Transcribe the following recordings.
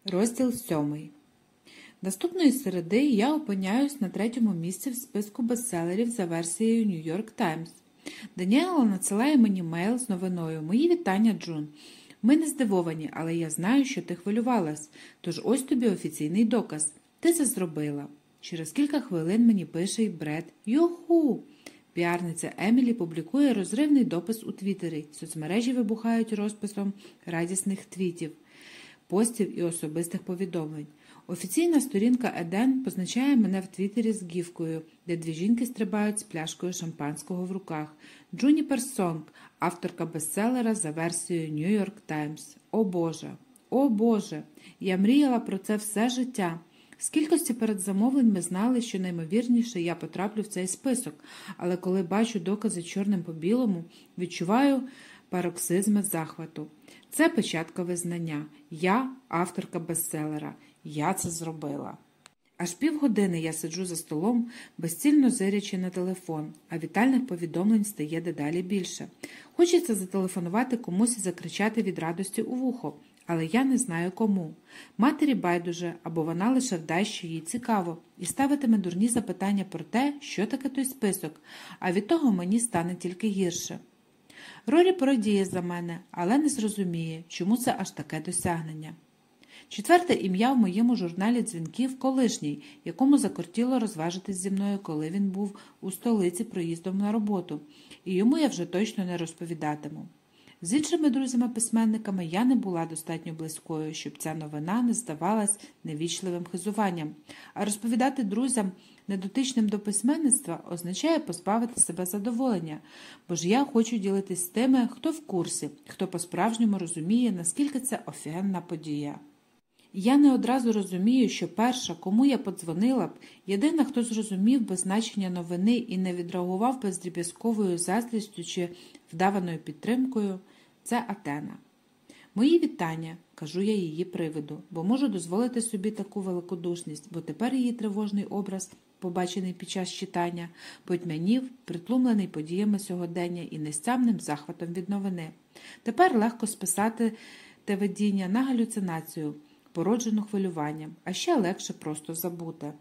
Розділ 7. Наступної середи я опиняюсь на 3-му місці в списку бестселерів за версією New York Times. Даніела надсилає мені мейл з новиною «Мої вітання, Джун. Ми не здивовані, але я знаю, що ти хвилювалась, тож ось тобі офіційний доказ. Ти це зробила». Через кілька хвилин мені пише й Бред «Юху!». Піарниця Емілі публікує розривний допис у Твіттері. Соцмережі вибухають розписом радісних твітів, постів і особистих повідомлень. Офіційна сторінка Еден позначає мене в Твіттері з гіфкою, де дві жінки стрибають з пляшкою шампанського в руках. Джуніпер Сонг, авторка бестселера за версією New York Times. О Боже! О Боже! Я мріяла про це все життя. З кількості передзамовлень ми знали, що наймовірніше я потраплю в цей список, але коли бачу докази чорним по білому, відчуваю пароксизми захвату. Це печатка визнання. Я авторка бестселера. Я це зробила. Аж півгодини я сиджу за столом, безцільно зирячи на телефон, а вітальних повідомлень стає дедалі більше. Хочеться зателефонувати комусь і закричати від радості у вухо, але я не знаю кому. Матері байдуже, або вона лише вдасть, що їй цікаво, і ставитиме дурні запитання про те, що таке той список, а від того мені стане тільки гірше. Рорі порадіє за мене, але не зрозуміє, чому це аж таке досягнення. 4-те ім'я в моєму журналі дзвінків колишній, якому закортіло розважитись зі мною, коли він був у столиці проїздом на роботу, і йому я вже точно не розповідатиму. З іншими друзями-письменниками я не була достатньо близькою, щоб ця новина не здавалась невічливим хизуванням, а розповідати друзям, недотичним до письменництва, означає позбавити себе задоволення, бо ж я хочу ділитись з тими, хто в курсі, хто по-справжньому розуміє, наскільки це офігенна подія. Я не одразу розумію, що перша, кому я подзвонила б, єдина, хто зрозумів би значення новини і не відреагував би з дріб'язковою заздрістю чи вдаваною підтримкою, це Атена. Мої вітання, кажу я її привиду, бо можу дозволити собі таку великодушність, бо тепер її тривожний образ, побачений під час читання, потьмянів, притлумлений подіями сьогодення і нестямним захватом від новини. Тепер легко списати те видіння на галюцинацію, породжену хвилюванням, а ще легше просто забути.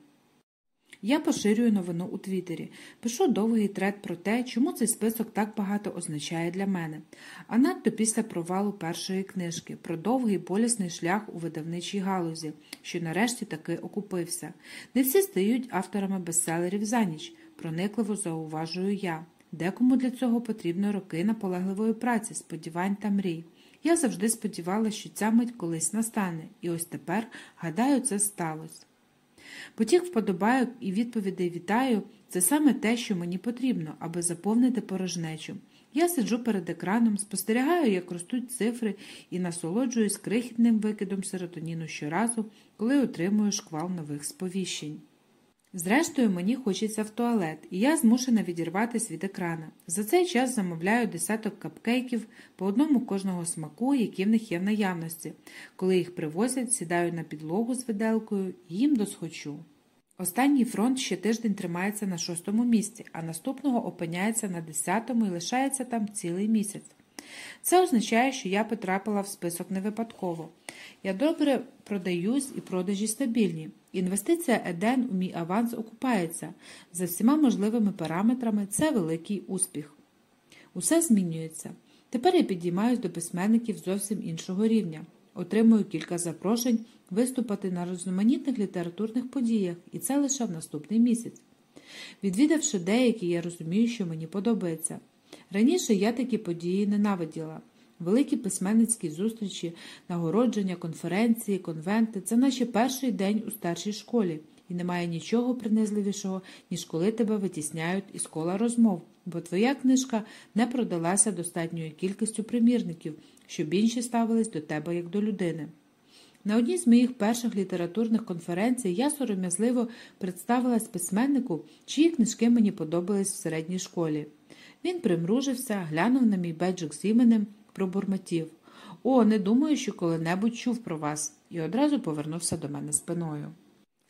Я поширюю новину у Твіттері, пишу довгий тред про те, чому цей список так багато означає для мене, а надто після провалу першої книжки, про довгий болісний шлях у видавничій галузі, що нарешті таки окупився. Не всі стають авторами бестселерів за ніч, проникливо зауважую я. Декому для цього потрібно роки наполегливої праці, сподівань та мрій. Я завжди сподівалася, що ця мить колись настане, і ось тепер, гадаю, це сталося. Потік вподобайок і відповідей «вітаю» – це саме те, що мені потрібно, аби заповнити порожнечу. Я сиджу перед екраном, спостерігаю, як ростуть цифри і насолоджуюсь крихітним викидом серотоніну щоразу, коли отримую шквал нових сповіщень. Зрештою, мені хочеться в туалет, і я змушена відірватися від екрана. За цей час замовляю десяток капкейків, по одному кожного смаку, які в них є в наявності. Коли їх привозять, сідаю на підлогу з виделкою і їм досхочу. Останній фронт ще тиждень тримається на 6-му місці, а наступного опиняється на 10-му і лишається там цілий місяць. Це означає, що я потрапила в список не випадково. Я добре продаюсь і продажі стабільні. Інвестиція Еден у мій аванс окупається. За всіма можливими параметрами це великий успіх. Усе змінюється. Тепер я підіймаюсь до письменників зовсім іншого рівня. Отримую кілька запрошень виступати на різноманітних літературних подіях, і це лише в наступний місяць. Відвідавши деякі, я розумію, що мені подобається. Раніше я такі події ненавиділа. Великі письменницькі зустрічі, нагородження, конференції, конвенти – це наче перший день у старшій школі. І немає нічого принизливішого, ніж коли тебе витісняють із кола розмов, бо твоя книжка не продалася достатньою кількістю примірників, щоб інші ставились до тебе як до людини. На одній з моїх перших літературних конференцій я сором'язливо представилась письменнику, чиї книжки мені подобались в середній школі. Він примружився, глянув на мій беджик з іменем, пробурмотів: «О, не думаю, що коли-небудь чув про вас», і одразу повернувся до мене спиною.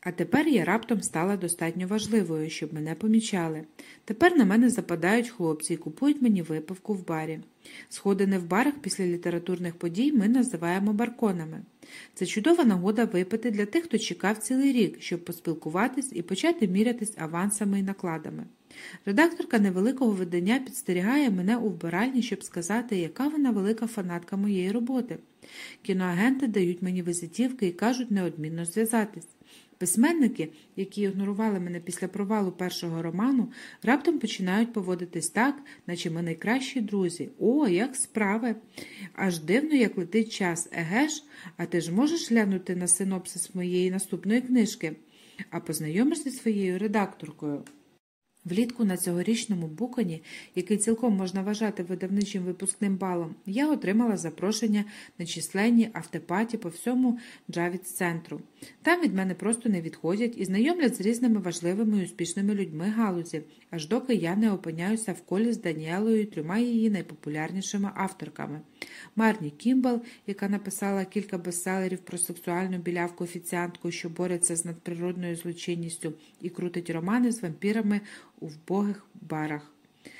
А тепер я раптом стала достатньо важливою, щоб мене помічали. Тепер на мене западають хлопці і купують мені випивку в барі. Сходини в барах після літературних подій ми називаємо барконами. Це чудова нагода випити для тих, хто чекав цілий рік, щоб поспілкуватись і почати мірятись авансами і накладами. Редакторка невеликого видання підстерігає мене у вбиральні, щоб сказати, яка вона велика фанатка моєї роботи. Кіноагенти дають мені візитівки і кажуть неодмінно зв'язатись. Письменники, які ігнорували мене після провалу першого роману, раптом починають поводитись так, наче ми найкращі друзі. О, як справи! Аж дивно, як летить час, еге ж? А ти ж можеш глянути на синопсис моєї наступної книжки? А познайомишся зі своєю редакторкою? Влітку на цьогорічному буконі, який цілком можна вважати видавничим випускним балом, я отримала запрошення на численні автопаті по всьому Джавіц-центру. Там від мене просто не відходять і знайомлять з різними важливими і успішними людьми галузі, аж доки я не опиняюся в колі з Даніелою і 3 її найпопулярнішими авторками. Марні Кімбл, яка написала кілька бестселерів про сексуальну білявку-офіціантку, що бореться з надприродною злочинністю і крутить романи з вампірами у вбогих барах.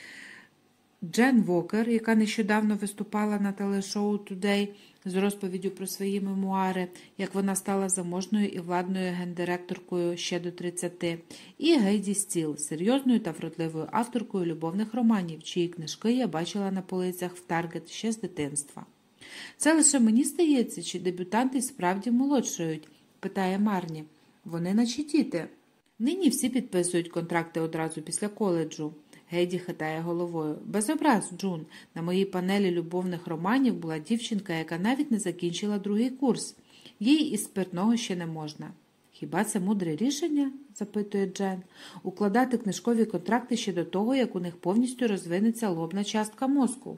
Джен Вокер, яка нещодавно виступала на телешоу «Today» з розповіддю про свої мемуари, як вона стала заможною і владною гендиректоркою ще до 30, і Гейді Стіл, серйозною та вродливою авторкою любовних романів, чиї книжки я бачила на полицях в Таргет ще з дитинства. «Це лише мені здається, чи дебютанти справді молодшають?» – питає Марні. «Вони наче діти». Нині всі підписують контракти одразу після коледжу. Гейді хитає головою. Без образ, Джун. На моїй панелі любовних романів була дівчинка, яка навіть не закінчила 2-й курс. Їй із спиртного ще не можна. Хіба це мудре рішення? Запитує Джен. Укладати книжкові контракти ще до того, як у них повністю розвинеться лобна частка мозку.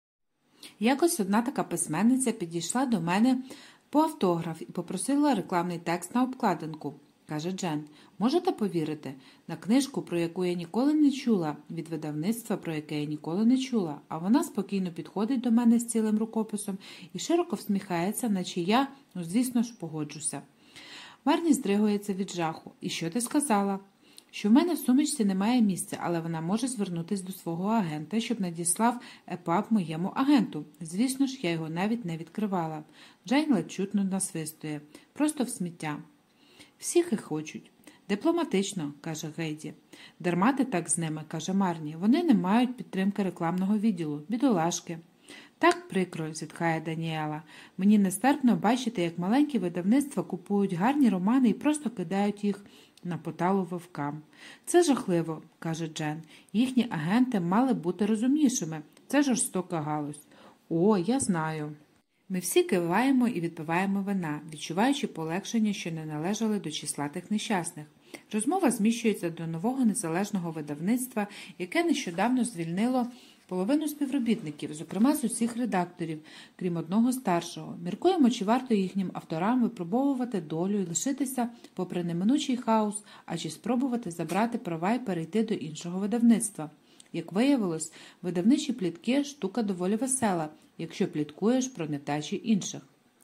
Якось одна така письменниця підійшла до мене по автограф і попросила рекламний текст на обкладинку. Каже Джен, можете повірити, на книжку, про яку я ніколи не чула, від видавництва, про яке я ніколи не чула, а вона спокійно підходить до мене з цілим рукописом і широко всміхається, наче я, звісно ж, погоджуся. Марні здригується від жаху. І що ти сказала? Що в мене в сумочці немає місця, але вона може звернутися до свого агента, щоб надіслав епап моєму агенту. Звісно ж, я його навіть не відкривала. Джейн ледь чутно насвистує. Просто в сміття. Всіх і хочуть. Дипломатично, каже Гейді. Дарма ти так з ними, каже Марні. Вони не мають підтримки рекламного відділу. Бідолашки. Так прикро, зітхає Даніела. Мені нестерпно бачити, як маленькі видавництва купують гарні романи і просто кидають їх на поталу вовкам. Це жахливо, каже Джен. Їхні агенти мали бути розумнішими. Це жорстока галузь. О, я знаю. Ми всі киваємо і відпиваємо вина, відчуваючи полегшення, що не належали до числа тих нещасних. Розмова зміщується до нового незалежного видавництва, яке нещодавно звільнило половину співробітників, зокрема з усіх редакторів, крім одного старшого. Міркуємо, чи варто їхнім авторам випробовувати долю і лишитися попри неминучий хаос, а чи спробувати забрати права і перейти до іншого видавництва. Як виявилось, видавничі плітки – штука доволі весела, якщо пліткуєш про невдачі інших.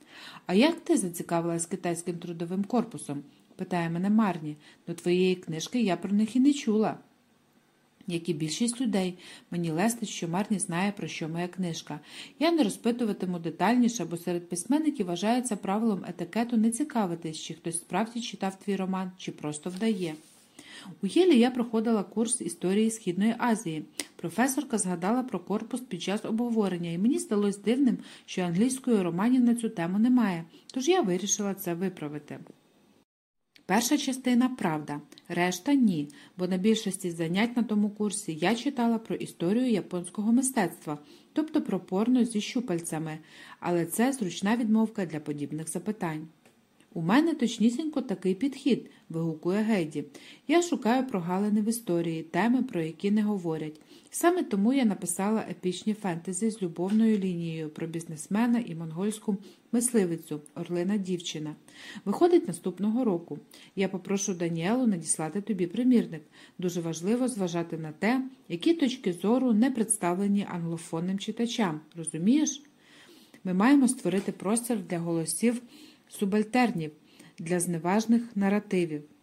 «А як ти зацікавилась китайським трудовим корпусом?» – питає мене Марні. «До твоєї книжки я про них і не чула». Як і більшість людей, мені лестить, що Марні знає, про що моя книжка. Я не розпитуватиму детальніше, бо серед письменників вважається правилом етикету не цікавитись, чи хтось справді читав твій роман, чи просто вдає. У Єлі я проходила курс історії Східної Азії. Професорка згадала про корпус під час обговорення, і мені здалось дивним, що англійської романів на цю тему немає, тож я вирішила це виправити. Перша частина – правда, решта – ні, бо на більшості занять на тому курсі я читала про історію японського мистецтва, тобто про порно зі щупальцями, але це зручна відмовка для подібних запитань. «У мене точнісінько такий підхід», – вигукує Гейді. «Я шукаю прогалини в історії, теми, про які не говорять. Саме тому я написала епічні фентезі з любовною лінією про бізнесмена і монгольську мисливицю «Орлина дівчина». Виходить наступного року. Я попрошу Даніелу надіслати тобі примірник. Дуже важливо зважати на те, які точки зору не представлені англофонним читачам. Розумієш? Ми маємо створити простір для голосів субальтернів, для зневажних наративів.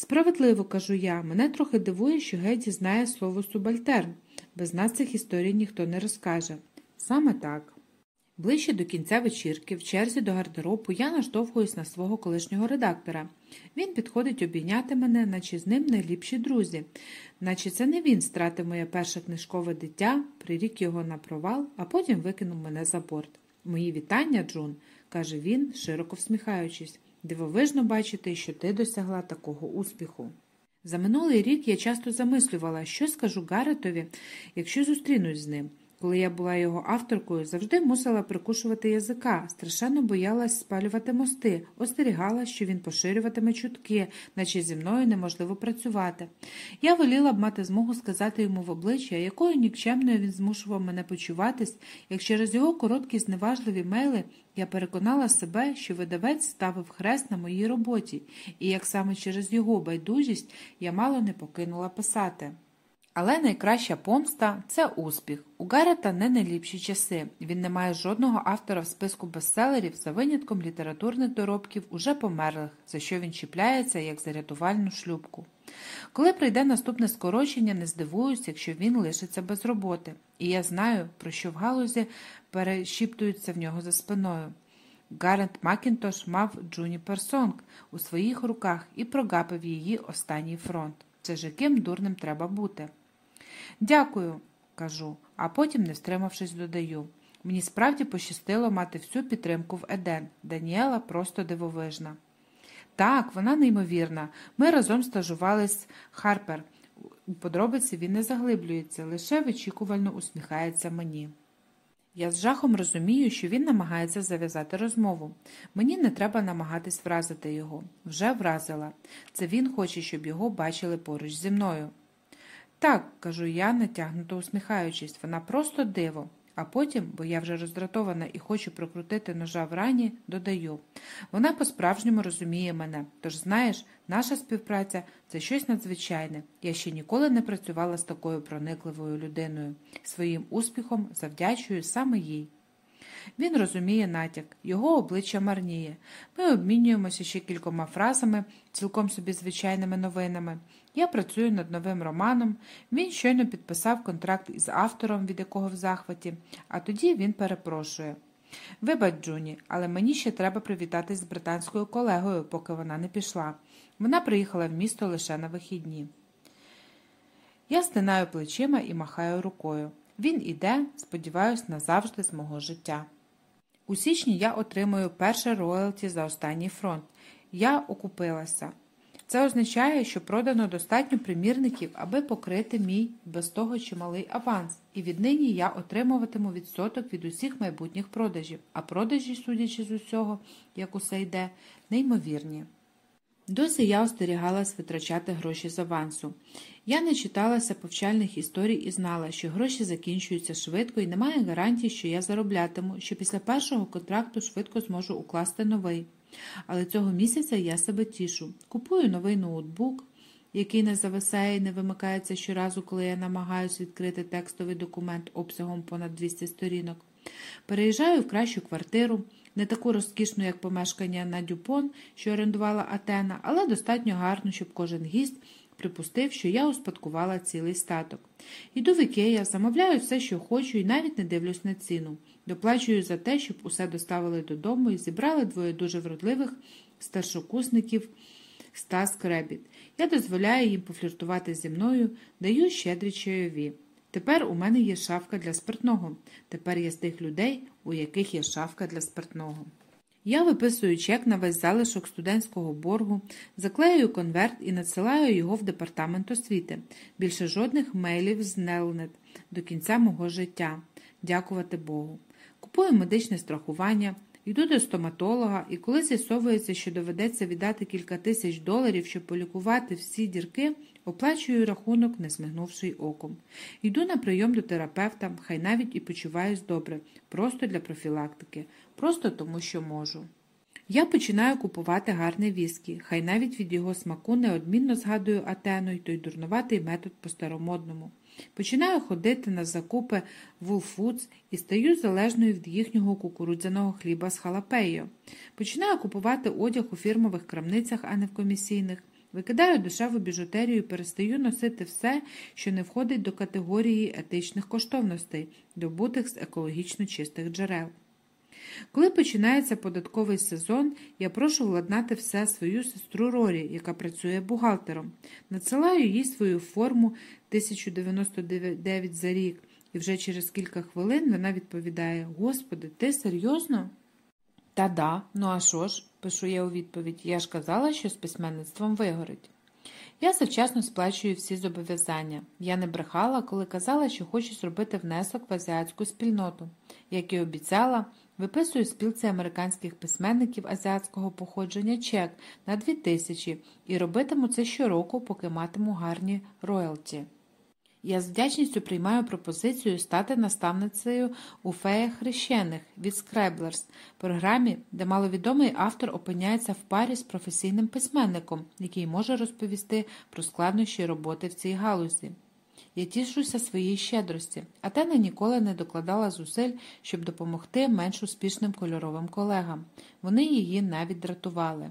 Справедливо, кажу я, мене трохи дивує, що Геді знає слово субальтерн. Без нас цих історій ніхто не розкаже. Саме так. Ближче до кінця вечірки, в черзі до гардеробу, я наштовхуюсь на свого колишнього редактора. Він підходить обійняти мене, наче з ним найліпші друзі. Наче це не він стратив моє перше книжкове дитя, прирік його на провал, а потім викинув мене за борт. Мої вітання, Джун, каже він, широко всміхаючись. Дивовижно бачити, що ти досягла такого успіху. За минулий рік я часто замислювала, що скажу Гарретові, якщо зустрінусь з ним. Коли я була його авторкою, завжди мусила прикушувати язика, страшенно боялась спалювати мости, остерігала, що він поширюватиме чутки, наче зі мною неможливо працювати. Я воліла б мати змогу сказати йому в обличчя, якою нікчемною він змушував мене почуватись, як через його короткі зневажливі мейли я переконала себе, що видавець ставив хрест на моїй роботі, і як саме через його байдужість я мало не покинула писати. Але найкраща помста – це успіх. У Гаррета не найліпші часи. Він не має жодного автора в списку бестселерів за винятком літературних доробків уже померлих, за що він чіпляється, як за рятувальну шлюпку. Коли прийде наступне скорочення, не здивуюсь, якщо він лишиться без роботи. І я знаю, про що в галузі перешіптуються в нього за спиною. Гаррет Макінтош мав Джуніпер Сонг у своїх руках і прогапив її останній фронт. Це ж яким дурним треба бути. Дякую, кажу, а потім, не втримавшись, додаю. Мені справді пощастило мати всю підтримку в Еден. Даніела просто дивовижна. Так, вона неймовірна. Ми разом стажувались Харпер. У подробиці він не заглиблюється, лише вичікувально усміхається мені. Я з жахом розумію, що він намагається зав'язати розмову. Мені не треба намагатись вразити його. Вже вразила. Це він хоче, щоб його бачили поруч зі мною. Так, кажу я, натягнуто усміхаючись, вона просто диво. А потім, бо я вже роздратована і хочу прокрутити ножа в рані, додаю. Вона по-справжньому розуміє мене. Тож, знаєш, наша співпраця – це щось надзвичайне. Я ще ніколи не працювала з такою проникливою людиною. Своїм успіхом завдячую саме їй. Він розуміє натяк, його обличчя марніє. Ми обмінюємося ще кількома фразами, цілком собі звичайними новинами. Я працюю над новим романом, він щойно підписав контракт із автором, від якого в захваті, а тоді він перепрошує. Вибач, Джуні, але мені ще треба привітатись з британською колегою, поки вона не пішла. Вона приїхала в місто лише на вихідні. Я стинаю плечима і махаю рукою. Він іде, сподіваюсь, назавжди з мого життя. У січні я отримую перше роялті за останній фронт. Я окупилася. Це означає, що продано достатньо примірників, аби покрити мій без того чималий аванс, і віднині я отримуватиму відсоток від усіх майбутніх продажів, а продажі, судячи з усього, як усе йде, неймовірні. Досі я остерігалась витрачати гроші з авансу. Я не читалася повчальних історій і знала, що гроші закінчуються швидко і немає гарантій, що я зароблятиму, що після першого контракту швидко зможу укласти новий. Але цього місяця я себе тішу. Купую новий ноутбук, який не зависає і не вимикається щоразу, коли я намагаюся відкрити текстовий документ обсягом понад 200 сторінок. Переїжджаю в кращу квартиру, не таку розкішну, як помешкання на Дюпон, що орендувала Атена, але достатньо гарну, щоб кожен гість припустив, що я успадкувала цілий статок. Іду в Ікея, замовляю все, що хочу, і навіть не дивлюсь на ціну. Доплачую за те, щоб усе доставили додому і зібрали двоє дуже вродливих старшокурсників Стас Кребіт. Я дозволяю їм пофліртувати зі мною, даю щедрі чайові. Тепер у мене є шафка для спиртного. Тепер я з тих людей, у яких є шафка для спиртного. Я виписую чек на весь залишок студентського боргу, заклеюю конверт і надсилаю його в департамент освіти. Більше жодних мейлів з Нелнет до кінця мого життя. Дякувати Богу. Купую медичне страхування, йду до стоматолога, і коли з'ясовується, що доведеться віддати кілька тисяч доларів, щоб полікувати всі дірки, оплачую рахунок, не смигнувши й оком. Йду на прийом до терапевта, хай навіть і почуваюсь добре, просто для профілактики, просто тому, що можу. Я починаю купувати гарне віскі, хай навіть від його смаку неодмінно згадую Атену й той дурнуватий метод по-старомодному. Починаю ходити на закупи в Whole Foods і стаю залежною від їхнього кукурудзяного хліба з халапейо. Починаю купувати одяг у фірмових крамницях, а не в комісійних. Викидаю дешеву біжутерію і перестаю носити все, що не входить до категорії етичних коштовностей, добутих з екологічно чистих джерел. Коли починається податковий сезон, я прошу владнати все свою сестру Рорі, яка працює бухгалтером. Надсилаю їй свою форму 1099 за рік, і вже через кілька хвилин вона відповідає: «Господи, ти серйозно?» «Та-да, ну а що ж?» – пишу я у відповідь. «Я ж казала, що з письменництвом вигорить». Я завчасно сплачую всі зобов'язання. Я не брехала, коли казала, що хочу зробити внесок в азіатську спільноту. Як і обіцяла, виписую спілці американських письменників азіатського походження чек на 2000 і робитиму це щороку, поки матиму гарні роялті. Я з вдячністю приймаю пропозицію стати наставницею у «Феях хрещених» від Scribblers, програмі, де маловідомий автор опиняється в парі з професійним письменником, який може розповісти про складнощі роботи в цій галузі. Я тішуся своїй щедрості, а Тена ніколи не докладала зусиль, щоб допомогти менш успішним кольоровим колегам. Вони її навіть дратували.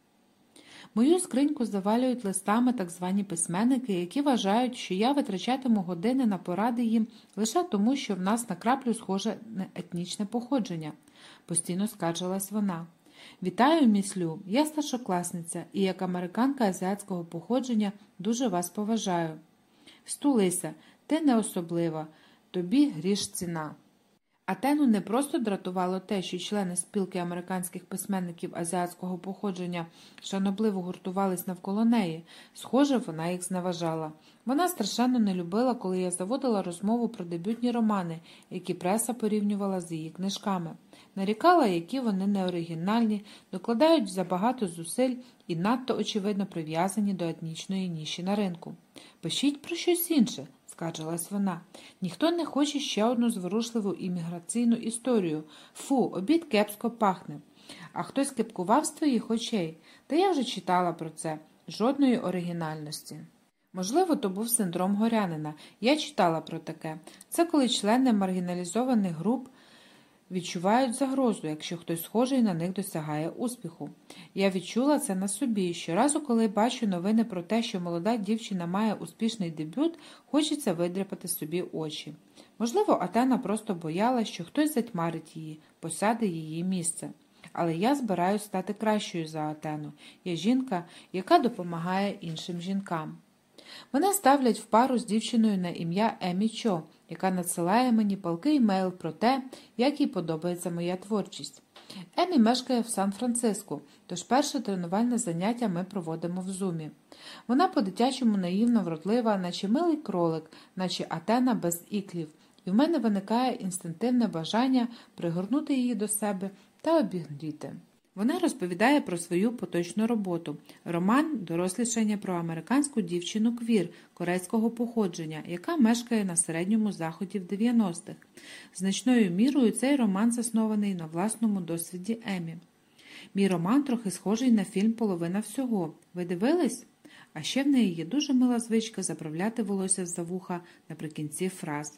Мою скриньку завалюють листами так звані письменники, які вважають, що я витрачатиму години на поради їм лише тому, що в нас на краплю схоже на етнічне походження. Постійно скаржилась вона. «Вітаю, міс Лю, я старшокласниця і як американка азіатського походження дуже вас поважаю. Стулися, ти не особлива, тобі гріш ціна». А Тену не просто дратувало те, що члени спілки американських письменників азіатського походження шанобливо гуртувались навколо неї. Схоже, вона їх зневажала. Вона страшенно не любила, коли я заводила розмову про дебютні романи, які преса порівнювала з її книжками. Нарікала, які вони неоригінальні, докладають забагато зусиль і надто очевидно прив'язані до етнічної ніші на ринку. «Пишіть про щось інше», – скаржилась вона. «Ніхто не хоче ще одну зворушливу імміграційну історію. Фу, обід кепсько пахне. А хтось кепкував з твоїх очей? Та я вже читала про це. Жодної оригінальності». Можливо, то був синдром горянина. Я читала про таке. Це коли члени маргіналізованих груп відчувають загрозу, якщо хтось схожий на них досягає успіху. Я відчула це на собі. Щоразу, коли бачу новини про те, що молода дівчина має успішний дебют, хочеться видряпати собі очі. Можливо, Атена просто боялась, що хтось затьмарить її, посяде її місце. Але я збираюсь стати кращою за Атену. Я жінка, яка допомагає іншим жінкам. Мене ставлять в пару з дівчиною на ім'я Емі Чо, яка надсилає мені палкий мейл про те, як їй подобається моя творчість. Емі мешкає в Сан-Франциско, тож перше тренувальне заняття ми проводимо в Зумі. Вона по-дитячому наївно вродлива, наче милий кролик, наче Атена без іклів, і в мене виникає інстинктивне бажання пригорнути її до себе та обігріти. Вона розповідає про свою поточну роботу – роман «Дорослішання про американську дівчину-квір» корейського походження, яка мешкає на Середньому Заході в 90-х. Значною мірою цей роман заснований на власному досвіді Емі. Мій роман трохи схожий на фільм «Половина всього». Ви дивились? А ще в неї є дуже мила звичка заправляти волосся за вуха наприкінці фраз.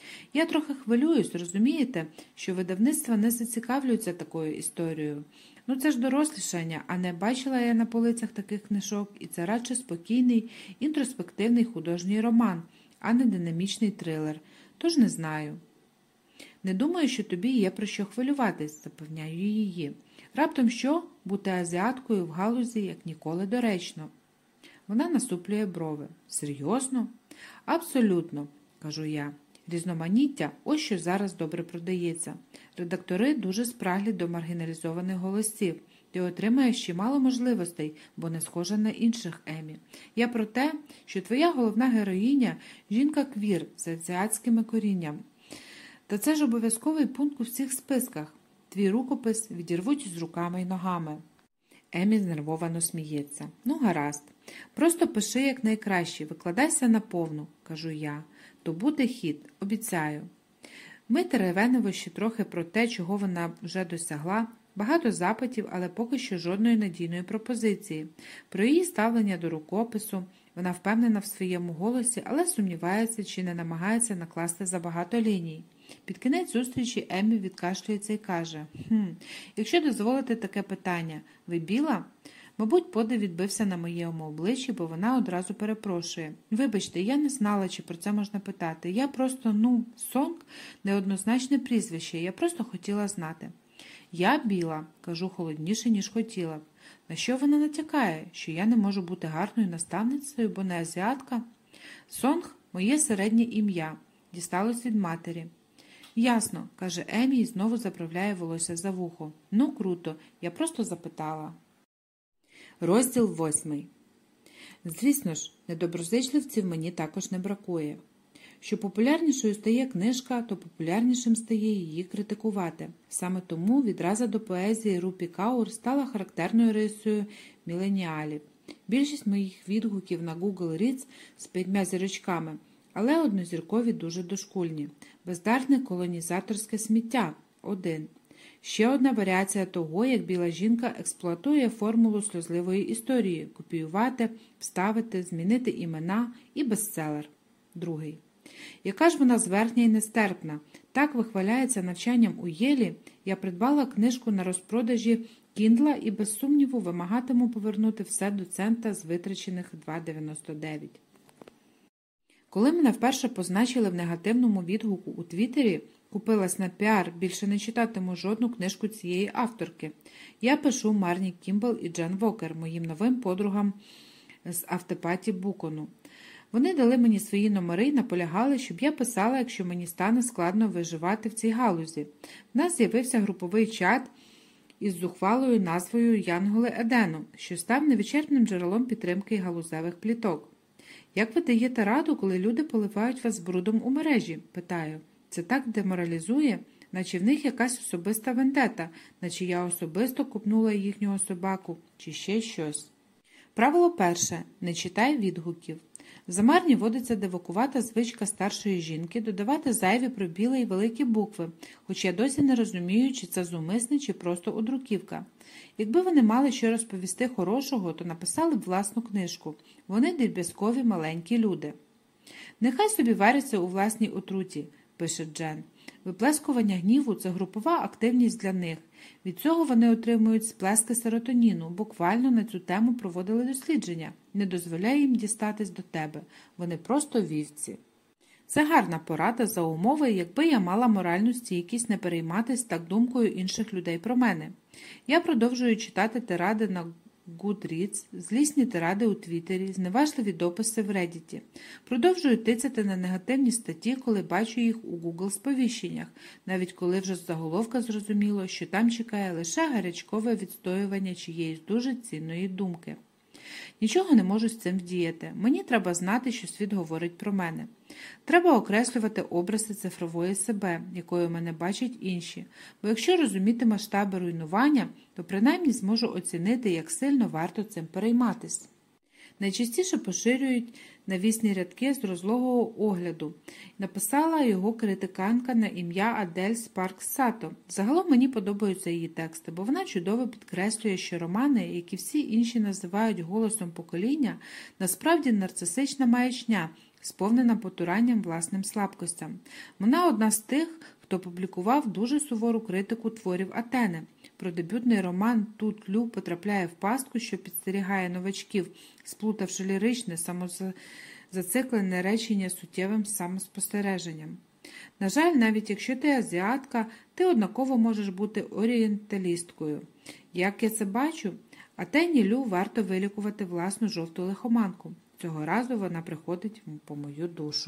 Я трохи хвилююсь, розумієте, що видавництва не зацікавлюються такою історією. Ну це ж дорослішання, а не бачила я на полицях таких книжок, і це радше спокійний, інтроспективний художній роман, а не динамічний трилер. Тож не знаю. Не думаю, що тобі є про що хвилюватись, запевняю її. Раптом що? Бути азіаткою в галузі як ніколи доречно. Вона насуплює брови. Серйозно? Абсолютно, кажу я. Різноманіття – ось що зараз добре продається. Редактори дуже спраглі до маргіналізованих голосів. Ти отримаєш чимало можливостей, бо не схожа на інших Емі. Я про те, що твоя головна героїня – жінка-квір з азіатськими коріннями. Та це ж обов'язковий пункт у всіх списках. Твій рукопис відірвуть з руками й ногами. Емі знервовано сміється. Ну, гаразд. Просто пиши якнайкраще, викладайся наповну, кажу я. То буде хіт, обіцяю. Ми теревенимо ще трохи про те, чого вона вже досягла. Багато запитів, але поки що жодної надійної пропозиції. Про її ставлення до рукопису. Вона впевнена в своєму голосі, але сумнівається, чи не намагається накласти забагато ліній. Під кінець зустрічі Еммі відкашлюється і каже: якщо дозволите таке питання, ви біла? Мабуть, подив відбився на моєму обличчі, бо вона одразу перепрошує. Вибачте, я не знала, чи про це можна питати. Я просто, Сонг – неоднозначне прізвище, я просто хотіла знати. Я біла, кажу холодніше, ніж хотіла б. На що вона натякає? Що я не можу бути гарною наставницею, бо не азіатка? Сонг – моє середнє ім'я. Дісталось від матері. Ясно, каже Емі і знову заправляє волосся за вухо. Ну, круто, я просто запитала. Розділ 8. Звісно ж, недоброзичливців мені також не бракує. Що популярнішою стає книжка, то популярнішим стає її критикувати. Саме тому відраза до поезії Рупі Каур стала характерною рисою міленіалів. Більшість моїх відгуків на Google Reads з 5 зірочками, але однозіркові дуже дошкульні. Бездарне колонізаторське сміття – 1. Ще одна варіація того, як біла жінка експлуатує формулу сльозливої історії – копіювати, вставити, змінити імена і бестселер. 2. Яка ж вона зверхня і нестерпна. Так вихваляється навчанням у Єлі. Я придбала книжку на розпродажі Кіндла і без сумніву вимагатиму повернути все до цента з витрачених $2,99. Коли мене вперше позначили в негативному відгуку у Твіттері, купилась на піар, більше не читатиму жодну книжку цієї авторки. Я пишу Марні Кімбл і Джен Вокер, моїм новим подругам з автопаті Букону. Вони дали мені свої номери і наполягали, щоб я писала, якщо мені стане складно виживати в цій галузі. В нас з'явився груповий чат із зухвалою назвою «Янголи Едену», що став невичерпним джерелом підтримки галузевих пліток. «Як ви даєте раду, коли люди поливають вас брудом у мережі?» – питаю. Це так деморалізує, наче в них якась особиста вендета, наче я особисто купнула їхнього собаку, чи ще щось. Правило перше – не читай відгуків. За Марні водиться дивакувата звичка старшої жінки додавати зайві пробіли і великі букви, хоч я досі не розумію, чи це зумисне, чи просто одруківка. Якби вони мали що розповісти хорошого, то написали б власну книжку. Вони дріб'язкові маленькі люди. «Нехай собі варяться у власній отруті», – пише Джен. Виплескування гніву – це групова активність для них. Від цього вони отримують сплески серотоніну. Буквально на цю тему проводили дослідження. Не дозволяй їм дістатись до тебе. Вони просто вівці. Це гарна порада за умови, якби я мала моральну стійкість не перейматись так думкою інших людей про мене. Я продовжую читати тиради на Goodreads, злісні тиради у Твіттері, зневажливі дописи в Реддіті. Продовжую тицяти на негативні статті, коли бачу їх у Google-сповіщеннях, навіть коли вже з заголовка зрозуміло, що там чекає лише гарячкове відстоювання чиєїсь дуже цінної думки. Нічого не можу з цим вдіяти. Мені треба знати, що світ говорить про мене. Треба окреслювати образи цифрової себе, якою мене бачать інші, бо якщо розуміти масштаби руйнування, то принаймні зможу оцінити, як сильно варто цим перейматись. Найчастіше поширюють навісні рядки з розлогого огляду. Написала його критиканка на ім'я Адель Спаркс-Сато. Загалом мені подобаються її тексти, бо вона чудово підкреслює, що романи, які всі інші називають голосом покоління, насправді нарцисична маячня, сповнена потуранням власним слабкостям. Вона одна з тих, хто публікував дуже сувору критику творів Атени. Про дебютний роман «Тут Лю» потрапляє в пастку, що підстерігає новачків, сплутавши ліричне, самозациклене речення суттєвим самоспостереженням. На жаль, навіть якщо ти азіатка, ти однаково можеш бути орієнталісткою. Як я це бачу, Атені Лю варто вилікувати власну жовту лихоманку. Цього разу вона приходить по мою душу.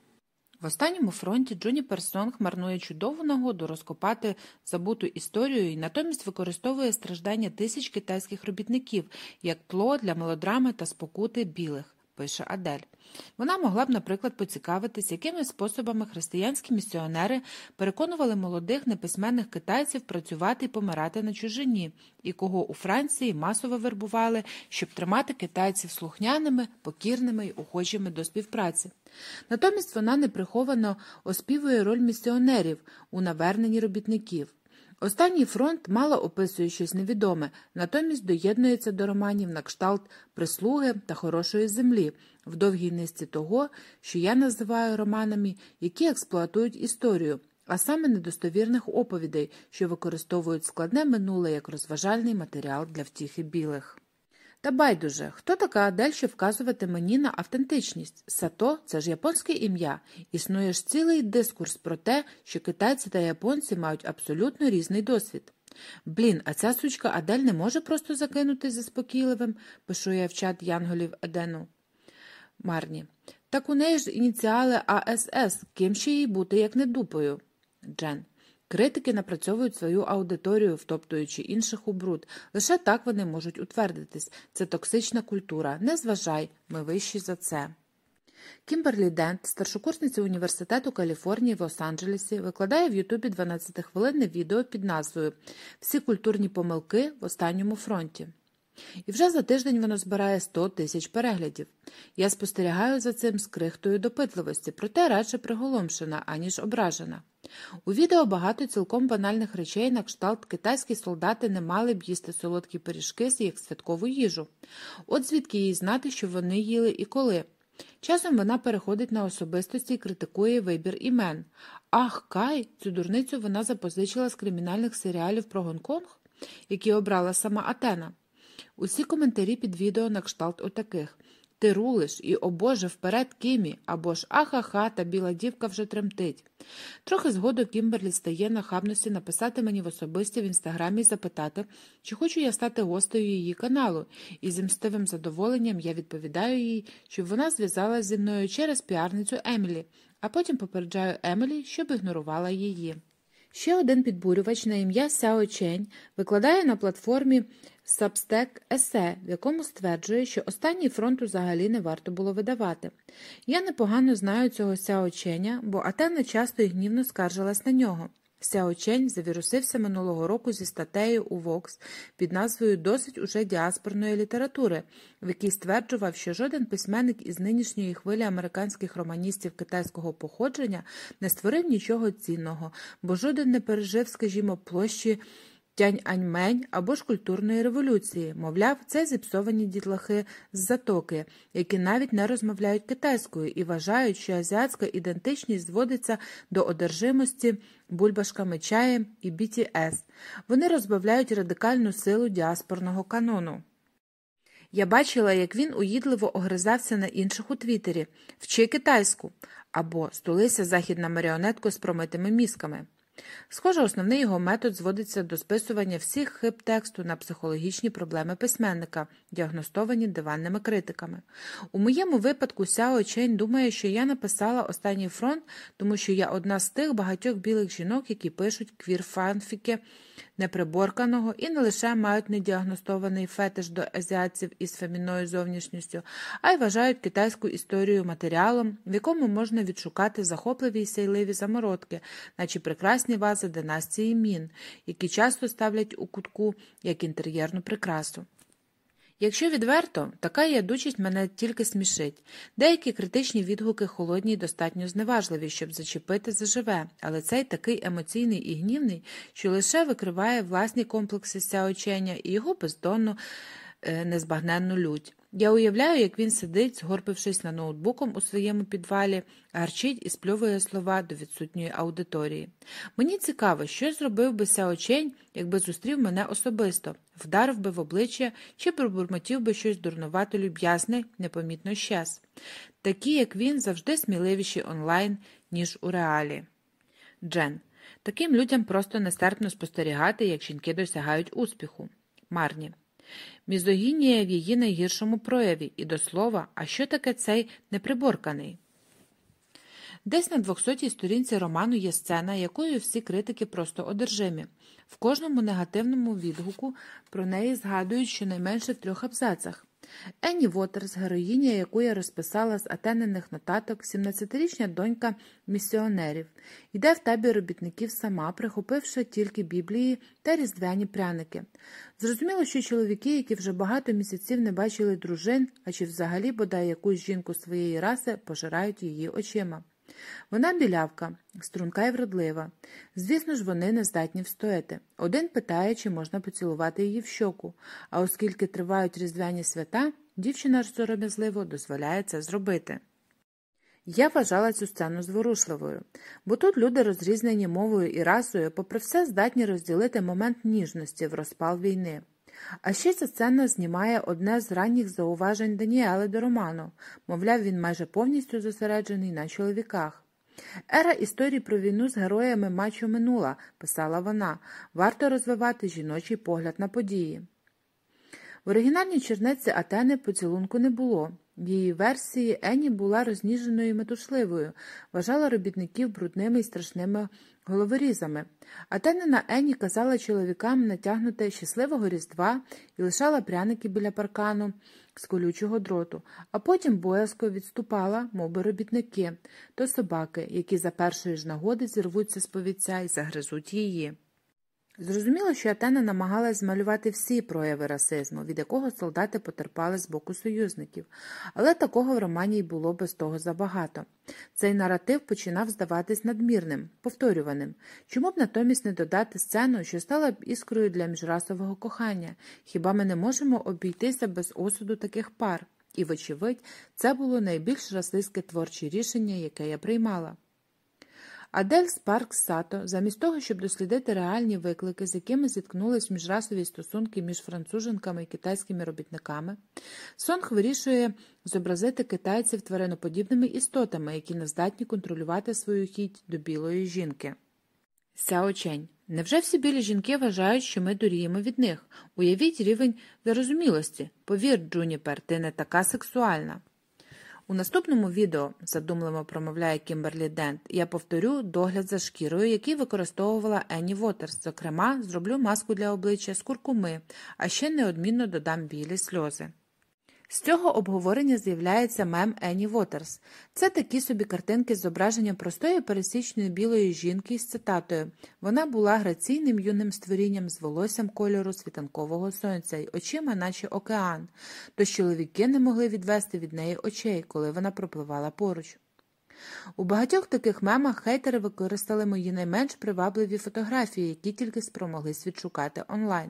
В останньому фронті Джуніпер Сонг марнує чудову нагоду розкопати забуту історію і натомість використовує страждання тисяч китайських робітників як тло для мелодрами та спокути білих, пише Адель. Вона могла б, наприклад, поцікавитись, якими способами християнські місіонери переконували молодих неписьменних китайців працювати і помирати на чужині, і кого у Франції масово вербували, щоб тримати китайців слухняними, покірними й охочими до співпраці. Натомість вона неприховано оспівує роль місіонерів у наверненні робітників. Останній фронт мало описує щось невідоме, натомість доєднується до романів на кшталт «Прислуги» та «Хорошої землі» в довгій низці того, що я називаю романами, які експлуатують історію, а саме недостовірних оповідей, що використовують складне минуле як розважальний матеріал для втіхи білих. Та байдуже, хто така Адель, що вказувати мені на автентичність? Сато – це ж японське ім'я. Існує ж цілий дискурс про те, що китайці та японці мають абсолютно різний досвід. Блін, а ця сучка Адель не може просто закинути заспокійливим, пишу я в чат янголів Едену. Марні. Так у неї ж ініціали АСС, ким ще їй бути, як не дупою? Джен. Критики напрацьовують свою аудиторію, втоптуючи інших у бруд. Лише так вони можуть утвердитись. Це токсична культура. Не зважай, ми вищі за це. Кімберлі Дент, старшокурсниця університету Каліфорнії в Лос-Анджелесі, викладає в Ютубі 12-хвилинне відео під назвою «Всі культурні помилки в останньому фронті». І вже за тиждень воно збирає 100 тисяч переглядів. Я спостерігаю за цим з крихтою допитливості, проте радше приголомшена, аніж ображена. У відео багато цілком банальних речей на кшталт «китайські солдати не мали б їсти солодкі пиріжки як святкову їжу». От звідки їй знати, що вони їли і коли. Часом вона переходить на особистості і критикує вибір імен. Ах, Кай, цю дурницю вона запозичила з кримінальних серіалів про Гонконг, які обрала сама Атена. Усі коментарі під відео на кшталт отаких. Ти рулиш і, о Боже, вперед, Кімі, або ж ахаха, та біла дівка вже тремтить. Трохи згодом Кімберлі стає нахабності написати мені в особисті в інстаграмі і запитати, чи хочу я стати гостею її каналу, і з мстивим задоволенням я відповідаю їй, щоб вона зв'язалась зі мною через піарницю Емілі, а потім попереджаю Емілі, щоб ігнорувала її. Ще один підбурювач на ім'я Сяо Чень викладає на платформі Substack есе, в якому стверджує, що останній фронт взагалі не варто було видавати. Я непогано знаю цього Сяо Ченя, бо Атена часто і гнівно скаржилась на нього. Сяо Чень завірусився минулого року зі статтею у Vox під назвою «Досить уже діаспорної літератури», в якій стверджував, що жоден письменник із нинішньої хвилі американських романістів китайського походження не створив нічого цінного, бо жоден не пережив, скажімо, площі Тяньаньмень або ж культурної революції. Мовляв, це зіпсовані дітлахи з Затоки, які навіть не розмовляють китайською і вважають, що азіатська ідентичність зводиться до одержимості бульбашками чаєм і BTS. Вони розбавляють радикальну силу діаспорного канону. Я бачила, як він уїдливо огризався на інших у Твіттері «Вчи китайську» або «Стулися західна маріонетко з промитими мізками». Схоже, основний його метод зводиться до списування всіх хиб тексту на психологічні проблеми письменника, діагностовані диванними критиками. У моєму випадку Сяо Чень думає, що я написала «Останній фронт», тому що я одна з тих багатьох білих жінок, які пишуть квір-фанфіки неприборканого і не лише мають недіагностований фетиш до азіатців із фемінною зовнішністю, а й вважають китайську історію матеріалом, в якому можна відшукати захопливі й сяйливі замородки, наче прекрасні вази династії Мін, які часто ставлять у кутку як інтер'єрну прикрасу. Якщо відверто, така ядучість мене тільки смішить. Деякі критичні відгуки холодні й достатньо зневажливі, щоб зачепити заживе, але цей такий емоційний і гнівний, що лише викриває власні комплекси Сяо Ченя і його бездонну, незбагненну лють. Я уявляю, як він сидить, згорбившись на ноутбуком у своєму підвалі, гарчить і спльовує слова до відсутньої аудиторії. Мені цікаво, що зробив би Сяо Чень, якби зустрів мене особисто, вдарив би в обличчя чи пробурмотів би щось дурнувато люб'язне, непомітно щас. Такі, як він, завжди сміливіші онлайн, ніж у реалі. Джен. Таким людям просто нестерпно спостерігати, як жінки досягають успіху. Марні. Мізогінія в її найгіршому прояві. І до слова, а що таке цей неприборканий? Десь на 200-й сторінці роману є сцена, якою всі критики просто одержимі. В кожному негативному відгуку про неї згадують щонайменше в 3 абзацах. Енні Вотерс, героїня, яку я розписала з Атениних нотаток, 17-річна донька місіонерів, йде в табір робітників сама, прихопивши тільки Біблії та різдвяні пряники. Зрозуміло, що чоловіки, які вже багато місяців не бачили дружин, а чи взагалі бодай якусь жінку своєї раси, пожирають її очима. Вона білявка, струнка і вродлива. Звісно ж, вони не здатні встояти. Один питає, чи можна поцілувати її в щоку, а оскільки тривають різдвяні свята, дівчина сором'язливо дозволяє це зробити. Я вважала цю сцену зворушливою, бо тут люди, розрізнені мовою і расою, попри все здатні розділити момент ніжності в розпал війни. А ще ця сцена знімає одне з ранніх зауважень Даніели до роману. Мовляв, він майже повністю зосереджений на чоловіках. «Ера історій про війну з героями мачо минула», – писала вона. «Варто розвивати жіночий погляд на події». В оригінальній чернетці Атени поцілунку не було. В її версії Енні була розніженою і метушливою, вважала робітників брудними і страшними головорізами. Атенина Енні казала чоловікам натягнути «щасливого Різдва» і лишала пряники біля паркану з колючого дроту, а потім боязко відступала, мовби робітники, то собаки, які за першої ж нагоди зірвуться з повідця і загризуть її. Зрозуміло, що Атена намагалась змалювати всі прояви расизму, від якого солдати потерпали з боку союзників, але такого в романі й було без того забагато. Цей наратив починав здаватись надмірним, повторюваним. Чому б натомість не додати сцену, що стала б іскрою для міжрасового кохання? Хіба ми не можемо обійтися без осуду таких пар? І, вочевидь, це було найбільш расистське творче рішення, яке я приймала. Адель Спаркс Сато, замість того, щоб дослідити реальні виклики, з якими зіткнулись міжрасові стосунки між француженками і китайськими робітниками, Сонг вирішує зобразити китайців твариноподібними істотами, які не здатні контролювати свою хіть до білої жінки. Сяо Чень. Невже всі білі жінки вважають, що ми дуріємо від них? Уявіть рівень зарозумілості. Повір, Джуніпер, ти не така сексуальна. У наступному відео, задумливо промовляє Кімберлі Дент, я повторю догляд за шкірою, який використовувала Енні Вотерс. Зокрема, зроблю маску для обличчя з куркуми, а ще неодмінно додам білі сльози. З цього обговорення з'являється мем Енні Вотерс. Це такі собі картинки з зображенням простої пересічної білої жінки з цитатою «Вона була граційним юним створінням з волоссям кольору світанкового сонця й очима, наче океан, тож чоловіки не могли відвести від неї очей, коли вона пропливала поруч». У багатьох таких мемах хейтери використали мої найменш привабливі фотографії, які тільки спромоглись відшукати онлайн.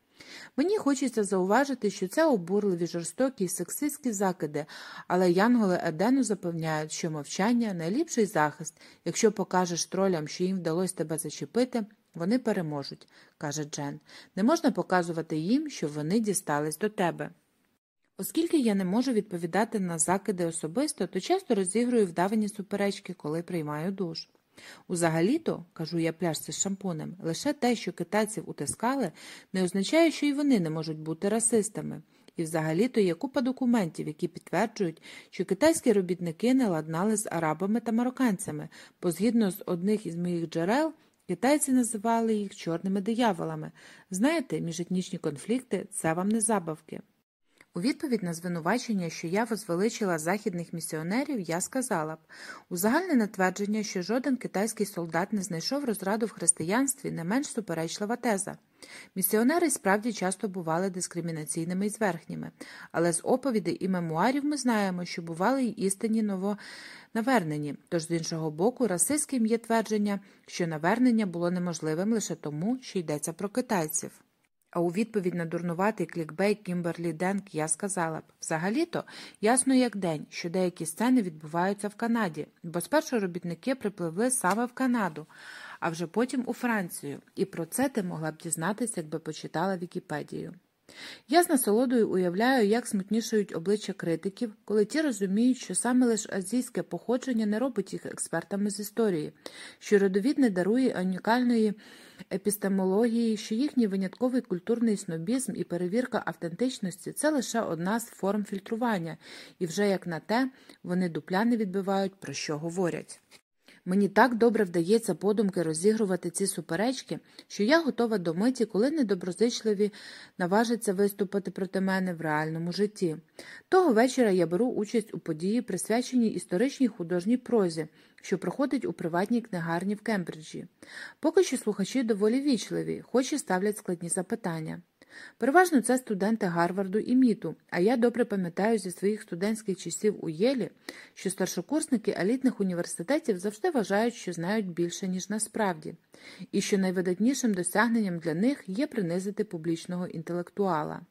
Мені хочеться зауважити, що це обурливі, жорстокі і сексистські закиди, але янголи Едену запевняють, що мовчання – найліпший захист. Якщо покажеш тролям, що їм вдалося тебе зачепити, вони переможуть, каже Джен. Не можна показувати їм, що вони дістались до тебе. Оскільки я не можу відповідати на закиди особисто, то часто розігрую вдавані суперечки, коли приймаю душ. Узагалі-то, кажу я пляшці з шампунем, лише те, що китайців утискали, не означає, що й вони не можуть бути расистами. І взагалі-то є купа документів, які підтверджують, що китайські робітники не ладнали з арабами та марокканцями, бо згідно з одних із моїх джерел, китайці називали їх чорними дияволами. Знаєте, міжетнічні конфлікти – це вам не забавки. У відповідь на звинувачення, що я возвеличила західних місіонерів, я сказала б, узагальнене твердження, що жоден китайський солдат не знайшов розраду в християнстві, не менш суперечлива теза. Місіонери справді часто бували дискримінаційними і зверхніми, але з оповідей і мемуарів ми знаємо, що бували й істинні новонавернені, тож з іншого боку расистським є твердження, що навернення було неможливим лише тому, що йдеться про китайців. А у відповідь на дурнуватий клікбейт Кімберлі Денк я сказала б, взагалі-то, ясно як день, що деякі сцени відбуваються в Канаді, бо спершу робітники припливли саме в Канаду, а вже потім у Францію, і про це ти могла б дізнатися, якби почитала Вікіпедію. Я з насолодою уявляю, як смутнішають обличчя критиків, коли ті розуміють, що саме лише азійське походження не робить їх експертами з історії, що родовід не дарує унікальної епістемології, що їхній винятковий культурний снобізм і перевірка автентичності – це лише одна з форм фільтрування, і вже як на те, вони дупля не відбивають, про що говорять. Мені так добре вдається подумки розігрувати ці суперечки, що я готова до миті, коли недоброзичливі наважаться виступити проти мене в реальному житті. Того вечора я беру участь у події, присвяченій історичній художній прозі, що проходить у приватній книгарні в Кембриджі. Поки що слухачі доволі вічливі, хоч і ставлять складні запитання. Переважно це студенти Гарварду і МІТу, а я добре пам'ятаю зі своїх студентських часів у Єлі, що старшокурсники елітних університетів завжди вважають, що знають більше, ніж насправді, і що найвидатнішим досягненням для них є принизити публічного інтелектуала.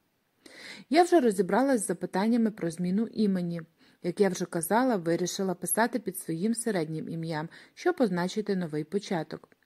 Я вже розібралась з запитаннями про зміну імені. Як я вже казала, вирішила писати під своїм середнім ім'ям, щоб позначити новий початок.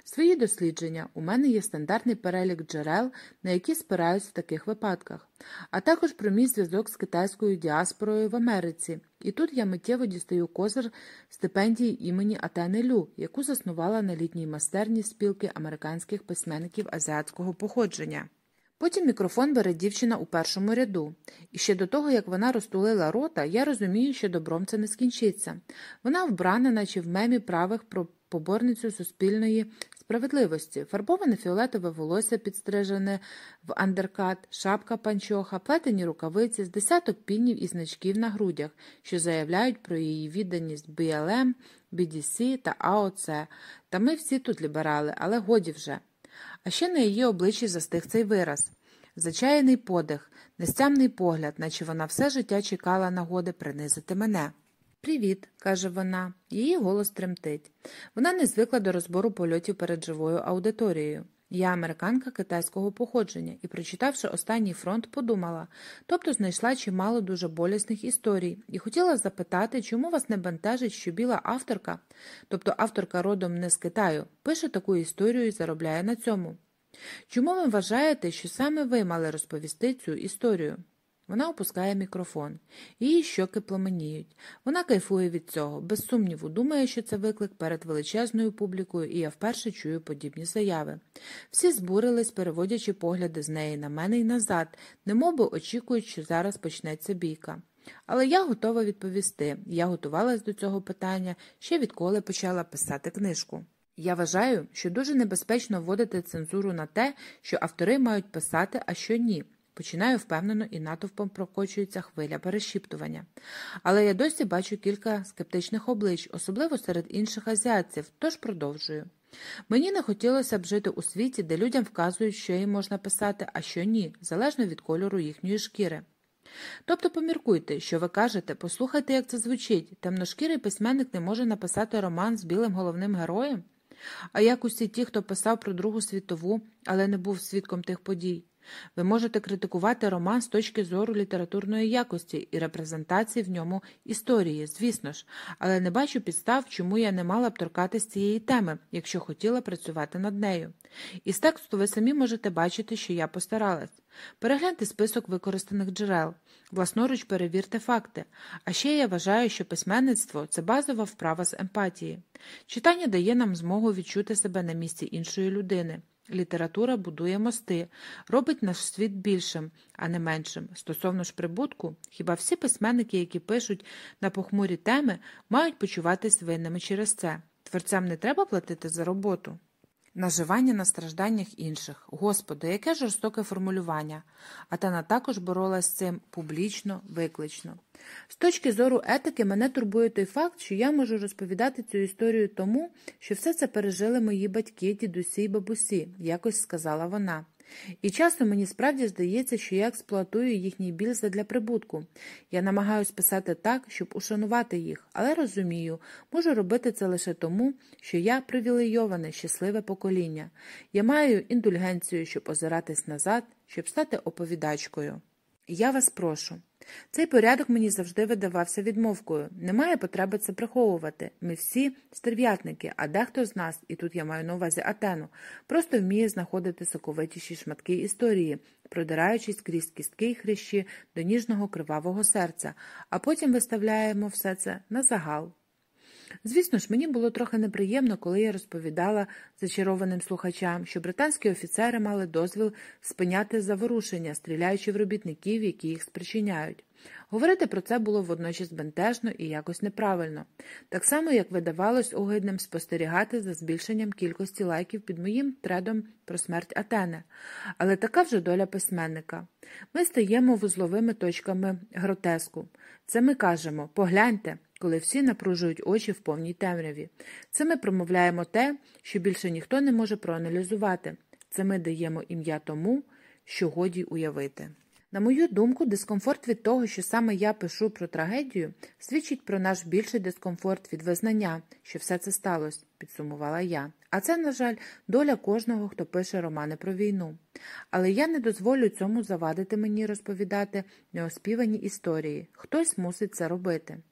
Свої дослідження. У мене є стандартний перелік джерел, на які спираюсь в таких випадках, а також про мій зв'язок з китайською діаспорою в Америці. І тут я миттєво дістаю козир стипендії імені Атени Лю, яку заснувала на літній майстерні спілки американських письменників азіатського походження. Потім мікрофон бере дівчина у першому ряду. І ще до того, як вона розтулила рота, я розумію, що добром це не скінчиться. Вона вбрана, наче в мемі правих про поборницю суспільної справедливості. Фарбоване фіолетове волосся підстрижене в андеркат, шапка-панчоха, плетені рукавиці з десяток пінів і значків на грудях, що заявляють про її відданість BLM, BDC та AOC. Та ми всі тут ліберали, але годі вже. А ще на її обличчі застиг цей вираз. Зачаяний подих, нестямний погляд, наче вона все життя чекала нагоди принизити мене. «Привіт», – каже вона. Її голос тремтить. Вона не звикла до розбору польотів перед живою аудиторією. Я американка китайського походження і, прочитавши «Останній фронт», подумала, тобто знайшла чимало дуже болісних історій і хотіла запитати, чому вас не бентежить, що біла авторка, тобто авторка родом не з Китаю, пише таку історію і заробляє на цьому. Чому ви вважаєте, що саме ви мали розповісти цю історію? Вона опускає мікрофон. Її щоки пламеніють. Вона кайфує від цього. Без сумніву, думає, що це виклик перед величезною публікою, і я вперше чую подібні заяви. Всі збурились, переводячи погляди з неї на мене і назад, немовби очікують, що зараз почнеться бійка. Але я готова відповісти. Я готувалась до цього питання ще відколи почала писати книжку. Я вважаю, що дуже небезпечно вводити цензуру на те, що автори мають писати, а що ні. Починаю впевнено і натовпом прокочується хвиля перешіптування. Але я досі бачу кілька скептичних облич, особливо серед інших азіатців, тож продовжую. Мені не хотілося б жити у світі, де людям вказують, що їм можна писати, а що ні, залежно від кольору їхньої шкіри. Тобто поміркуйте, що ви кажете, послухайте, як це звучить. Темношкірий письменник не може написати роман з білим головним героєм? А як усі ті, хто писав про Другу світову, але не був свідком тих подій? Ви можете критикувати роман з точки зору літературної якості і репрезентації в ньому історії, звісно ж, але не бачу підстав, чому я не мала б торкатись цієї теми, якщо хотіла працювати над нею. Із тексту ви самі можете бачити, що я постаралась. Перегляньте список використаних джерел, власноруч перевірте факти. А ще я вважаю, що письменництво – це базова вправа з емпатії. Читання дає нам змогу відчути себе на місці іншої людини. Література будує мости, робить наш світ більшим, а не меншим. Стосовно ж прибутку, хіба всі письменники, які пишуть на похмурі теми, мають почуватись винними через це? Творцям не треба платити за роботу? Наживання на стражданнях інших. Господи, яке жорстоке формулювання. Атена також боролась з цим публічно, виклично. З точки зору етики мене турбує той факт, що я можу розповідати цю історію тому, що все це пережили мої батьки, дідусі й бабусі, якось сказала вона. І часом мені справді здається, що я експлуатую їхній біль задля прибутку. Я намагаюсь писати так, щоб ушанувати їх, але розумію, можу робити це лише тому, що я привілейоване, щасливе покоління. Я маю індульгенцію, щоб озиратись назад, щоб стати оповідачкою. Я вас прошу. Цей порядок мені завжди видавався відмовкою. Немає потреби це приховувати. Ми всі стерв'ятники, а дехто з нас, і тут я маю на увазі Атену, просто вміє знаходити соковитіші шматки історії, продираючись крізь кістки й хрящі до ніжного кривавого серця, а потім виставляємо все це на загал. Звісно ж, мені було трохи неприємно, коли я розповідала зачарованим слухачам, що британські офіцери мали дозвіл спиняти заворушення, стріляючи в робітників, які їх спричиняють. Говорити про це було водночас бентежно і якось неправильно. Так само, як видавалось огидним спостерігати за збільшенням кількості лайків під моїм тредом про смерть Атени. Але така вже доля письменника. Ми стаємо вузловими точками гротеску. Це ми кажемо «погляньте», коли всі напружують очі в повній темряві. Це ми промовляємо те, що більше ніхто не може проаналізувати. Це ми даємо ім'я тому, що годі уявити. На мою думку, дискомфорт від того, що саме я пишу про трагедію, свідчить про наш більший дискомфорт від визнання, що все це сталося, підсумувала я. А це, на жаль, доля кожного, хто пише романи про війну. Але я не дозволю цьому завадити мені розповідати неоспівані історії. Хтось мусить це робити.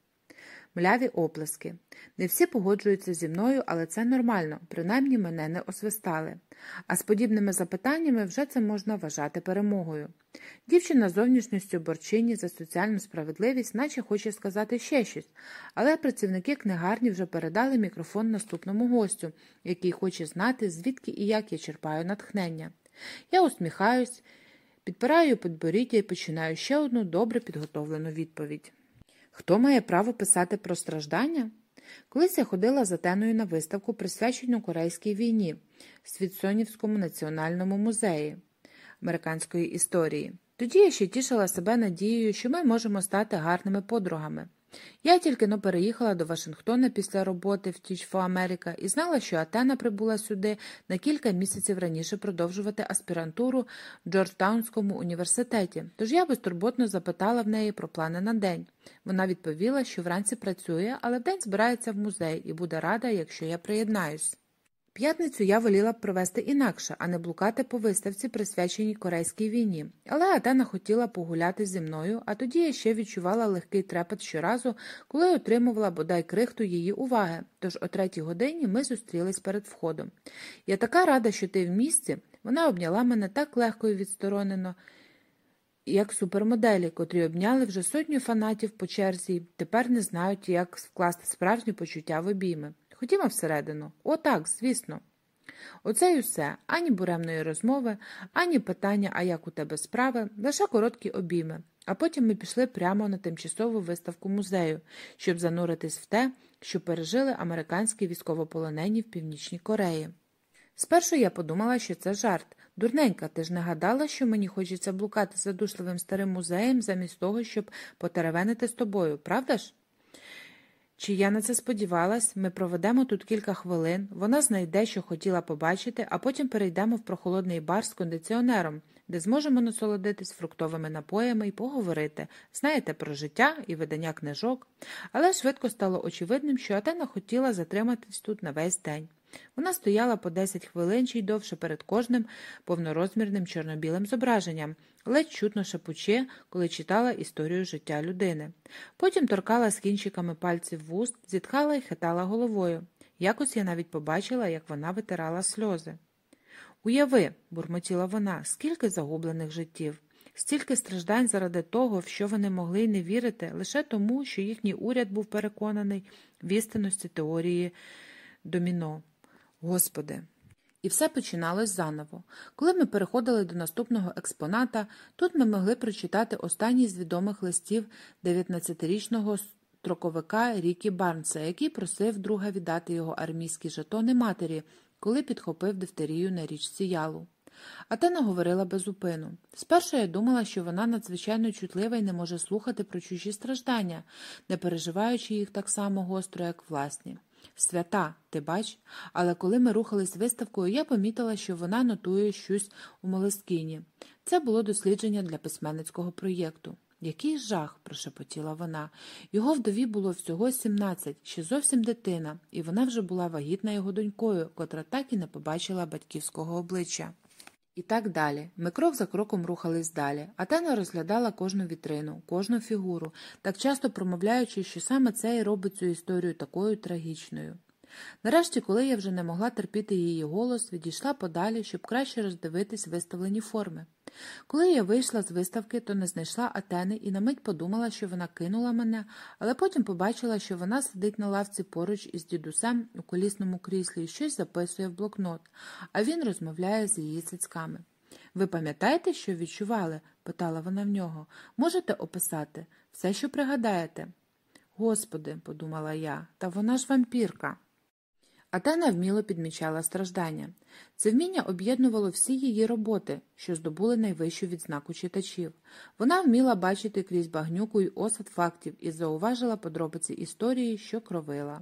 Мляві оплески. Не всі погоджуються зі мною, але це нормально, принаймні мене не освистали. А з подібними запитаннями вже це можна вважати перемогою. Дівчина з зовнішністю борчині за соціальну справедливість наче хоче сказати ще щось, але працівники книгарні вже передали мікрофон наступному гостю, який хоче знати, звідки і як я черпаю натхнення. Я усміхаюсь, підпираю підборіддя і починаю ще одну добре підготовлену відповідь. Хто має право писати про страждання? Колись я ходила з Атеною на виставку, присвячену Корейській війні в Смітсонівському національному музеї американської історії. Тоді я ще тішила себе надією, що ми можемо стати гарними подругами. Я тільки-но переїхала до Вашингтона після роботи в Teach for America і знала, що Атена прибула сюди на кілька місяців раніше продовжувати аспірантуру в Джорджтаунському університеті. Тож я безтурботно запитала в неї про плани на день. Вона відповіла, що вранці працює, але вдень збирається в музей і буде рада, якщо я приєднаюсь. П'ятницю я воліла б провести інакше, а не блукати по виставці, присвяченій Корейській війні. Але Атена хотіла погуляти зі мною, а тоді я ще відчувала легкий трепет щоразу, коли отримувала бодай крихту її уваги. Тож о 3-й годині ми зустрілись перед входом. «Я така рада, що ти в місті», вона обняла мене так легко і відсторонено, як супермоделі, котрі обняли вже сотню фанатів по черзі і тепер не знають, як вкласти справжні почуття в обійми. Ходімо всередину. О, так, звісно. Оце й усе. Ані буремної розмови, ані питання, а як у тебе справи, лише короткі обійми. А потім ми пішли прямо на тимчасову виставку музею, щоб зануритись в те, що пережили американські військовополонені в Північній Кореї. Спершу я подумала, що це жарт. Дурненька, ти ж не гадала, що мені хочеться блукати задушливим старим музеєм замість того, щоб потеревенити з тобою, правда ж? Чи я на це сподівалась, ми проведемо тут кілька хвилин, вона знайде, що хотіла побачити, а потім перейдемо в прохолодний бар з кондиціонером, де зможемо насолодитись фруктовими напоями і поговорити, знаєте, про життя і видання книжок. Але швидко стало очевидним, що Атена хотіла затриматись тут на весь день. Вона стояла по 10 хвилин чи й довше перед кожним повнорозмірним чорно-білим зображенням, ледь чутно шепоче, коли читала історію життя людини. Потім торкала з кінчиками пальців вуст, зітхала і хитала головою. Якось я навіть побачила, як вона витирала сльози. «Уяви», – бурмотіла вона, – «скільки загублених життів, стільки страждань заради того, в що вони могли й не вірити, лише тому, що їхній уряд був переконаний в істинності теорії доміно. Господи!» І все починалось заново. Коли ми переходили до наступного експоната, тут ми могли прочитати останній з відомих листів 19-річного строковика Рікі Барнса, який просив друга віддати його армійські жетони матері, коли підхопив дифтерію на річці Ялу. Атена говорила без упину. Спершу я думала, що вона надзвичайно чутлива і не може слухати про чужі страждання, не переживаючи їх так само гостро, як власні. Свята, ти бач? Але коли ми рухались виставкою, я помітила, що вона нотує щось у Молескіні. Це було дослідження для письменницького проєкту. «Який жах!» – прошепотіла вона. Його вдові було всього 17, ще зовсім дитина, і вона вже була вагітна його донькою, котра так і не побачила батьківського обличчя. І так далі. Ми крок за кроком рухались далі. Атена розглядала кожну вітрину, кожну фігуру, так часто промовляючи, що саме це і робить цю історію такою трагічною. Нарешті, коли я вже не могла терпіти її голос, відійшла подалі, щоб краще роздивитись виставлені форми. Коли я вийшла з виставки, то не знайшла Атени і на мить подумала, що вона кинула мене, але потім побачила, що вона сидить на лавці поруч із дідусем у колісному кріслі і щось записує в блокнот, а він розмовляє з її цицьками. «Ви пам'ятаєте, що відчували?» – питала вона в нього. «Можете описати? Все, що пригадаєте?» «Господи», – подумала я, – «та вона ж вампірка». Атена вміло підмічала страждання. Це вміння об'єднувало всі її роботи, що здобули найвищу відзнаку читачів. Вона вміла бачити крізь багнюку й осад фактів і зауважила подробиці історії, що кровила.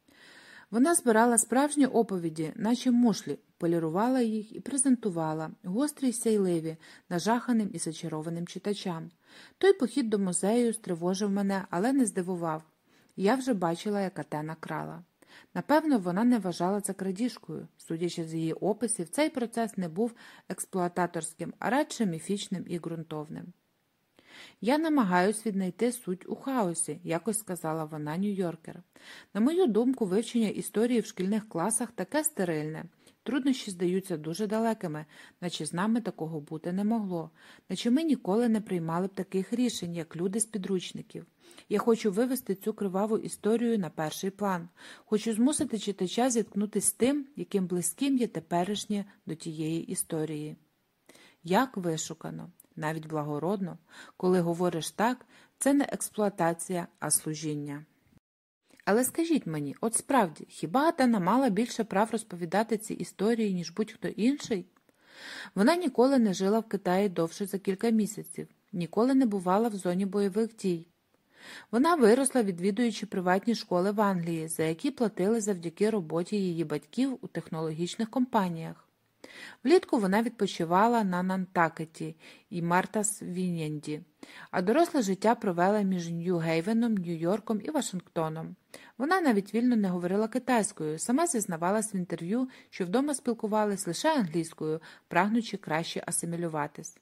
Вона збирала справжні оповіді, наче мушлі, полірувала їх і презентувала, гострі й сяйливі, нажаханим і зачарованим читачам. Той похід до музею стривожив мене, але не здивував. Я вже бачила, як Атена крала. Напевно, вона не вважала це крадіжкою. Судячи з її описів, цей процес не був експлуататорським, а радше міфічним і ґрунтовним. «Я намагаюсь віднайти суть у хаосі», – якось сказала вона Нью-Йоркер. На мою думку, вивчення історії в шкільних класах таке стерильне. Труднощі здаються дуже далекими, наче з нами такого бути не могло, наче ми ніколи не приймали б таких рішень, як люди з підручників. Я хочу вивести цю криваву історію на перший план. Хочу змусити читача зіткнутися з тим, яким близьким є теперішнє до тієї історії. Як вишукано, навіть благородно, коли говориш так, це не експлуатація, а служіння. Але скажіть мені, от справді, хіба Атена мала більше прав розповідати ці історії, ніж будь-хто інший? Вона ніколи не жила в Китаї довше за кілька місяців, ніколи не бувала в зоні бойових дій. Вона виросла, відвідуючи приватні школи в Англії, за які платили завдяки роботі її батьків у технологічних компаніях. Влітку вона відпочивала на Нантакеті і Мартас-Він'янді, а доросле життя провела між Нью-Гейвеном, Нью-Йорком і Вашингтоном. Вона навіть вільно не говорила китайською, сама зізнавалась в інтерв'ю, що вдома спілкувалась лише англійською, прагнучи краще асимілюватись.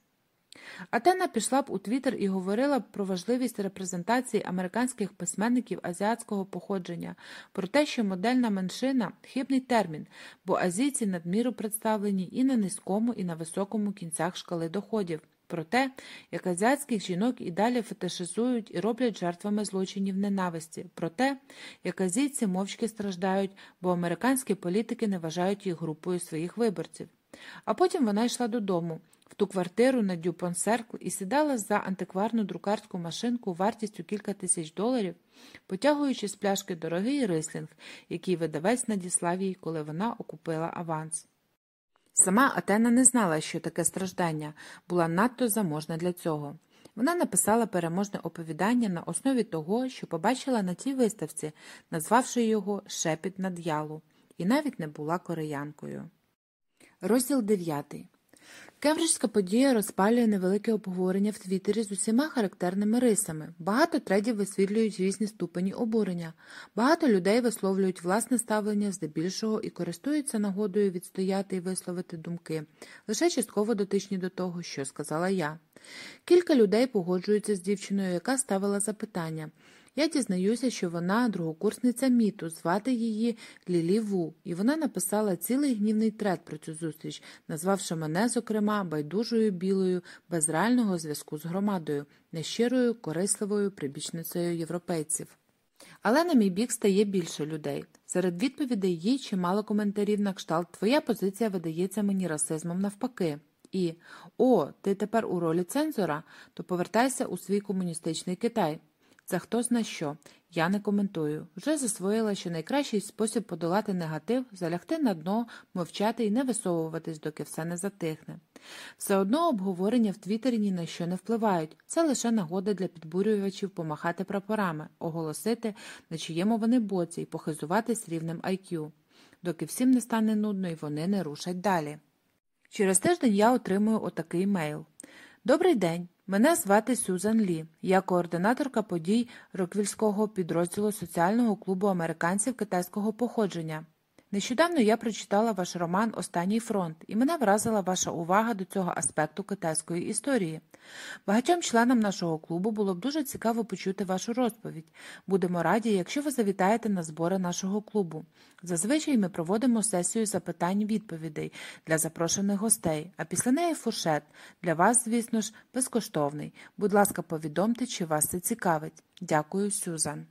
Атена пішла б у Твіттер і говорила б про важливість репрезентації американських письменників азіатського походження, про те, що модельна меншина – хибний термін, бо азійці надміру представлені і на низькому, і на високому кінцях шкали доходів, про те, як азіатських жінок і далі фетишизують і роблять жертвами злочинів ненависті, про те, як азійці мовчки страждають, бо американські політики не вважають їх групою своїх виборців. А потім вона йшла додому, в ту квартиру на Дюпон-Серкл і сідала за антикварну друкарську машинку вартістю кілька тисяч доларів, потягуючи з пляшки дорогий рислінг, який видавець надіслав їй, коли вона окупила аванс. Сама Атена не знала, що таке страждання, була надто заможна для цього. Вона написала переможне оповідання на основі того, що побачила на цій виставці, назвавши його «Шепіт над Ялу», і навіть не була кореянкою. Розділ 9. Кембриджська подія розпалює невелике обговорення в Твіттері з усіма характерними рисами. Багато тредів висвітлюють різні ступені обурення. Багато людей висловлюють власне ставлення здебільшого і користуються нагодою відстояти і висловити думки, лише частково дотичні до того, що сказала я. Кілька людей погоджуються з дівчиною, яка ставила запитання. Я дізнаюся, що вона другокурсниця МІТу, звати її Лілі Ву, і вона написала цілий гнівний тред про цю зустріч, назвавши мене, зокрема, байдужою білою, без реального зв'язку з громадою, нещирою, корисливою прибічницею європейців. Але на мій бік стає більше людей. Серед відповідей їй чимало коментарів на кшталт «Твоя позиція видається мені расизмом навпаки». І «О, ти тепер у ролі цензора? То повертайся у свій комуністичний Китай». Це хто зна що. Я не коментую. Вже засвоїла, що найкращий спосіб подолати негатив – залягти на дно, мовчати і не висовуватись, доки все не затихне. Все одно обговорення в Твіттері ні на що не впливають. Це лише нагода для підбурювачів помахати прапорами, оголосити, на чиєму вони боці і похизуватись рівнем IQ. Доки всім не стане нудно і вони не рушать далі. Через тиждень я отримую отакий мейл. «Добрий день. Мене звати Сюзан Лі. Я координаторка подій Роквільського підрозділу соціального клубу американців китайського походження. Нещодавно я прочитала ваш роман «Останній фронт» і мене вразила ваша увага до цього аспекту китайської історії. Багатьом членам нашого клубу було б дуже цікаво почути вашу розповідь. Будемо раді, якщо ви завітаєте на збори нашого клубу. Зазвичай ми проводимо сесію запитань-відповідей для запрошених гостей, а після неї фуршет. Для вас, звісно ж, безкоштовний. Будь ласка, повідомте, чи вас це цікавить. Дякую, Сюзан».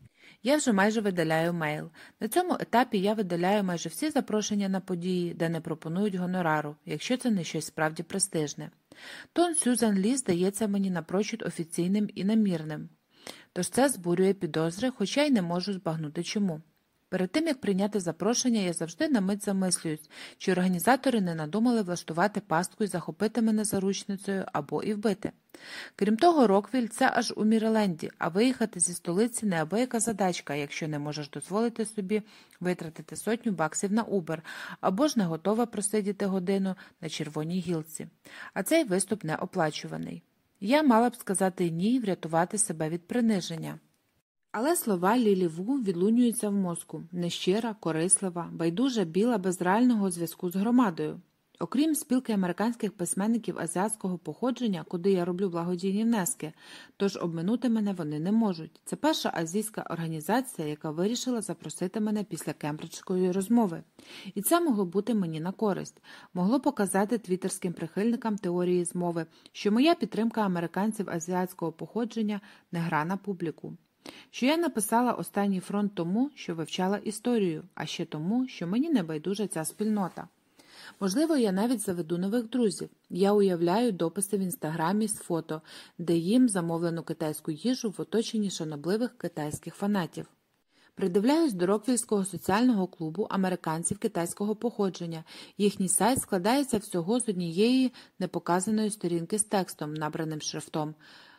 Я вже майже видаляю мейл. На цьому етапі я видаляю майже всі запрошення на події, де не пропонують гонорару, якщо це не щось справді престижне. Тон Сюзан Лі здається мені напрочуд офіційним і намірним. Тож це збурює підозри, хоча й не можу збагнути чому. Перед тим, як прийняти запрошення, я завжди на мить замислююсь, чи організатори не надумали влаштувати пастку і захопити мене заручницею або і вбити. Крім того, Роквіль – це аж у Міріленді, а виїхати зі столиці – неабияка задачка, якщо не можеш дозволити собі витратити $100 на Uber, або ж не готова просидіти годину на червоній гілці. А цей виступ не оплачуваний. Я мала б сказати «ні» і врятувати себе від приниження. Але слова Лілі Ву відлунюються в мозку. Нещира, корислива, байдужа, біла, без реального зв'язку з громадою. Окрім спілки американських письменників азіатського походження, куди я роблю благодійні внески, тож обминути мене вони не можуть. Це перша азійська організація, яка вирішила запросити мене після кембриджської розмови. І це могло бути мені на користь. Могло показати твіттерським прихильникам теорії змови, що моя підтримка американців азіатського походження не гра на публіку. Що я написала «Останній фронт» тому, що вивчала історію, а ще тому, що мені не байдужа ця спільнота. Можливо, я навіть заведу нових друзів. Я уявляю дописи в інстаграмі з фото, де їм замовлено китайську їжу в оточенні шанобливих китайських фанатів. Придивляюсь до Роквільського соціального клубу американців китайського походження. Їхній сайт складається всього з однієї непоказаної сторінки з текстом, набраним шрифтом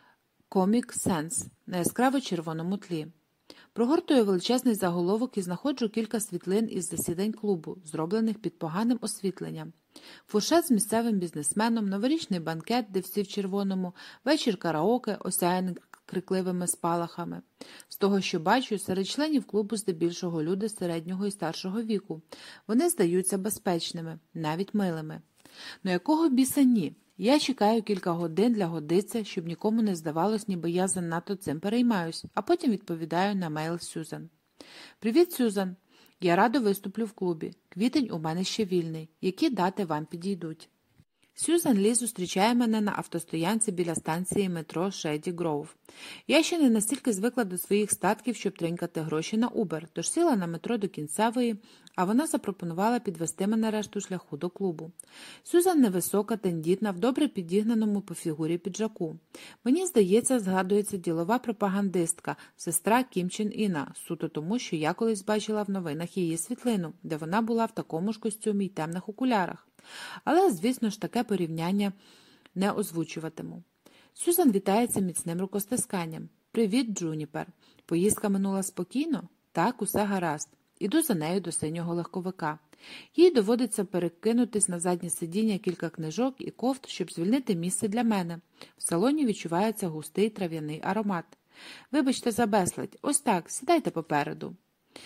«Comic Sans» на яскраво-червоному тлі. Прогортую величезний заголовок і знаходжу кілька світлин із засідань клубу, зроблених під поганим освітленням. Фуршет з місцевим бізнесменом, новорічний банкет, де всі в червоному, вечір караоке, осяяний крикливими спалахами. З того, що бачу, серед членів клубу здебільшого люди середнього і старшого віку. Вони здаються безпечними, навіть милими. Но якого біса ні? Я чекаю кілька годин для годиться, щоб нікому не здавалось, ніби я занадто цим переймаюсь, а потім відповідаю на мейл Сюзан. «Привіт, Сюзан. Я радо виступлю в клубі. Квітень у мене ще вільний. Які дати вам підійдуть?» Сюзан Лі зустрічає мене на автостоянці біля станції метро Шеді Гроув. Я ще не настільки звикла до своїх статків, щоб тринькати гроші на Uber, тож сіла на метро до кінцевої, а вона запропонувала підвести мене решту шляху до клубу. Сюзан невисока, тендітна, в добре підігнаному по фігурі піджаку. Мені здається, згадується ділова пропагандистка, сестра Кім Чен Іна, суто тому, що я колись бачила в новинах її світлину, де вона була в такому ж костюмі й темних окулярах. Але, звісно ж, таке порівняння не озвучуватиму. Сюзан вітається міцним рукостисканням. «Привіт, Джуніпер. Поїздка минула спокійно?» «Так, усе гаразд. Іду за нею до синього легковика. Їй доводиться перекинутись на заднє сидіння кілька книжок і кофт, щоб звільнити місце для мене. В салоні відчувається густий трав'яний аромат. Вибачте за безладь. Ось так, сідайте попереду».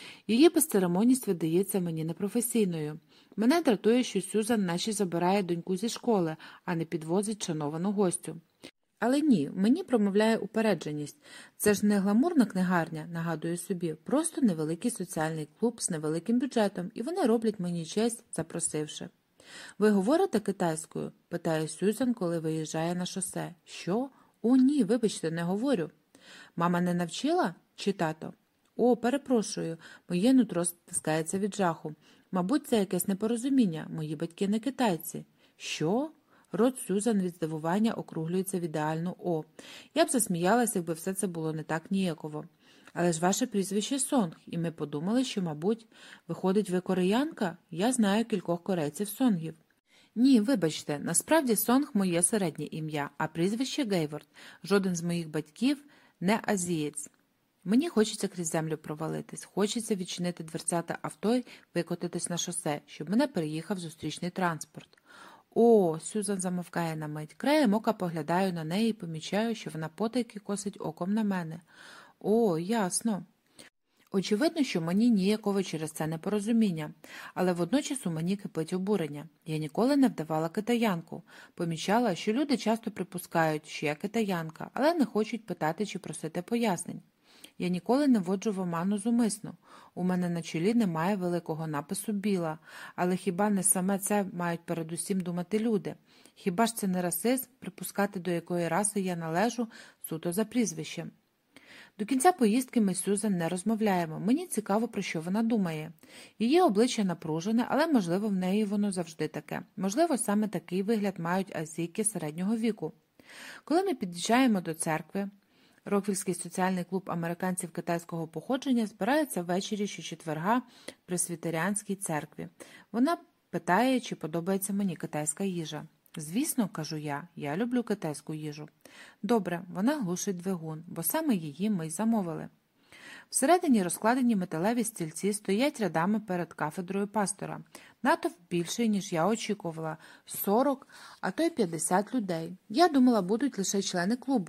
Її безцеремонність видається мені непрофесійною. Мене дратує, що Сюзан наче забирає доньку зі школи, а не підвозить шановану гостю. Але ні, мені промовляє упередженість. Це ж не гламурна книгарня, нагадую собі, просто невеликий соціальний клуб з невеликим бюджетом, і вони роблять мені честь, запросивши. «Ви говорите китайською?» – питає Сюзан, коли виїжджає на шосе. «Що? О, ні, вибачте, не говорю». «Мама не навчила? Чи тато?» «О, перепрошую, моє нутро стискається від жаху. Мабуть, це якесь непорозуміння, мої батьки не китайці». «Що?» Рот Сюзан від здивування округлюється в ідеальну «О». Я б засміялася, якби все це було не так ніяково. «Але ж ваше прізвище Сонг, і ми подумали, що, мабуть, виходить, ви кореянка? Я знаю кількох корейців Сонгів». «Ні, вибачте, насправді Сонг – моє середнє ім'я, а прізвище Гейворд. Жоден з моїх батьків не азієць». Мені хочеться крізь землю провалитись, хочеться відчинити дверцята авто й викотитись на шосе, щоб мене переїхав зустрічний транспорт. «О!» – Сюзан замовкає на мить. Краєм ока поглядаю на неї і помічаю, що вона потайки косить оком на мене. «О, ясно». Очевидно, що мені ніяково через це непорозуміння, але водночас у мені кипить обурення. Я ніколи не вдавала китаянку. Помічала, що люди часто припускають, що я китаянка, але не хочуть питати чи просити пояснень. Я ніколи не вводжу в оману зумисно. У мене на чолі немає великого напису «Біла», але хіба не саме це мають передусім думати люди? Хіба ж це не расизм, припускати, до якої раси я належу суто за прізвищем? До кінця поїздки ми з Сюзан не розмовляємо. Мені цікаво, про що вона думає. Її обличчя напружене, але, можливо, в неї воно завжди таке. Можливо, саме такий вигляд мають азійки середнього віку. Коли ми під'їжджаємо до церкви, Роквільський соціальний клуб американців китайського походження збирається ввечері щочетверга при Пресвітеріанській церкві. Вона питає, чи подобається мені китайська їжа. «Звісно, – кажу я люблю китайську їжу». «Добре», вона глушить двигун, бо саме її ми й замовили. Всередині розкладені металеві стільці стоять рядами перед кафедрою пастора. Натовп більший, ніж я очікувала – 40, а то й 50 людей. Я думала, будуть лише члени клубу,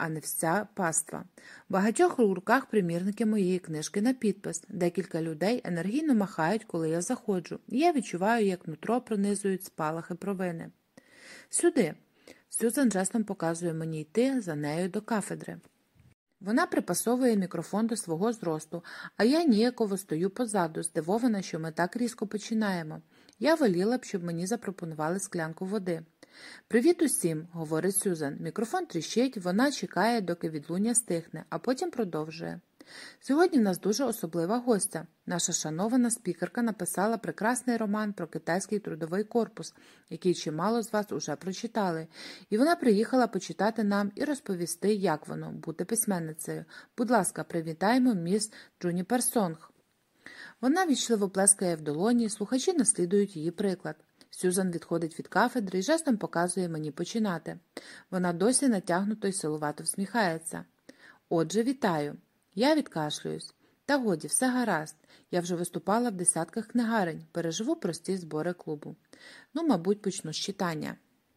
а не вся паства. В багатьох руках примірники моєї книжки на підпис. Декілька людей енергійно махають, коли я заходжу. І я відчуваю, як нутро пронизують спалахи провини. «Сюди!» Сюзан жестом показує мені йти за нею до кафедри. Вона припасовує мікрофон до свого зросту, а я ніяково стою позаду, здивована, що ми так різко починаємо. Я воліла б, щоб мені запропонували склянку води. «Привіт усім», – говорить Сюзан. Мікрофон тріщить, вона чекає, доки відлуння стихне, а потім продовжує. «Сьогодні в нас дуже особлива гостя. Наша шанована спікерка написала прекрасний роман про китайський трудовий корпус, який чимало з вас уже прочитали. І вона приїхала почитати нам і розповісти, як воно – бути письменницею. Будь ласка, привітаємо міс Джуніпер Сонг». Вона вічливо плескає в долоні, слухачі наслідують її приклад. Сюзан відходить від кафедри і жестом показує мені починати. Вона досі натягнуто й силувато всміхається. «Отже, вітаю». Я відкашлююсь. Та годі, все гаразд. Я вже виступала в десятках книгарень, переживу прості збори клубу. Мабуть, почну з читання.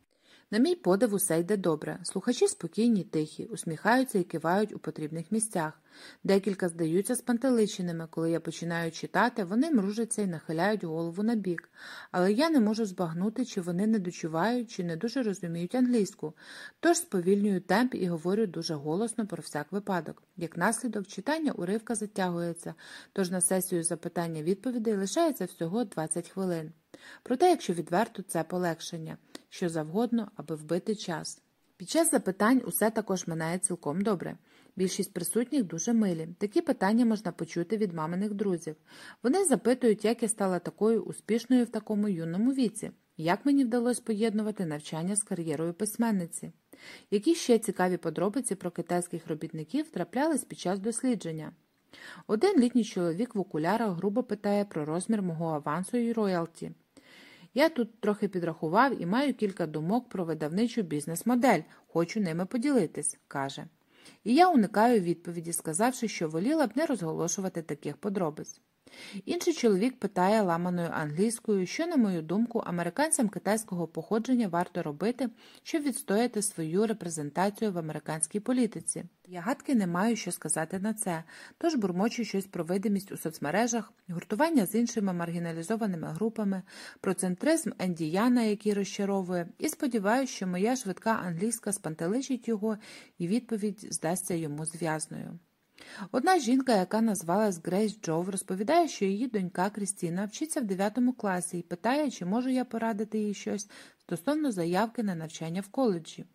На мій подив усе йде добре. Слухачі спокійні й тихі, усміхаються і кивають у потрібних місцях. Декілька здаються спантеличеними. Коли я починаю читати, вони мружаться і нахиляють голову набік. Але я не можу збагнути, чи вони не дочувають, чи не дуже розуміють англійську. Тож сповільнюю темп і говорю дуже голосно про всяк випадок. Як наслідок, читання уривка затягується, тож на сесію запитання-відповідей лишається всього 20 хвилин. Проте, якщо відверто, це полегшення. Що завгодно, аби вбити час. Під час запитань усе також минає цілком добре. Більшість присутніх дуже милі. Такі питання можна почути від маминих друзів. Вони запитують, як я стала такою успішною в такому юному віці, як мені вдалося поєднувати навчання з кар'єрою письменниці. Які ще цікаві подробиці про китайських робітників траплялись під час дослідження. Один літній чоловік в окулярах грубо питає про розмір мого авансу і роялті. Я тут трохи підрахував і маю кілька думок про видавничу бізнес-модель. Хочу ними поділитись, каже. І я уникаю відповіді, сказавши, що воліла б не розголошувати таких подробиць. Інший чоловік питає ламаною англійською, що, на мою думку, американцям китайського походження варто робити, щоб відстояти свою репрезентацію в американській політиці. Я гадки не маю, що сказати на це, тож бурмочу щось про видимість у соцмережах, гуртування з іншими маргіналізованими групами, про центризм Енді Яна, який розчаровує, і сподіваюся, що моя швидка англійська спантеличить його і відповідь здасться йому зв'язною. Одна жінка, яка назвалась Грейс Джов, розповідає, що її донька Крістіна вчиться в 9 класі і питає, чи можу я порадити їй щось стосовно заявки на навчання в коледжі.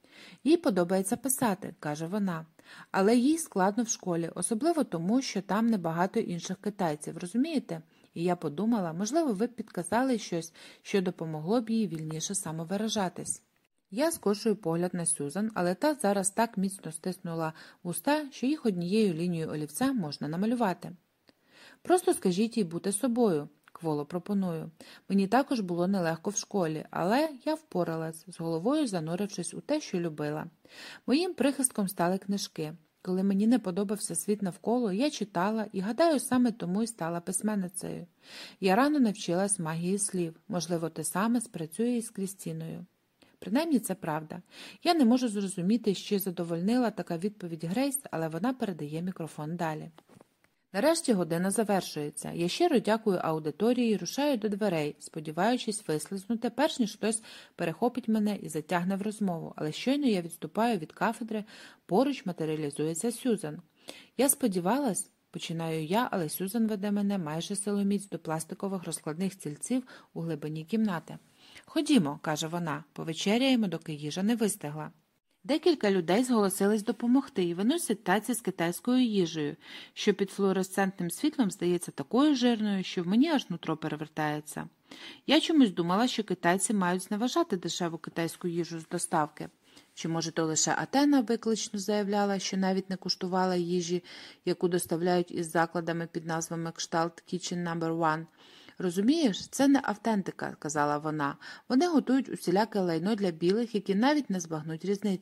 Їй подобається писати, каже вона, але їй складно в школі, особливо тому, що там небагато інших китайців, розумієте? І я подумала, можливо, ви б підказали щось, що допомогло б їй вільніше самовиражатись. Я скошую погляд на Сюзан, але та зараз так міцно стиснула вуста, що їх однією лінією олівця можна намалювати. Просто скажіть їй бути собою, кволо пропоную. Мені також було нелегко в школі, але я впоралась, з головою занурившись у те, що любила. Моїм прихистком стали книжки. Коли мені не подобався світ навколо, я читала і, гадаю, саме тому й стала письменницею. Я рано навчилась магії слів, можливо, те саме спрацює і з Крістіною. Принаймні це правда. Я не можу зрозуміти, що задовольнила така відповідь Грейс, але вона передає мікрофон далі. Нарешті година завершується. Я щиро дякую аудиторії і рушаю до дверей, сподіваючись вислизнути, перш ніж хтось перехопить мене і затягне в розмову, але щойно я відступаю від кафедри, поруч матеріалізується Сюзан. Я сподівалась, починаю я, але Сюзан веде мене майже силоміць до пластикових розкладних стільців у глибині кімнати. «Ходімо», – каже вона, – «повечеряємо, доки їжа не вистигла». Декілька людей зголосились допомогти і виносять таці з китайською їжею, що під флуоресцентним світлом здається такою жирною, що в мені аж нутро перевертається. Я чомусь думала, що китайці мають зневажати дешеву китайську їжу з доставки. Чи, може, то лише Атена виклично заявляла, що навіть не куштувала їжі, яку доставляють із закладами під назвами кшталт Kitchen No. 1. «Розумієш, це не автентика», – казала вона. «Вони готують усіляке лайно для білих, які навіть не збагнуть різниці».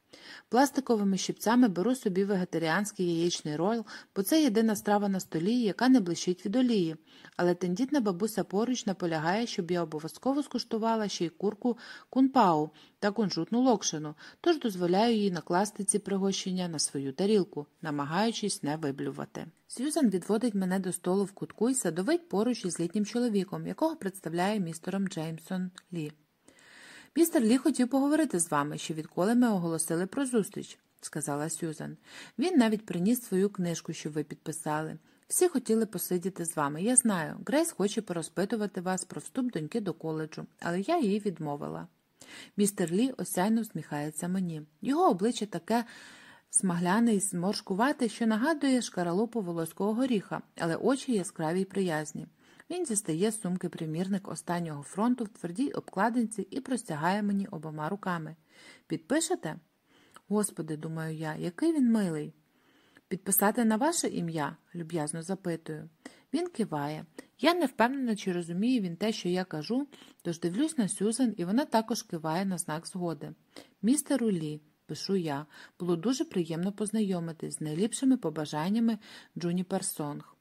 Пластиковими щипцями беру собі вегетаріанський яєчний ройл, бо це єдина страва на столі, яка не блищить від олії. Але тендітна бабуся поруч наполягає, щоб я обов'язково скуштувала ще й курку кунпау та кунжутну локшину, тож дозволяю їй накласти ці пригощення на свою тарілку, намагаючись не виблювати. Сьюзан відводить мене до столу в кутку і садовить поруч із літнім чоловіком, якого представляє містером Джеймсом Лі. «Містер Лі хотів поговорити з вами, ще відколи ми оголосили про зустріч», – сказала Сьюзан. «Він навіть приніс свою книжку, що ви підписали. Всі хотіли посидіти з вами. Я знаю, Грейс хоче порозпитувати вас про вступ доньки до коледжу, але я їй відмовила». Містер Лі осяйно всміхається мені. Його обличчя таке смагляне і зморшкувате, що нагадує шкаралупу волоського горіха, але очі яскраві й приязні. Він дістає з сумки примірник останнього фронту в твердій обкладинці і простягає мені обома руками. «Підпишете?» «Господи, – думаю я, – який він милий!» «Підписати на ваше ім'я?» – люб'язно запитую. Він киває. Я не впевнена, чи розуміє він те, що я кажу, тож дивлюсь на Сьюзан, і вона також киває на знак згоди. «Містеру Лі», – пишу я, – «було дуже приємно познайомитись з найліпшими побажаннями Джуніпер Сонг».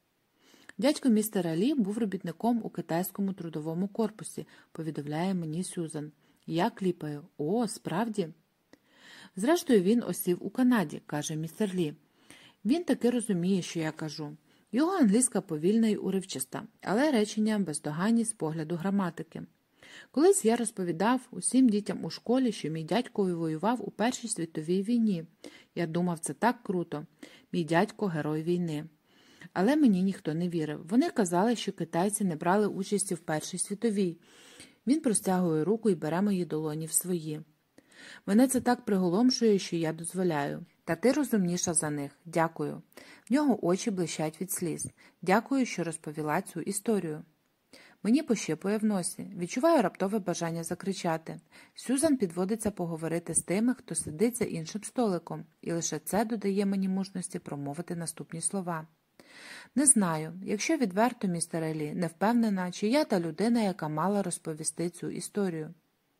Дядько містера Лі був робітником у китайському трудовому корпусі, повідомляє мені Сьюзан. Я кліпаю. О, справді? Зрештою, він осів у Канаді, каже містер Лі. Він таки розуміє, що я кажу. Його англійська повільна й уривчаста, але речення бездоганні з погляду граматики. Колись я розповідав усім дітям у школі, що мій дядько воював у Першій світовій війні. Я думав, це так круто. Мій дядько – герой війни. Але мені ніхто не вірив. Вони казали, що китайці не брали участі в Першій світовій. Він простягує руку і бере мої долоні в свої. Мене це так приголомшує, що я дозволяю. Та ти розумніша за них. Дякую. В нього очі блищать від сліз. Дякую, що розповіла цю історію. Мені пощипує в носі. Відчуваю раптове бажання закричати. Сьюзан підводиться поговорити з тими, хто сидить за іншим столиком, і лише це додає мені мужності промовити наступні слова. Не знаю, якщо відверто, містере Лі, не впевнена, чи я та людина, яка мала розповісти цю історію.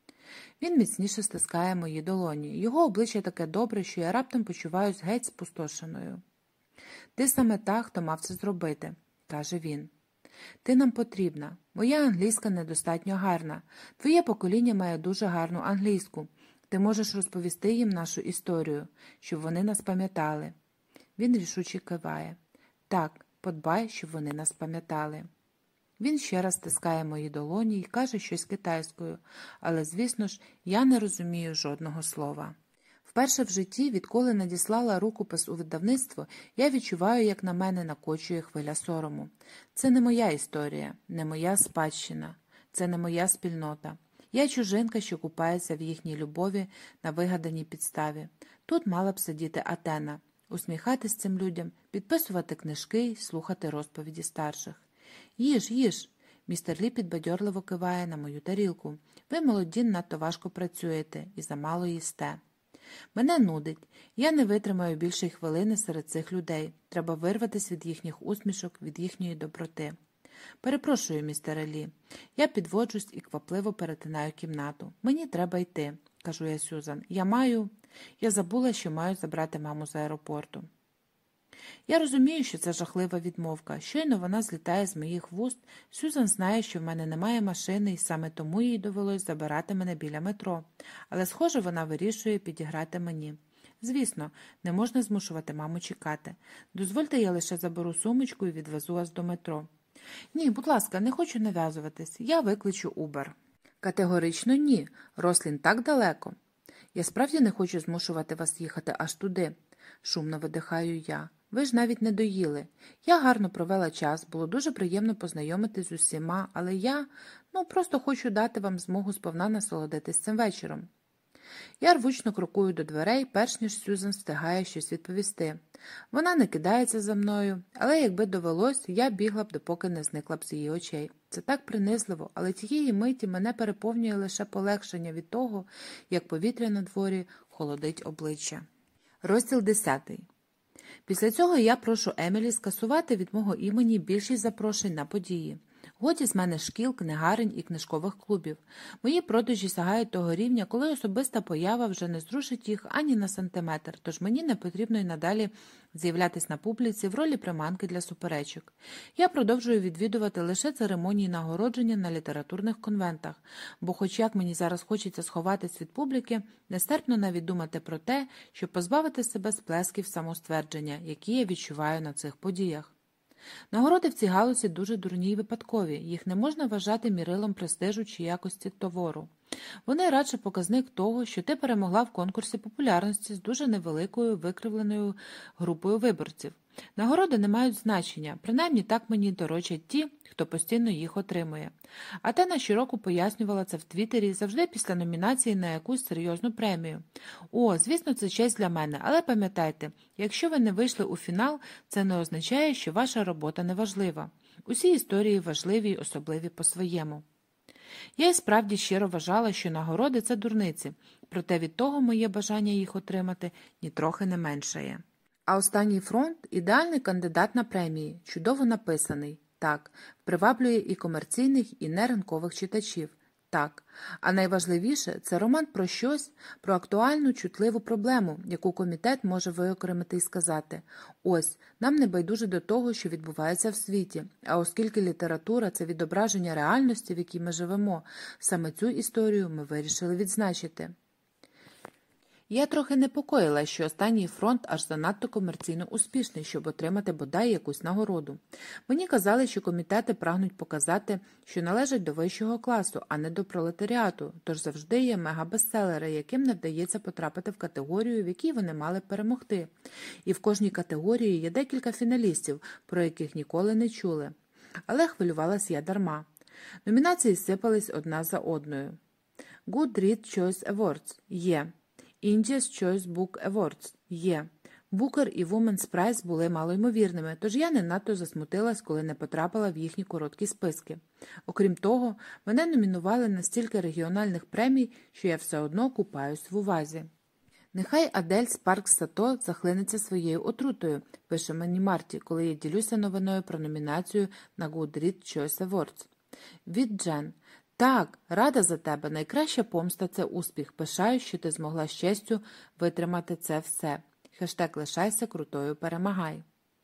Він міцніше стискає мої долоні. Його обличчя таке добре, що я раптом почуваюсь геть спустошеною. «Ти саме та, хто мав це зробити», – каже він. «Ти нам потрібна. Моя англійська недостатньо гарна. Твоє покоління має дуже гарну англійську. Ти можеш розповісти їм нашу історію, щоб вони нас пам'ятали». Він рішуче киває. «Так, подбай, щоб вони нас пам'ятали». Він ще раз стискає мої долоні і каже щось китайською, але, звісно ж, я не розумію жодного слова. Вперше в житті, відколи надіслала рукопис у видавництво, я відчуваю, як на мене накочує хвиля сорому. Це не моя історія, не моя спадщина, це не моя спільнота. Я чужинка, що купається в їхній любові на вигаданій підставі. Тут мала б сидіти Атена, усміхатись цим людям, підписувати книжки й слухати розповіді старших. «Їж, їж!» Містер Лі підбадьорливо киває на мою тарілку. «Ви, молоді, надто важко працюєте і замало їсте». Мене нудить. Я не витримаю більше хвилини серед цих людей. Треба вирватися від їхніх усмішок, від їхньої доброти. «Перепрошую, містере Лі». Я підводжусь і квапливо перетинаю кімнату. «Мені треба йти», – кажу я Сьюзан. Я забула, що маю забрати маму з аеропорту». Я розумію, що це жахлива відмовка. Щойно вона злітає з моїх вуст. Сьюзан знає, що в мене немає машини, і саме тому їй довелось забирати мене біля метро. Але, схоже, вона вирішує підіграти мені. Звісно, не можна змушувати маму чекати. Дозвольте, я лише заберу сумочку і відвезу вас до метро. Ні, будь ласка, не хочу нав'язуватись. Я викличу Uber. Категорично ні. Рослін так далеко. Я справді не хочу змушувати вас їхати аж туди. Шумно видихаю я. Ви ж навіть не доїли. Я гарно провела час, було дуже приємно познайомитись з усіма, але я, просто хочу дати вам змогу сповна насолодитись цим вечором. Я рвучно крокую до дверей, перш ніж Сьюзан встигає щось відповісти. Вона не кидається за мною, але якби довелось, я бігла б, допоки не зникла б з її очей. Це так принизливо, але тієї миті мене переповнює лише полегшення від того, як повітря на дворі холодить обличчя. Розділ 10. Після цього я прошу Емілі скасувати від мого імені більшість запрошень на події. Годі з мене шкіл, книгарень і книжкових клубів. Мої продажі сягають того рівня, коли особиста поява вже не зрушить їх ані на сантиметр, тож мені не потрібно й надалі з'являтись на публіці в ролі приманки для суперечок. Я продовжую відвідувати лише церемонії нагородження на літературних конвентах, бо хоч як мені зараз хочеться сховатись від публіки, нестерпно навіть думати про те, щоб позбавити себе сплесків самоствердження, які я відчуваю на цих подіях. Нагороди в цій галузі дуже дурні й випадкові, їх не можна вважати мірилом престижу чи якості товару. Вони радше показник того, що ти перемогла в конкурсі популярності з дуже невеликою викривленою групою виборців. Нагороди не мають значення, принаймні так мені доручать ті, хто постійно їх отримує. Атена щороку пояснювала це в Твіттері завжди після номінації на якусь серйозну премію. О, звісно, це честь для мене, але пам'ятайте, якщо ви не вийшли у фінал, це не означає, що ваша робота не важлива. Усі історії важливі й особливі по-своєму. Я й справді щиро вважала, що нагороди – це дурниці, проте від того моє бажання їх отримати нітрохи не меншає. А останній фронт – ідеальний кандидат на премії, чудово написаний, так, приваблює і комерційних, і неринкових читачів, так. А найважливіше – це роман про щось, про актуальну, чутливу проблему, яку комітет може виокремити і сказати «Ось, нам не байдуже до того, що відбувається в світі, а оскільки література – це відображення реальності, в якій ми живемо, саме цю історію ми вирішили відзначити». Я трохи непокоїла, що останній фронт аж занадто комерційно успішний, щоб отримати бодай якусь нагороду. Мені казали, що комітети прагнуть показати, що належать до вищого класу, а не до пролетаріату, тож завжди є мегабестселери, яким не вдається потрапити в категорію, в якій вони мали перемогти. І в кожній категорії є декілька фіналістів, про яких ніколи не чули. Але хвилювалась я дарма. Номінації сипались одна за одною. Goodreads Choice Awards – є. India's Choice Book Awards – є. Booker і Women's Prize були малоймовірними, тож я не надто засмутилась, коли не потрапила в їхні короткі списки. Окрім того, мене номінували на стільки регіональних премій, що я все одно купаюсь в увазі. Нехай Адель Спаркс-Сато захлинеться своєю отрутою, пише мені Марті, коли я ділюся новиною про номінацію на Goodreads Choice Awards. Від Джен. Так, рада за тебе. Найкраща помста – це успіх. Пишаю, що ти змогла з честю витримати це все. Хештег «Лишайся крутою, перемагай».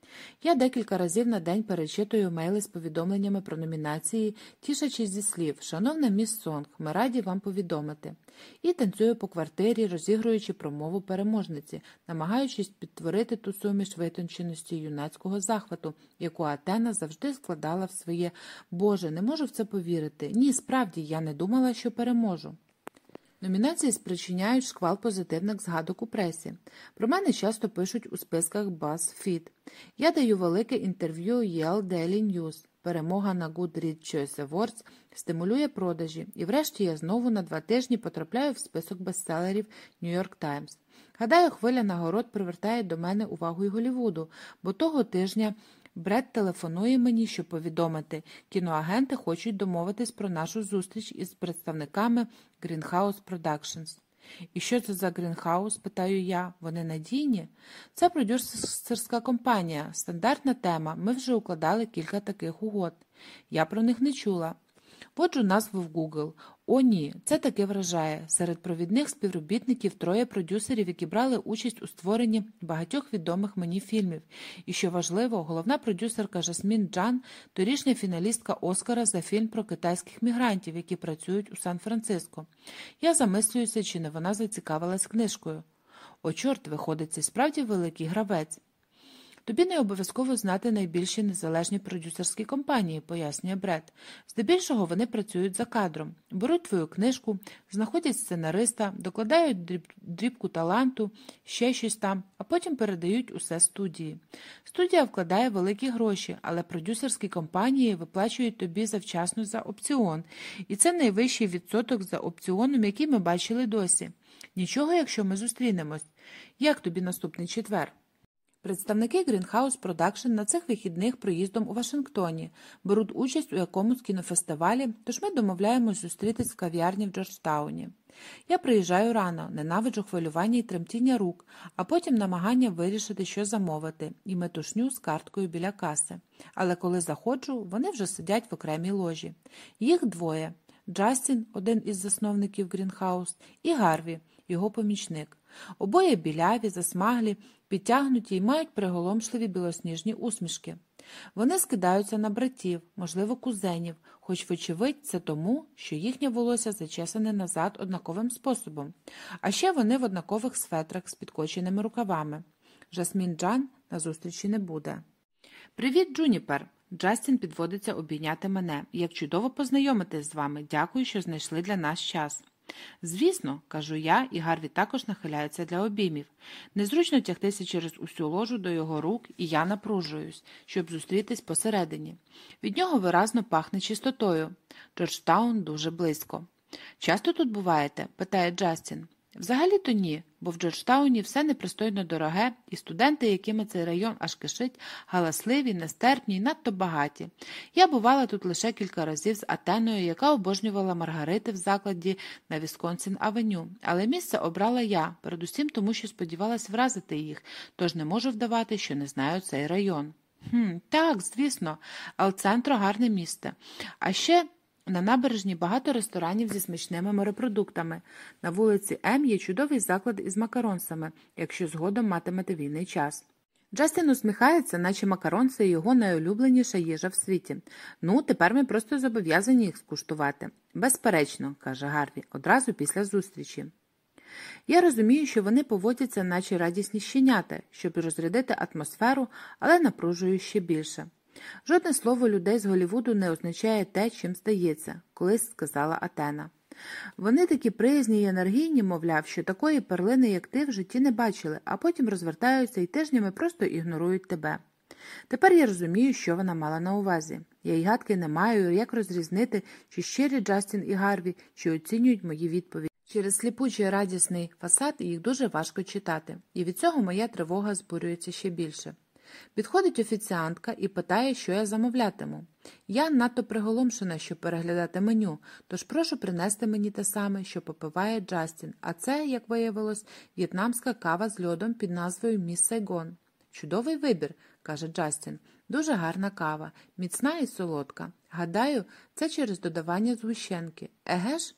Я декілька разів на день перечитую мейли з повідомленнями про номінації, тішачись зі слів «Шановна міс Сонг, ми раді вам повідомити». І танцюю по квартирі, розігруючи промову переможниці, намагаючись підтворити ту суміш витонченості юнацького захвату, яку Атена завжди складала в своє «Боже, не можу в це повірити. Ні, справді, я не думала, що переможу». Номінації спричиняють шквал позитивних згадок у пресі. Про мене часто пишуть у списках BuzzFeed. Я даю велике інтерв'ю Yale Daily News. Перемога на Goodreads Choice Awards стимулює продажі. І врешті я знову на 2 тижні потрапляю в список бестселерів New York Times. Гадаю, хвиля нагород привертає до мене увагу й Голлівуду, бо того тижня Бред телефонує мені, щоб повідомити. Кіноагенти хочуть домовитись про нашу зустріч із представниками Greenhouse Productions. І що це за Greenhouse, питаю я. Вони надійні? Це продюсерська компанія. Стандартна тема. Ми вже укладали кілька таких угод. Я про них не чула. Вводжу назву в Google. О ні, це таки вражає. Серед провідних співробітників 3 продюсерів, які брали участь у створенні багатьох відомих мені фільмів. І що важливо, головна продюсерка Жасмін Джан – торішня фіналістка Оскара за фільм про китайських мігрантів, які працюють у Сан-Франциско. Я замислююся, чи не вона зацікавилась книжкою. О, чорт, виходить, це справді великий гравець. Тобі не обов'язково знати найбільші незалежні продюсерські компанії, пояснює Бред. Здебільшого вони працюють за кадром, беруть твою книжку, знаходять сценариста, докладають дрібку таланту, ще щось там, а потім передають усе студії. Студія вкладає великі гроші, але продюсерські компанії виплачують тобі завчасно за опціон. І це найвищий відсоток за опціоном, який ми бачили досі. Нічого, якщо ми зустрінемось. Як тобі наступний четвер? Представники Greenhouse Production на цих вихідних проїздом у Вашингтоні беруть участь у якомусь кінофестивалі, тож ми домовляємось зустрітись в кав'ярні в Джорджтауні. Я приїжджаю рано, ненавиджу хвилювання і тремтіння рук, а потім намагання вирішити, що замовити, і метушню з карткою біля каси. Але коли заходжу, вони вже сидять в окремій ложі. Їх двоє – Джастін, один із засновників Greenhouse, і Гарві, його помічник. Обоє біляві, засмаглі, підтягнуті й мають приголомшливі білосніжні усмішки. Вони скидаються на братів, можливо, кузенів, хоч, вочевидь, це тому, що їхнє волосся зачесане назад однаковим способом. А ще вони в однакових светрах з підкоченими рукавами. Жасмін Джан на зустрічі не буде. «Привіт, Джуніпер!» Джастін підводиться обійняти мене. «Як чудово познайомитись з вами. Дякую, що знайшли для нас час». «Звісно», – кажу я, і Гарві також нахиляється для обіймів. Незручно тягтися через усю ложу до його рук, і я напружуюсь, щоб зустрітись посередині. Від нього виразно пахне чистотою. Джорджтаун дуже близько. «Часто тут буваєте?» – питає Джастін. «Взагалі-то ні, бо в Джорджтауні все непристойно дороге, і студенти, якими цей район аж кишить, галасливі, нестерпні й надто багаті. Я бувала тут лише кілька разів з Атеною, яка обожнювала маргарити в закладі на Вісконсін-авеню. Але місце обрала я, передусім тому, що сподівалась вразити їх, тож не можу вдавати, що не знаю цей район». Так, звісно, Ел-Центро – гарне місце. А ще... На набережні багато ресторанів зі смачними морепродуктами. На вулиці М є чудовий заклад із макаронсами, якщо згодом матимете вільний час. Джастін усміхається, наче макарон – це його найулюбленіша їжа в світі. «Ну, тепер ми просто зобов'язані їх скуштувати». «Безперечно», – каже Гарві, одразу після зустрічі. Я розумію, що вони поводяться, наче радісні щенята, щоб розрядити атмосферу, але напружую ще більше. «Жодне слово людей з Голлівуду не означає те, чим здається», – колись сказала Атена. «Вони такі приязні й енергійні, мовляв, що такої перлини, як ти, в житті не бачили, а потім розвертаються і тижнями просто ігнорують тебе». Тепер я розумію, що вона мала на увазі. Я й гадки не маю, як розрізнити, чи щирі Джастін і Гарві, чи оцінюють мої відповіді. Через сліпучий радісний фасад їх дуже важко читати, і від цього моя тривога збурюється ще більше. Підходить офіціантка і питає, що я замовлятиму. Я надто приголомшена, щоб переглядати меню, тож прошу принести мені те саме, що попиває Джастін, а це, як виявилось, в'єтнамська кава з льодом під назвою «Міс Сайгон». «Чудовий вибір», – каже Джастін. «Дуже гарна кава, міцна і солодка. Гадаю, це через додавання згущенки. Еге ж?»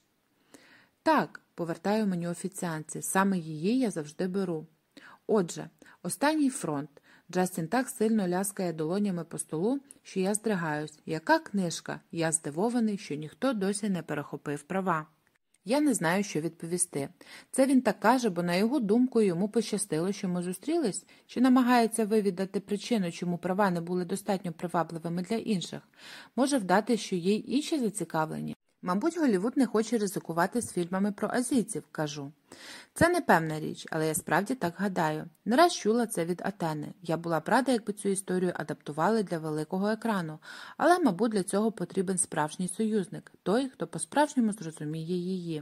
«Так», – повертаю меню офіціантці, – «саме її я завжди беру». Отже, останній фронт. Джастін так сильно ляскає долонями по столу, що я здригаюсь. Яка книжка? Я здивований, що ніхто досі не перехопив права. Я не знаю, що відповісти. Це він так каже, бо, на його думку, йому пощастило, що ми зустрілись? Чи намагається вивідати причину, чому права не були достатньо привабливими для інших? Може вдати, що є й інші зацікавлені? Мабуть, Голлівуд не хоче ризикувати з фільмами про азійців, кажу. Це непевна річ, але я справді так гадаю. Не раз чула це від Атени. Я була б рада, якби цю історію адаптували для великого екрану, але, мабуть, для цього потрібен справжній союзник, той, хто по-справжньому зрозуміє її.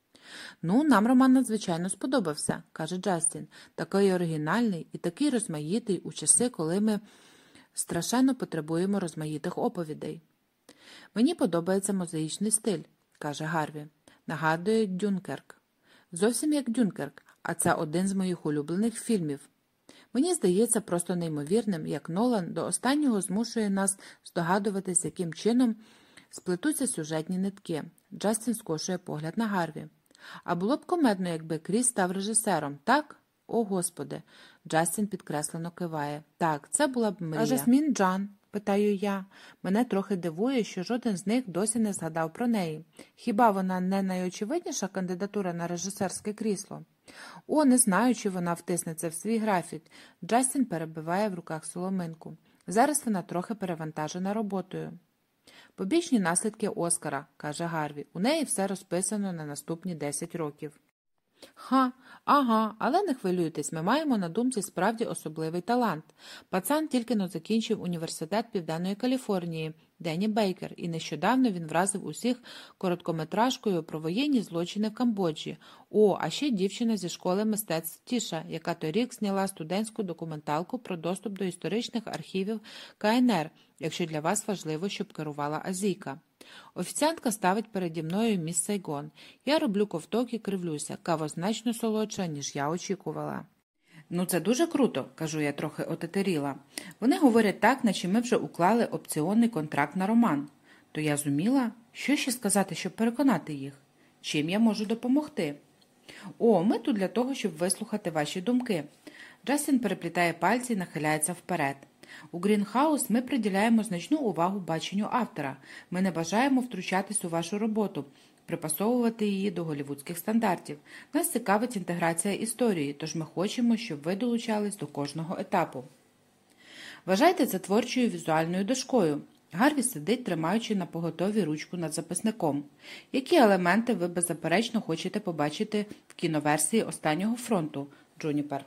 «Ну, нам роман надзвичайно сподобався», – каже Джастін. «Такий оригінальний і такий розмаїтий у часи, коли ми страшенно потребуємо розмаїтих оповідей». «Мені подобається мозаїчний стиль», – каже Гарві. «Нагадує Дюнкерк». «Зовсім як Дюнкерк, а це один з моїх улюблених фільмів». Мені здається просто неймовірним, як Нолан до останнього змушує нас здогадуватись, яким чином сплетуться сюжетні нитки. Джастін скошує погляд на Гарві. «А було б кумедно, якби Кріс став режисером, так?» «О, Господи!» Джастін підкреслено киває. «Так, це була б мрія». «А Жасмін Джан?» – питаю я. Мене трохи дивує, що жоден з них досі не згадав про неї. Хіба вона не найочевидніша кандидатура на режисерське крісло? «О, не знаю, чи вона втиснеться в свій графік». Джастін перебиває в руках соломинку. «Зараз вона трохи перевантажена роботою». «Побічні наслідки Оскара», – каже Гарві. «У неї все розписано на наступні 10 років». Ага, але не хвилюйтесь, ми маємо на думці справді особливий талант. Пацан тільки-но закінчив університет Південної Каліфорнії, Денні Бейкер, і нещодавно він вразив усіх короткометражкою про воєнні злочини в Камбоджі. А ще дівчина зі школи мистецтв Тіша, яка торік зняла студентську документалку про доступ до історичних архівів КНР, якщо для вас важливо, щоб керувала азійка. Офіціантка ставить переді мною міс Сайгон. Я роблю ковток і кривлюся. Кава значно солодша, ніж я очікувала. Ну, це дуже круто, кажу я трохи отетеріла. Вони говорять так, наче ми вже уклали опціонний контракт на роман. То я зуміла, що ще сказати, щоб переконати їх? Чим я можу допомогти? Ми тут для того, щоб вислухати ваші думки. Джастін переплітає пальці і нахиляється вперед. У Грінхаус ми приділяємо значну увагу баченню автора. Ми не бажаємо втручатись у вашу роботу, припасовувати її до голлівудських стандартів. Нас цікавить інтеграція історії, тож ми хочемо, щоб ви долучались до кожного етапу. Вважайте це творчою візуальною дошкою. Гарві сидить, тримаючи на поготові ручку над записником. Які елементи ви беззаперечно хочете побачити в кіноверсії «Останнього фронту», Джуніпер?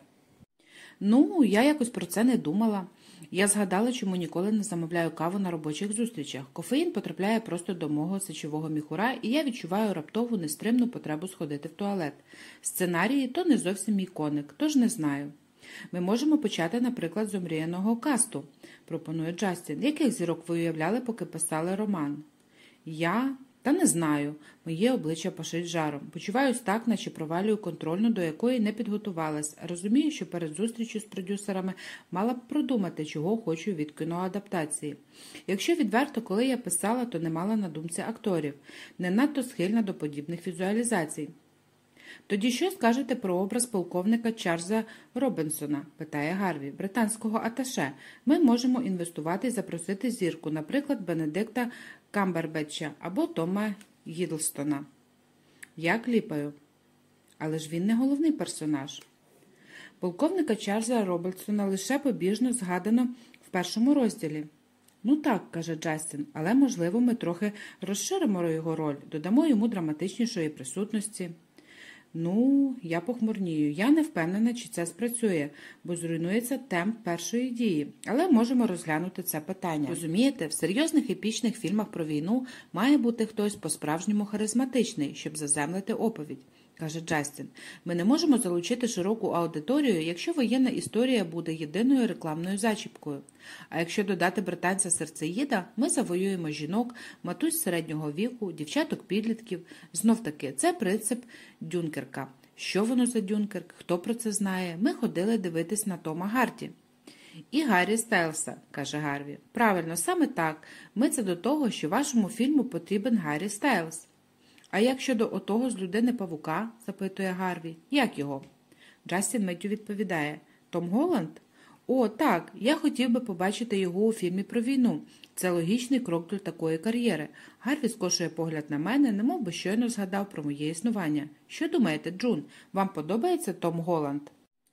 Я якось про це не думала. Я згадала, чому ніколи не замовляю каву на робочих зустрічах. Кофеїн потрапляє просто до мого сечового міхура, і я відчуваю раптову нестримну потребу сходити в туалет. Сценарії – то не зовсім мій коник, тож не знаю. Ми можемо почати, наприклад, з омріяного касту, пропонує Джастін. Яких зірок ви уявляли, поки писали роман? Та не знаю. Моє обличчя пашить жаром. Почуваюсь так, наче провалюю контрольну, до якої не підготувалась. Розумію, що перед зустрічю з продюсерами мала б продумати, чого хочу від кіноадаптації. Якщо відверто, коли я писала, то не мала на думці акторів. Не надто схильна до подібних візуалізацій. Тоді що скажете про образ полковника Чарльза Робінсона, питає Гарві, британського аташе. Ми можемо інвестувати і запросити зірку, наприклад, Бенедикта Камбербетча або Тома Гідлстона. Я кліпаю. Але ж він не головний персонаж. Полковника Чарльза Робінсона лише побіжно згадано в першому розділі. Так, каже Джастін, але, можливо, ми трохи розширимо його роль, додамо йому драматичнішої присутності. Я похмурнію. Я не впевнена, чи це спрацює, бо зруйнується темп першої дії. Але можемо розглянути це питання. Розумієте, в серйозних епічних фільмах про війну має бути хтось по-справжньому харизматичний, щоб заземлити оповідь, каже Джастін. Ми не можемо залучити широку аудиторію, якщо воєнна історія буде єдиною рекламною зачіпкою. А якщо додати британця-серцеїда, ми завоюємо жінок, матусь середнього віку, дівчаток-підлітків. Знов-таки, це принцип Дюнкерка. Що воно за Дюнкерк? Хто про це знає? Ми ходили дивитись на Тома Гарді. І Гаррі Стайлса, каже Гарві. Правильно, саме так. Ми це до того, що вашому фільму потрібен Гаррі Стайлс. А як щодо отого з людини-павука, запитує Гарві. Як його? Джастін миттю відповідає. Том Голланд? Так, я хотів би побачити його у фільмі про війну. Це логічний крок для такої кар'єри. Гарві скошує погляд на мене, немов би щойно згадав про моє існування. Що думаєте, Джун, вам подобається Том Голланд?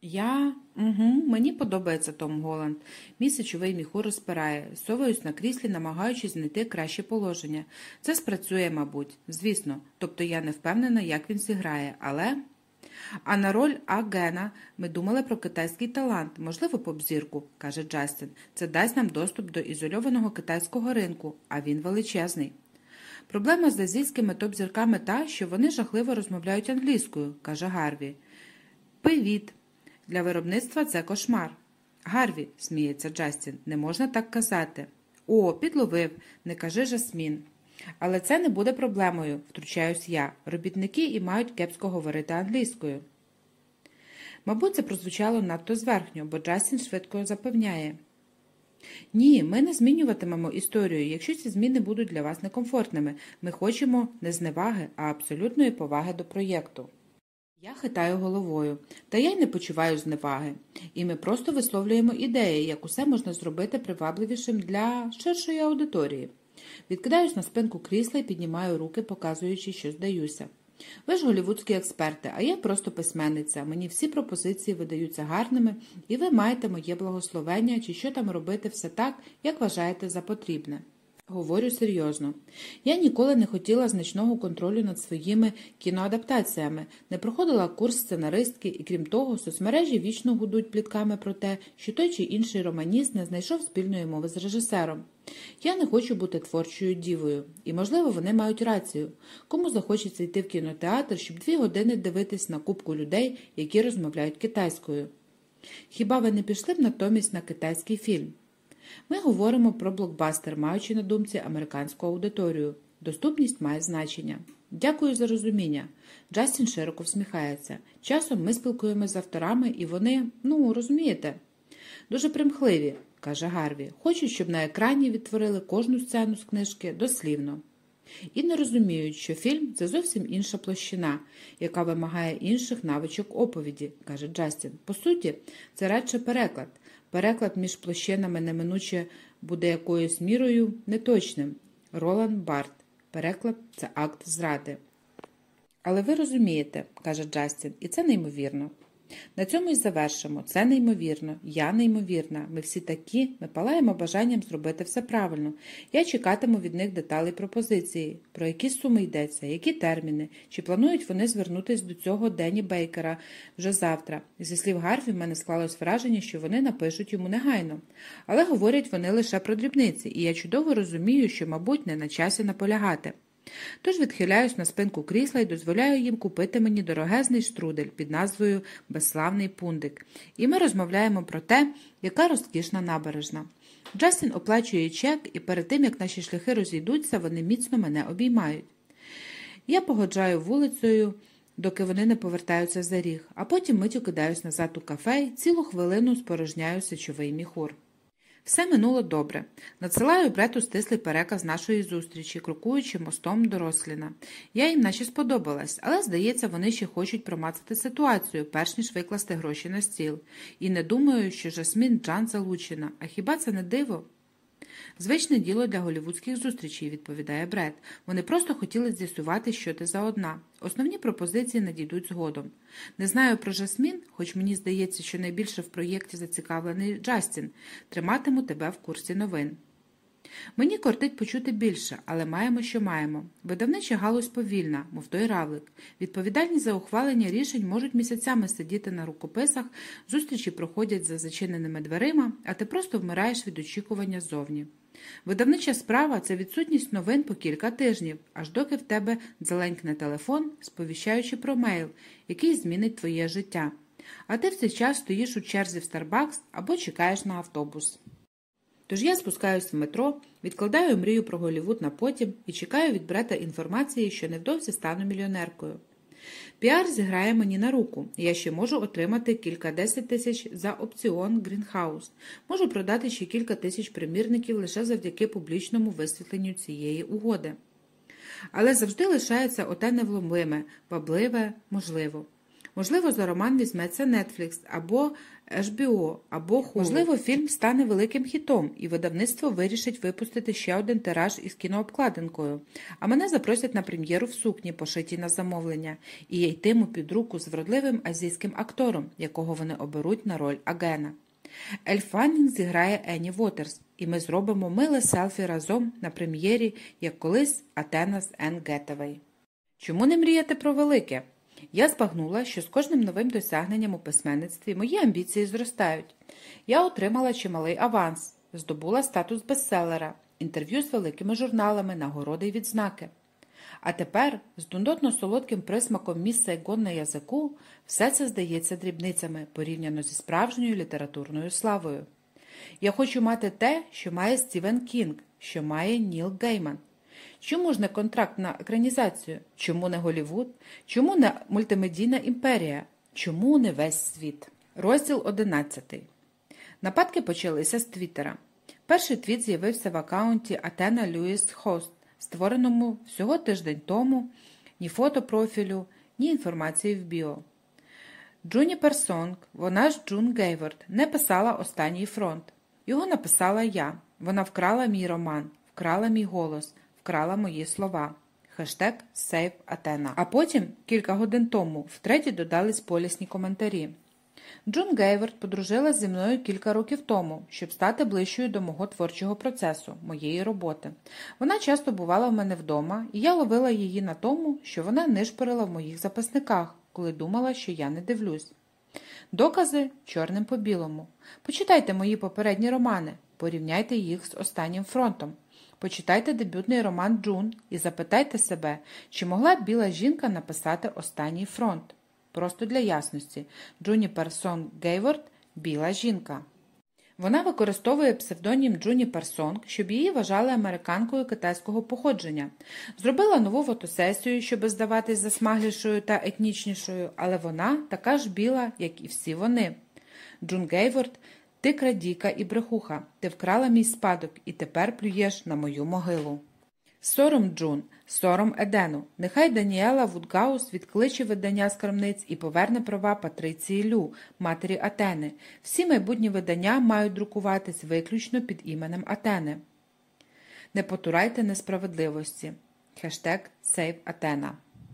Мені подобається Том Голланд. Мій сечовий міхур розпирає. Соваюсь на кріслі, намагаючись знайти краще положення. Це спрацює, мабуть. Звісно. Тобто я не впевнена, як він зіграє, але... А на роль Гена ми думали про китайський талант, можливо, поп-зірку, каже Джастін. Це дасть нам доступ до ізольованого китайського ринку, а він величезний. Проблема з азійськими топ-зірками та, що вони жахливо розмовляють англійською, каже Гарві. Привіт. Для виробництва це кошмар. Гарві, сміється Джастін, не можна так казати. Підловив, не кажи Жасмін. Але це не буде проблемою, втручаюсь я. Робітники і мають кепсько говорити англійською. Мабуть, це прозвучало надто зверхньо, бо Джастін швидко запевняє. Ні, ми не змінюватимемо історію, якщо ці зміни будуть для вас некомфортними. Ми хочемо не зневаги, а абсолютної поваги до проєкту. Я хитаю головою, та я й не почуваю зневаги. І ми просто висловлюємо ідеї, як усе можна зробити привабливішим для ширшої аудиторії. Відкидаюсь на спинку крісла і піднімаю руки, показуючи, що здаюся. Ви ж голлівудські експерти, а я просто письменниця. Мені всі пропозиції видаються гарними, і ви маєте моє благословення, чи що там робити все так, як вважаєте за потрібне. Говорю серйозно. Я ніколи не хотіла значного контролю над своїми кіноадаптаціями, не проходила курс сценаристки і, крім того, соцмережі вічно гудуть плітками про те, що той чи інший романіст не знайшов спільної мови з режисером. Я не хочу бути творчою дівою. І, можливо, вони мають рацію. Кому захочеться йти в кінотеатр, щоб 2 години дивитись на купку людей, які розмовляють китайською? Хіба ви не пішли б натомість на китайський фільм? Ми говоримо про блокбастер, маючи на думці американську аудиторію. Доступність має значення. Дякую за розуміння. Джастін широко всміхається. Часом ми спілкуємося з авторами, і вони, розумієте, дуже примхливі, каже Гарві. Хочуть, щоб на екрані відтворили кожну сцену з книжки дослівно. І не розуміють, що фільм – це зовсім інша площина, яка вимагає інших навичок оповіді, каже Джастін. По суті, це радше переклад. Переклад між площинами неминуче буде якоюсь мірою неточним. Роланд Барт. Переклад – це акт зради. Але ви розумієте, каже Джастін, і це неймовірно. На цьому й завершимо. Це неймовірно. Я неймовірна. Ми всі такі. Ми палаємо бажанням зробити все правильно. Я чекатиму від них деталей пропозиції. Про які суми йдеться, які терміни. Чи планують вони звернутися до цього Денні Бейкера вже завтра. Зі слів Гарві, в мене склалось враження, що вони напишуть йому негайно. Але говорять вони лише про дрібниці. І я чудово розумію, що, мабуть, не на часі наполягати. Тож відхиляюсь на спинку крісла і дозволяю їм купити мені дорогезний штрудель під назвою «Безславний пундик». І ми розмовляємо про те, яка розкішна набережна. Джастін оплачує чек, і перед тим, як наші шляхи розійдуться, вони міцно мене обіймають. Я погоджаю вулицею, доки вони не повертаються за ріг, а потім миттю кидаюсь назад у кафе і цілу хвилину спорожняю сечовий міхур. Все минуло добре. Надсилаю Брету стислий переказ нашої зустрічі, крокуючи мостом до Росліна. Я їм наче сподобалась, але, здається, вони ще хочуть промацати ситуацію, перш ніж викласти гроші на стіл. І не думаю, що Жасмін Джан залучена. А хіба це не диво? Звичне діло для голлівудських зустрічей, відповідає Бред. Вони просто хотіли з'ясувати, що ти за одна. Основні пропозиції надійдуть згодом. Не знаю про Жасмін, хоч мені здається, що найбільше в проєкті зацікавлений Джастін. Триматиму тебе в курсі новин. Мені кортить почути більше, але маємо, що маємо. Видавнича галузь повільна, мов той равлик. Відповідальні за ухвалення рішень можуть місяцями сидіти на рукописах, зустрічі проходять за зачиненими дверима, а ти просто вмираєш від очікування ззовні. Видавнича справа – це відсутність новин по кілька тижнів, аж доки в тебе дзеленькне телефон, сповіщаючи про мейл, який змінить твоє життя. А ти в цей час стоїш у черзі в Starbucks або чекаєш на автобус. Тож я спускаюсь в метро, відкладаю мрію про Голлівуд на потім і чекаю від Брета інформації, що невдовзі стану мільйонеркою. Піар зіграє мені на руку. Я ще можу отримати кілька-десять тисяч за опціон Greenhouse. Можу продати ще кілька тисяч примірників лише завдяки публічному висвітленню цієї угоди. Але завжди лишається оте невломливе, вабливе, можливо. Можливо, за роман візьметься Netflix, або HBO, або Hulu. Можливо, фільм стане великим хітом, і видавництво вирішить випустити ще один тираж із кінообкладинкою. А мене запросять на прем'єру в сукні, пошитій на замовлення, і я йтиму під руку з вродливим азійським актором, якого вони оберуть на роль Агена. Ель Фаннінг зіграє Енні Уотерс, і ми зробимо миле селфі разом на прем'єрі, як колись Атена з Енн Гетевей. Чому не мріяти про велике? Я збагнула, що з кожним новим досягненням у письменництві мої амбіції зростають. Я отримала чималий аванс, здобула статус бестселера, інтерв'ю з великими журналами, нагороди й відзнаки. А тепер, з нудотно-солодким присмаком міс Сайгон на язику, все це здається дрібницями, порівняно зі справжньою літературною славою. Я хочу мати те, що має Стівен Кінг, що має Ніл Гейман. Чому ж не контракт на екранізацію? Чому не Голлівуд? Чому не мультимедійна імперія? Чому не весь світ? Розділ 11. Нападки почалися з Твіттера. Перший твіт з'явився в акаунті Атена Льюіс Хост, створеному всього тиждень тому, ні фото профілю, ні інформації в біо. Джуніпер Сонг, вона ж Джун Гейвард, не писала «Останній фронт». Його написала я. Вона вкрала мій роман, вкрала мій голос, вкрала мої слова. Хештег Save Athena. А потім, кілька годин тому, втретє додались полісні коментарі. Джун Гейвард подружилась зі мною кілька років тому, щоб стати ближчою до мого творчого процесу, моєї роботи. Вона часто бувала в мене вдома, і я ловила її на тому, що вона нишпорила в моїх записниках, коли думала, що я не дивлюсь. Докази чорним по білому. Почитайте мої попередні романи, порівняйте їх з «Останнім фронтом». Почитайте дебютний роман Джун і запитайте себе, чи могла б біла жінка написати «Останній фронт». Просто для ясності. Джуніпер Сонг Гейворд – біла жінка. Вона використовує псевдонім Джуніпер Сонг, щоб її вважали американкою китайського походження. Зробила нову фотосесію, щоб здаватись засмаглішою та етнічнішою, але вона така ж біла, як і всі вони. Джун Гейворд – ти крадійка і брехуха, ти вкрала мій спадок і тепер плюєш на мою могилу. Сором Джун, сором Едену. Нехай Даніела Вудгаус відкличе видання з крамниць і поверне права Патриції Лю, матері Атени. Всі майбутні видання мають друкуватись виключно під іменем Атени. Не потурайте несправедливості. Хештег Save Athena.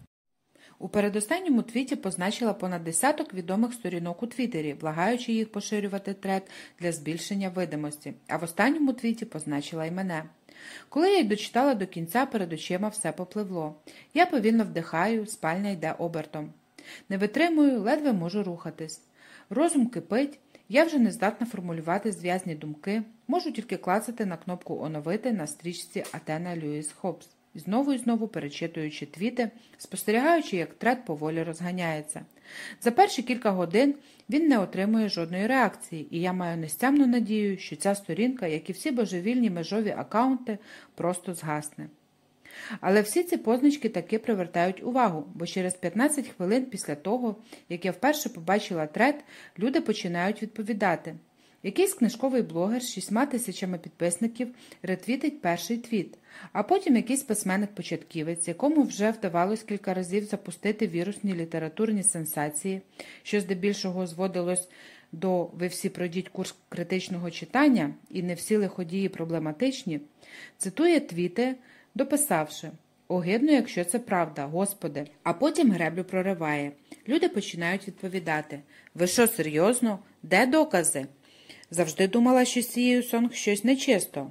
У передостанньому твіті позначила понад десяток відомих сторінок у Твіттері, благаючи їх поширювати тред для збільшення видимості, а в останньому твіті позначила й мене. Коли я й дочитала до кінця, перед очима все попливло. Я повільно вдихаю, спальня йде обертом. Не витримую, ледве можу рухатись. Розум кипить, я вже не здатна формулювати зв'язні думки, можу тільки клацати на кнопку «Оновити» на стрічці Атена Льюіс Хоббс. І знову перечитуючи твіти, спостерігаючи, як тред поволі розганяється. За перші кілька годин він не отримує жодної реакції, і я маю нестямну надію, що ця сторінка, як і всі божевільні межові акаунти, просто згасне. Але всі ці позначки таки привертають увагу, бо через 15 хвилин після того, як я вперше побачила тред, люди починають відповідати. Якийсь книжковий блогер з 6 тисячами підписників ретвітить перший твіт, а потім якийсь письменник-початківець, якому вже вдавалось кілька разів запустити вірусні літературні сенсації, що здебільшого зводилось до «ви всі пройдіть курс критичного читання» і «не всі лиходії проблематичні», цитує твіти, дописавши «огидно, якщо це правда, Господи», а потім греблю прориває. Люди починають відповідати «ви що, серйозно? Де докази?» Завжди думала, що з цією Сонг щось нечисто.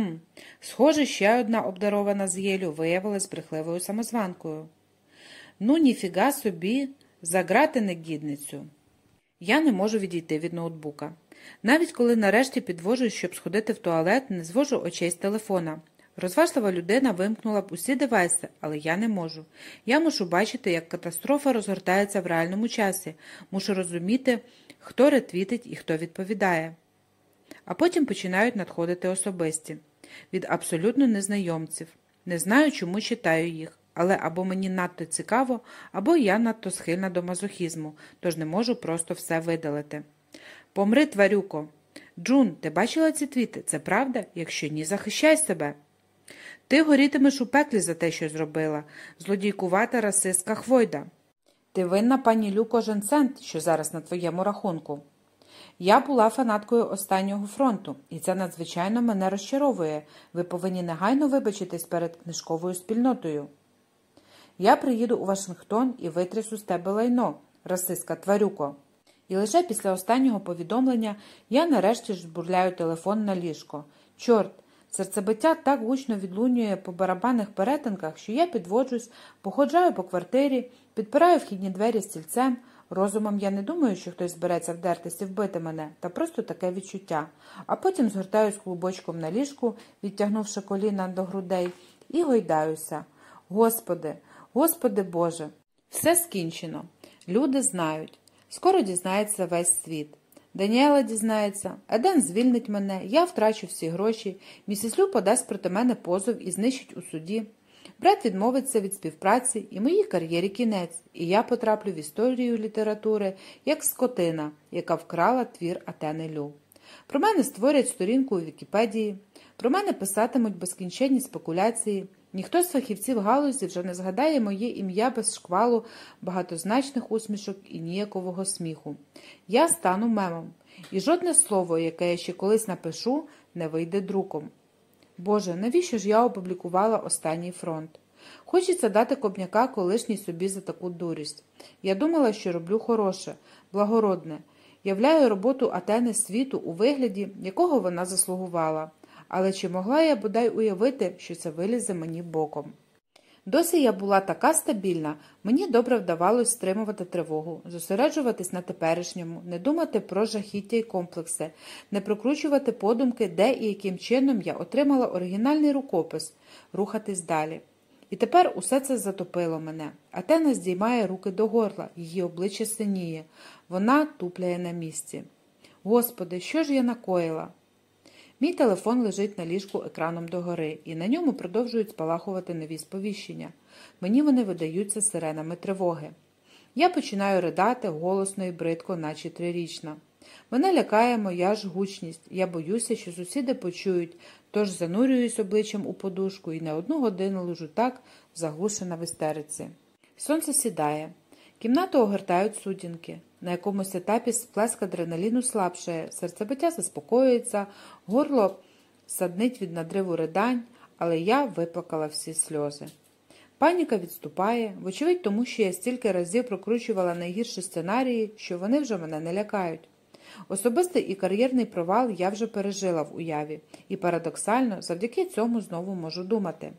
Схоже, ще одна обдарована з Єлю виявилась брехливою самозванкою. Ну, ніфіга собі, заграти негідницю. Я не можу відійти від ноутбука. Навіть коли нарешті підвожусь, щоб сходити в туалет, не звожу очей з телефона. Розважлива людина вимкнула б усі девайси, але я не можу. Я мушу бачити, як катастрофа розгортається в реальному часі. Мушу розуміти, хто ретвітить і хто відповідає. А потім починають надходити особисті. Від абсолютно незнайомців. Не знаю, чому читаю їх, але або мені надто цікаво, або я надто схильна до мазохізму, тож не можу просто все видалити. Помри, тварюко. Джун, ти бачила ці твіти? Це правда? Якщо ні, захищай себе. Ти горітимеш у пеклі за те, що зробила. Злодійкувата расистка хвойда. Ти винна, пані Лю, кожен цент, що зараз на твоєму рахунку. Я була фанаткою «Останнього фронту», і це надзвичайно мене розчаровує. Ви повинні негайно вибачитись перед книжковою спільнотою. Я приїду у Вашингтон і витрясу з тебе лайно, расистка тварюко. І лише після останнього повідомлення я нарешті жбурляю телефон на ліжко. Чорт, серцебиття так гучно відлунює по барабанних перетинках, що я підводжусь, походжаю по квартирі, підпираю вхідні двері стільцем. Розумом я не думаю, що хтось збереться вдертись і вбити мене, та просто таке відчуття. А потім згортаюсь клубочком на ліжку, відтягнувши коліна до грудей, і гойдаюся. Господи, Господи Боже! Все скінчено. Люди знають. Скоро дізнається весь світ. Даніела дізнається, Еден звільнить мене, я втрачу всі гроші, місіс Лю подасть проти мене позов і знищить у суді. Брат відмовиться від співпраці, і моїй кар'єрі кінець, і я потраплю в історію літератури, як скотина, яка вкрала твір Атени Лю. Про мене створять сторінку у Вікіпедії, про мене писатимуть безкінченні спекуляції, ніхто з фахівців галузі вже не згадає моє ім'я без шквалу багатозначних усмішок і ніякового сміху. Я стану мемом, і жодне слово, яке я ще колись напишу, не вийде друком. Боже, навіщо ж я опублікувала «Останній фронт»? Хочеться дати копняка колишній собі за таку дурість. Я думала, що роблю хороше, благородне. Являю роботу Атени світу у вигляді, якого вона заслугувала. Але чи могла я бодай уявити, що це вилізе мені боком? Досі я була така стабільна, мені добре вдавалось стримувати тривогу, зосереджуватись на теперішньому, не думати про жахіття й комплекси, не прокручувати подумки, де і яким чином я отримала оригінальний рукопис, рухатись далі. І тепер усе це затопило мене. Атена здіймає руки до горла, її обличчя синіє, вона тупляє на місці. Господи, що ж я накоїла? Мій телефон лежить на ліжку екраном догори, і на ньому продовжують спалахувати нові сповіщення. Мені вони видаються сиренами тривоги. Я починаю ридати голосно і бридко, наче 3-річна. Мене лякає моя ж гучність. Я боюся, що сусіди почують, тож занурююсь обличчям у подушку і не 1 годину лежу так, заглушена в істериці. Сонце сідає. Кімнату огортають сутінки. На якомусь етапі сплеск адреналіну слабшає, серцебиття заспокоюється, горло саднить від надриву ридань, але я виплакала всі сльози. Паніка відступає, вочевидь тому, що я стільки разів прокручувала найгірші сценарії, що вони вже мене не лякають. Особистий і кар'єрний провал я вже пережила в уяві, і парадоксально завдяки цьому знову можу думати.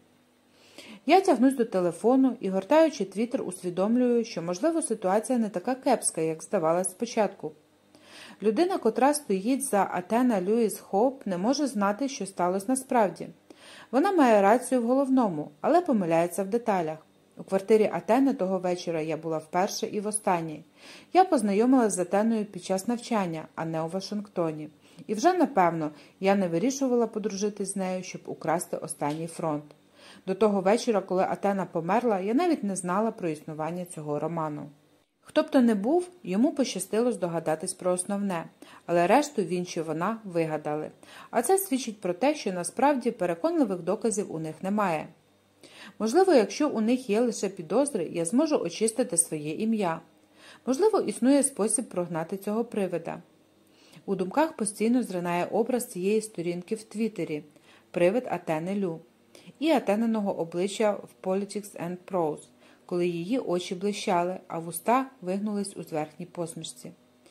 Я тягнусь до телефону і, гортаючи твіттер, усвідомлюю, що, можливо, ситуація не така кепська, як здавалось спочатку. Людина, котра стоїть за Атена Люїс Хоуп, не може знати, що сталося насправді. Вона має рацію в головному, але помиляється в деталях. У квартирі Атени того вечора я була вперше і востаннє. Я познайомилася з Атеною під час навчання, а не у Вашингтоні. І вже, напевно, я не вирішувала подружитись з нею, щоб украсти останній фронт. До того вечора, коли Атена померла, я навіть не знала про існування цього роману. Хто б то не був, йому пощастило здогадатись про основне, але решту він чи вона вигадали. А це свідчить про те, що насправді переконливих доказів у них немає. Можливо, якщо у них є лише підозри, я зможу очистити своє ім'я. Можливо, існує спосіб прогнати цього привида. У думках постійно зринає образ цієї сторінки в Твіттері – привид Атени Лю. І Атениного обличчя в Politics and Prose, коли її очі блищали, а вуста вигнулись у зверхній посмішці.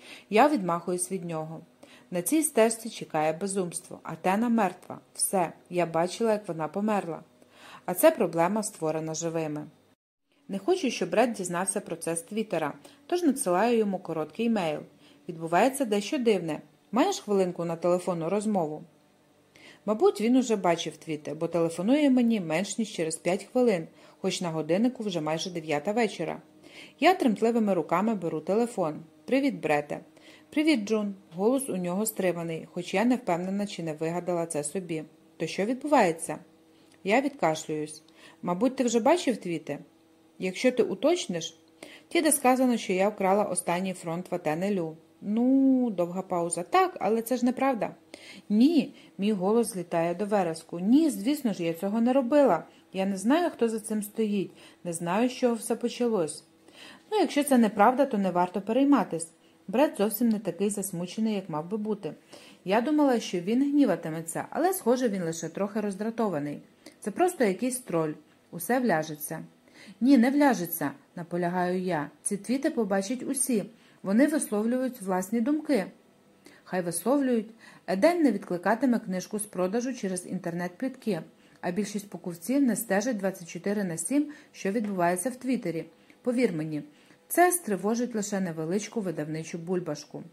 Я відмахуюсь від нього. На цій стежці чекає безумство. Атена мертва. Все. Я бачила, як вона померла. А це проблема, створена живими. Не хочу, щоб Бред дізнався про це з Твіттера, тож надсилаю йому короткий мейл. Відбувається дещо дивне. Маєш хвилинку на телефонну розмову? Мабуть, він уже бачив твіти, бо телефонує мені менш ніж через 5 хвилин, хоч на годиннику вже майже 9 вечора. Я тремтливими руками беру телефон. «Привіт, Брете». «Привіт, Джун». Голос у нього стриманий, хоч я не впевнена, чи не вигадала це собі. «То що відбувається?» Я відкашлююсь. «Мабуть, ти вже бачив твіти?» «Якщо ти уточниш...» «Ті, де сказано, що я вкрала останній фронт в Атени Лю». «Ну...» – довга пауза. «Так, але це ж неправда». «Ні», – мій голос злітає до вереску. «Ні, звісно ж, я цього не робила. Я не знаю, хто за цим стоїть. Не знаю, з чого все почалось». «Ну, якщо це неправда, то не варто перейматись». Бред зовсім не такий засмучений, як мав би бути. Я думала, що він гніватиметься, але, схоже, він лише трохи роздратований. Це просто якийсь троль. Усе вляжеться. «Ні, не вляжеться», – наполягаю я. «Ці твіти побачать усі. Вони висловлюють власні думки». Хай висловлюють. Еден не відкликатиме книжку з продажу через інтернет-плітки, а більшість покупців не стежать 24/7, що відбувається в Твіттері. Повір мені, це стривожить лише невеличку видавничу бульбашку.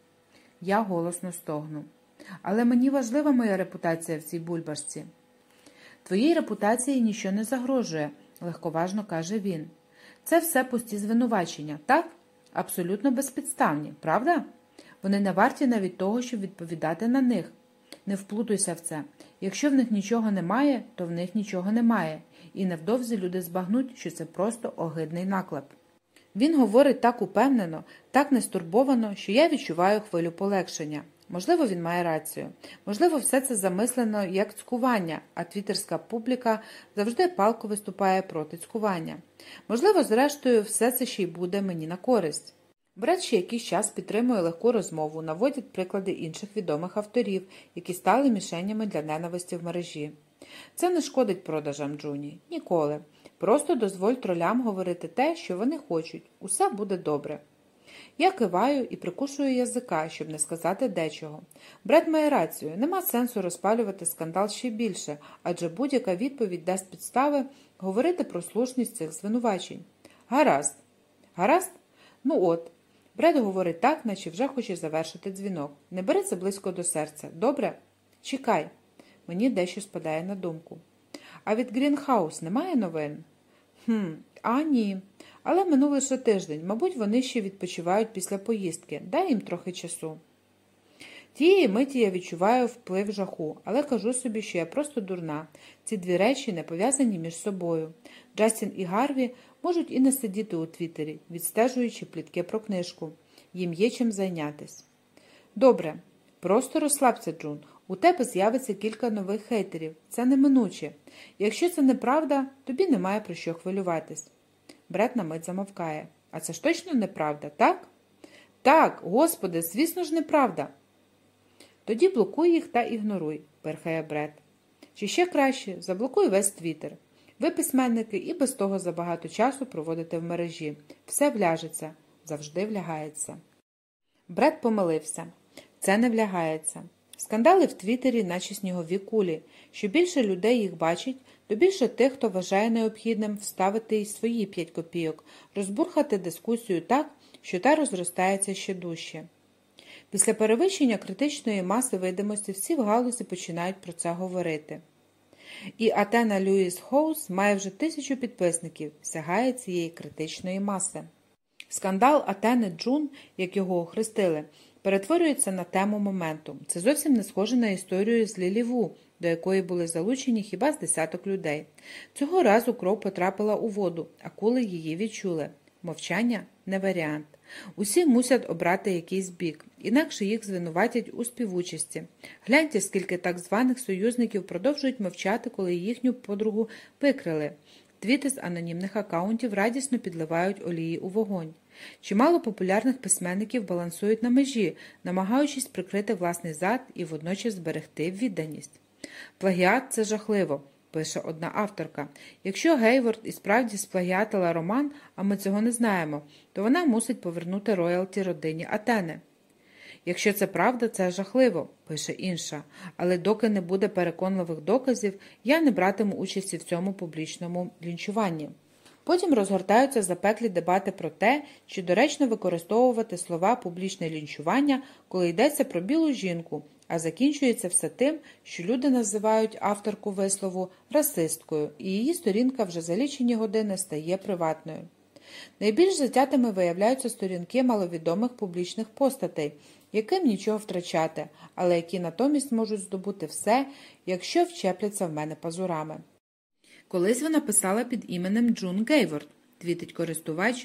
Я голосно стогну. Але мені важлива моя репутація в цій бульбашці. Твоїй репутації нічого не загрожує, легковажно каже він. Це все пусті звинувачення, так? Абсолютно безпідставні, правда? Вони не варті навіть того, щоб відповідати на них. Не вплутуйся в це. Якщо в них нічого немає, то в них нічого немає. І невдовзі люди збагнуть, що це просто огидний наклеп. Він говорить так упевнено, так нестурбовано, що я відчуваю хвилю полегшення. Можливо, він має рацію. Можливо, все це замислено як цькування, а твіттерська публіка завжди палко виступає проти цькування. Можливо, зрештою, все це ще й буде мені на користь. Бред ще якийсь час підтримує легку розмову, наводять приклади інших відомих авторів, які стали мішенями для ненависті в мережі. Це не шкодить продажам, Джуні. Ніколи. Просто дозволь тролям говорити те, що вони хочуть. Усе буде добре. Я киваю і прикушую язика, щоб не сказати дечого. Бред має рацію, нема сенсу розпалювати скандал ще більше, адже будь-яка відповідь дасть підстави говорити про слушність цих звинувачень. Гаразд. Гаразд? Ну от. Бред говорить так, наче вже хоче завершити дзвінок. Не бери це близько до серця. Добре? Чекай. Мені дещо спадає на думку. А від Грінхаус немає новин? Ні. Але минув лише тиждень. Мабуть, вони ще відпочивають після поїздки. Дай їм трохи часу. Тієї миті я відчуваю вплив жаху, але кажу собі, що я просто дурна. Ці дві речі не пов'язані між собою. Джастін і Гарві можуть і не сидіти у Твіттері, відстежуючи плітки про книжку. Їм є чим зайнятись. Добре. Просто розслабся, Джун. У тебе з'явиться кілька нових хейтерів. Це неминуче. Якщо це неправда, тобі немає про що хвилюватись. Бред на мить замовкає. А це ж точно неправда, так? Так, господи, звісно ж неправда. Тоді блокуй їх та ігноруй, перхає Бред. Чи ще краще, заблокуй весь Твіттер. Ви, письменники, і без того забагато часу проводите в мережі. Все вляжеться. Завжди влягається. Бред помилився. Це не влягається. Скандали в Твіттері, наче снігові кулі. Що більше людей їх бачить, то більше тих, хто вважає необхідним вставити й свої 5 копійок, розбурхати дискусію так, що та розростається ще дужче. Після перевищення критичної маси видимості всі в галузі починають про це говорити. І Атена Люїс Хоус має вже 1000 підписників, сягає цієї критичної маси. Скандал Атени Джун, як його охрестили, перетворюється на тему моменту. Це зовсім не схоже на історію з Лілі Ву, до якої були залучені хіба з десяток людей. Цього разу кров потрапила у воду, акули її відчули. Мовчання – не варіант. Усі мусять обрати якийсь бік, інакше їх звинуватять у співучасті. Гляньте, скільки так званих союзників продовжують мовчати, коли їхню подругу викрили. Твіти з анонімних акаунтів радісно підливають олії у вогонь. Чимало популярних письменників балансують на межі, намагаючись прикрити власний зад і водночас зберегти відданість. «Плагіат – це жахливо», – пише одна авторка. Якщо Гейворд і справді сплагіатила роман, а ми цього не знаємо, то вона мусить повернути роялті родині Атени. Якщо це правда, це жахливо, пише інша, але доки не буде переконливих доказів, я не братиму участі в цьому публічному лінчуванні. Потім розгортаються запеклі дебати про те, чи доречно використовувати слова «публічне лінчування», коли йдеться про білу жінку, а закінчується все тим, що люди називають авторку вислову расисткою, і її сторінка вже за лічені години стає приватною. Найбільш затятими виявляються сторінки маловідомих публічних постатей, яким нічого втрачати, але які натомість можуть здобути все, якщо вчепляться в мене пазурами. Колись вона писала під іменем Джун Гейворд, твітить користувач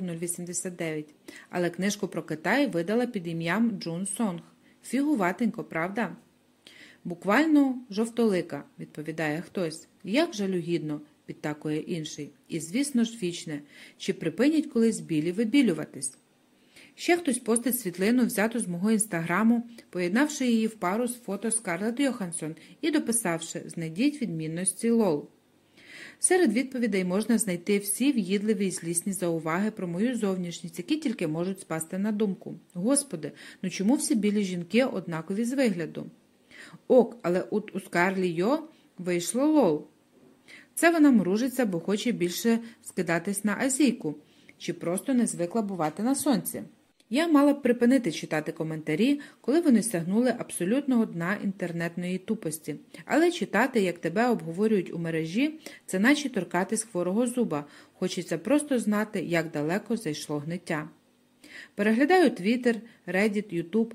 Rail089, але книжку про Китай видала під ім'ям Джун Сонг. Фігуватенько, правда? Буквально жовтолика, відповідає хтось. Як жалюгідно, підтакує інший. І, звісно ж, вічне. Чи припинять колись білі вибілюватись? Ще хтось постить світлину, взяту з мого інстаграму, поєднавши її в пару з фото Скарлетт Йоханссон і дописавши «Знайдіть відмінності лол». Серед відповідей можна знайти всі в'їдливі й злісні зауваги про мою зовнішність, які тільки можуть спасти на думку. Господи, ну чому всі білі жінки однакові з вигляду? Ок, але у Скарлі Йо вийшло лол. Це вона мружиться, бо хоче більше скидатись на азійку, чи просто не звикла бувати на сонці. Я мала б припинити читати коментарі, коли вони сягнули абсолютного дна інтернетної тупості. Але читати, як тебе обговорюють у мережі, це наче торкатись хворого зуба. Хочеться просто знати, як далеко зайшло гниття. Переглядаю Twitter, Reddit, YouTube.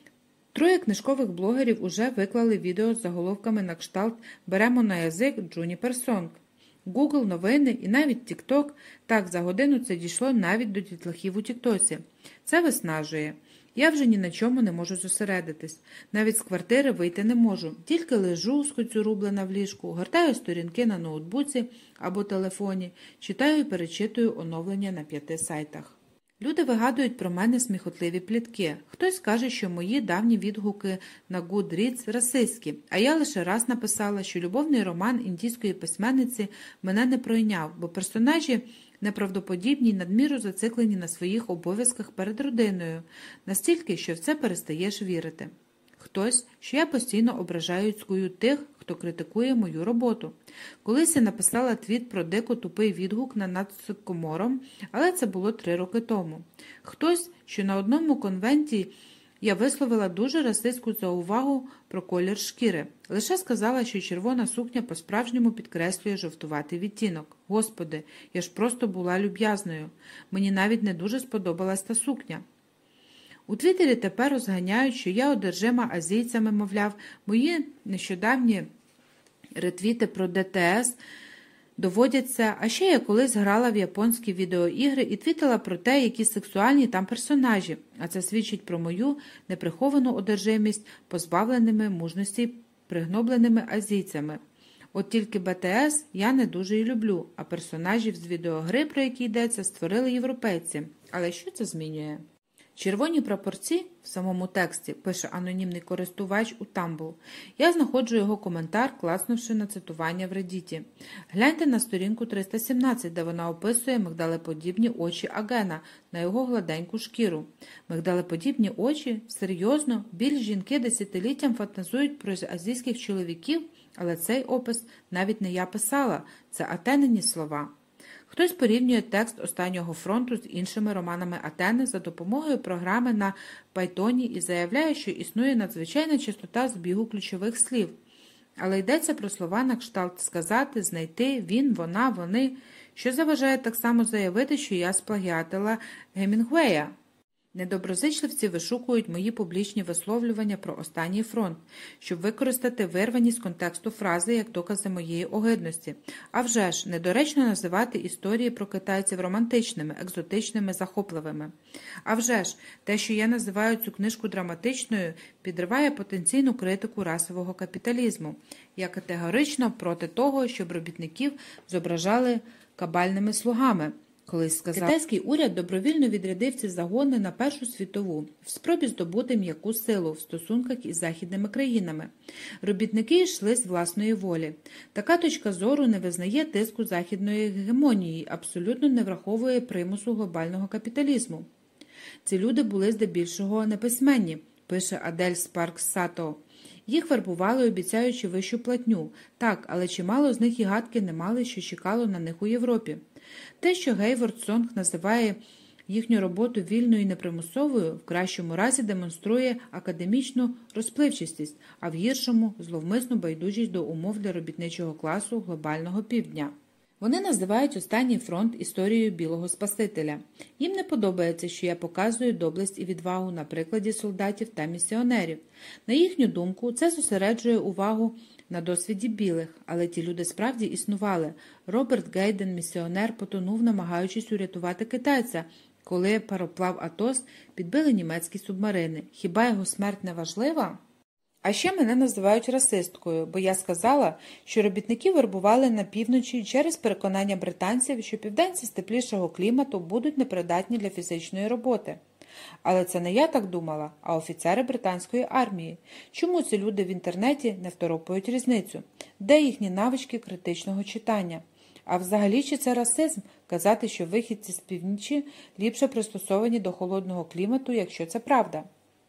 3 книжкових блогерів уже виклали відео з заголовками на кшталт «Беремо на язик Джуніпер Сонг». Google, новини і навіть TikTok. Так, за годину це дійшло навіть до дітлахів у Тіктосі. Це виснажує. Я вже ні на чому не можу зосередитись. Навіть з квартири вийти не можу. Тільки лежу, скоцюрублена в ліжку, гортаю сторінки на ноутбуці або телефоні, читаю і перечитую оновлення на 5 сайтах. Люди вигадують про мене сміхотливі плітки. Хтось каже, що мої давні відгуки на Goodreads расистські, а я лише раз написала, що любовний роман індійської письменниці мене не пройняв, бо персонажі неправдоподібні й надміру зациклені на своїх обов'язках перед родиною, настільки, що в це перестаєш вірити. Хтось, що я постійно ображаю цькую тих, хто критикує мою роботу. Колись я написала твіт про дико тупий відгук на над Сикомором, але це було 3 роки тому. Хтось, що на одному конвенті я висловила дуже расистську заувагу про колір шкіри. Лише сказала, що червона сукня по-справжньому підкреслює жовтуватий відтінок. Господи, я ж просто була люб'язною. Мені навіть не дуже сподобалась та сукня. У Твіттері тепер розганяють, що я одержима азійцями, мовляв, мої нещодавні ретвіти про ДТС доводяться, а ще я колись грала в японські відеоігри і твітила про те, які сексуальні там персонажі, а це свідчить про мою неприховану одержимість позбавленими мужності пригнобленими азійцями. От тільки БТС я не дуже і люблю, а персонажів з відеогри, про які йдеться, створили європейці. Але що це змінює? Червоні прапорці в самому тексті, пише анонімний користувач у Tumblr. Я знаходжу його коментар, класнувши на цитування в Reddit. Гляньте на сторінку 317, де вона описує мигдалеподібні очі Агена на його гладеньку шкіру. Мигдалеподібні очі? Серйозно? Більш жінки десятиліттям фантазують про азійських чоловіків, але цей опис навіть не я писала, це Атенині слова. Хтось порівнює текст «Останнього фронту» з іншими романами Атени за допомогою програми на Пайтоні і заявляє, що існує надзвичайна частота збігу ключових слів. Але йдеться про слова на кшталт «сказати», «знайти», «він», «вона», «вони», що заважає так само заявити, що я сплагіатила Гемінгуея. Недоброзичливці вишукують мої публічні висловлювання про «Останній фронт», щоб використати вирвані з контексту фрази як докази моєї огидності. А вже ж, недоречно називати історії про китайців романтичними, екзотичними, захопливими. А вже ж, те, що я називаю цю книжку драматичною, підриває потенційну критику расового капіталізму. Я категорично проти того, щоб робітників зображали кабальними слугами. Колись сказав, китайський уряд добровільно відрядив ці загони на Першу світову в спробі здобути м'яку силу в стосунках із західними країнами. Робітники йшли з власної волі. Така точка зору не визнає тиску західної гегемонії, абсолютно не враховує примусу глобального капіталізму. Ці люди були здебільшого неписьменні, пише Адель Спаркс Сато. Їх вербували, обіцяючи вищу платню. Так, але чимало з них і гадки не мали, що чекало на них у Європі. Те, що Гейворд Сонг називає їхню роботу вільною і непримусовою, в кращому разі демонструє академічну розпливчастість, а в гіршому – зловмисну байдужість до умов для робітничого класу глобального півдня. Вони називають «Останній фронт» історією білого Спасителя. Їм не подобається, що я показую доблесть і відвагу на прикладі солдатів та місіонерів. На їхню думку, це зосереджує увагу на досвіді білих, але ті люди справді існували. Роберт Гейден, місіонер, потонув, намагаючись урятувати китайця, коли пароплав Атос підбили німецькі субмарини. Хіба його смерть не важлива? А ще мене називають расисткою, бо я сказала, що робітників вербували на півночі через переконання британців, що південці з теплішого клімату будуть непридатні для фізичної роботи. Але це не я так думала, а офіцери британської армії. Чому ці люди в інтернеті не второпують різницю? Де їхні навички критичного читання? А взагалі чи це расизм казати, що вихідці з північі ліпше пристосовані до холодного клімату, якщо це правда?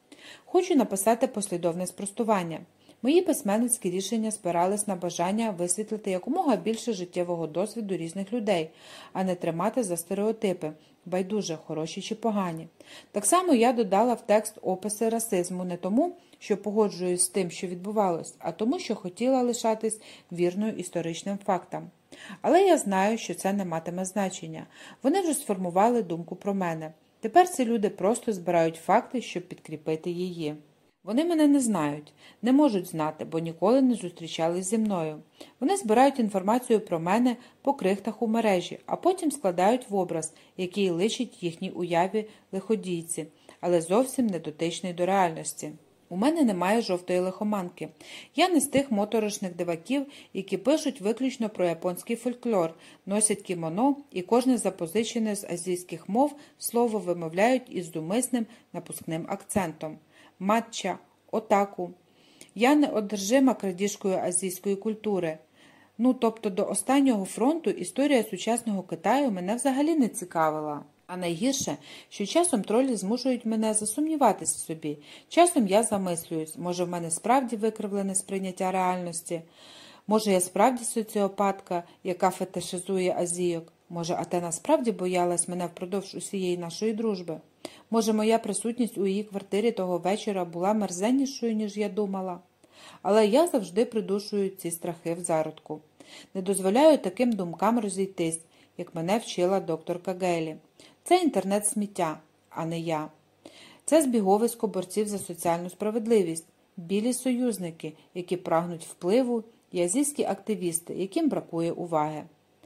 Хочу написати послідовне спростування. Мої письменницькі рішення спирались на бажання висвітлити якомога більше життєвого досвіду різних людей, а не тримати за стереотипи, байдуже, хороші чи погані. Так само я додала в текст описи расизму не тому, що погоджуюсь з тим, що відбувалось, а тому, що хотіла лишатись вірною історичним фактам. Але я знаю, що це не матиме значення. Вони вже сформували думку про мене. Тепер ці люди просто збирають факти, щоб підкріпити її. Вони мене не знають, не можуть знати, бо ніколи не зустрічались зі мною. Вони збирають інформацію про мене по крихтах у мережі, а потім складають в образ, який личить їхній уяві лиходійці, але зовсім не дотичний до реальності. У мене немає жовтої лихоманки. Я не з тих моторошних диваків, які пишуть виключно про японський фольклор, носять кімоно і кожне запозичене з азійських мов слово вимовляють із зумисним напускним акцентом. Матча, отаку. Я не одержима крадіжкою азійської культури. Тобто до останнього фронту історія сучасного Китаю мене взагалі не цікавила. А найгірше, що часом тролі змушують мене засумніватись в собі. Часом я замислююсь, може в мене справді викривлене сприйняття реальності, може я справді соціопатка, яка фетишизує азійок, може Атена справді боялась мене впродовж усієї нашої дружби, може моя присутність у її квартирі того вечора була мерзеннішою, ніж я думала. Але я завжди придушую ці страхи в зародку. Не дозволяю таким думкам розійтись, як мене вчила докторка Гейлі. Це інтернет-сміття, а не я. Це збіговисько борців за соціальну справедливість, білі союзники, які прагнуть впливу, і азійські активісти, яким бракує уваги.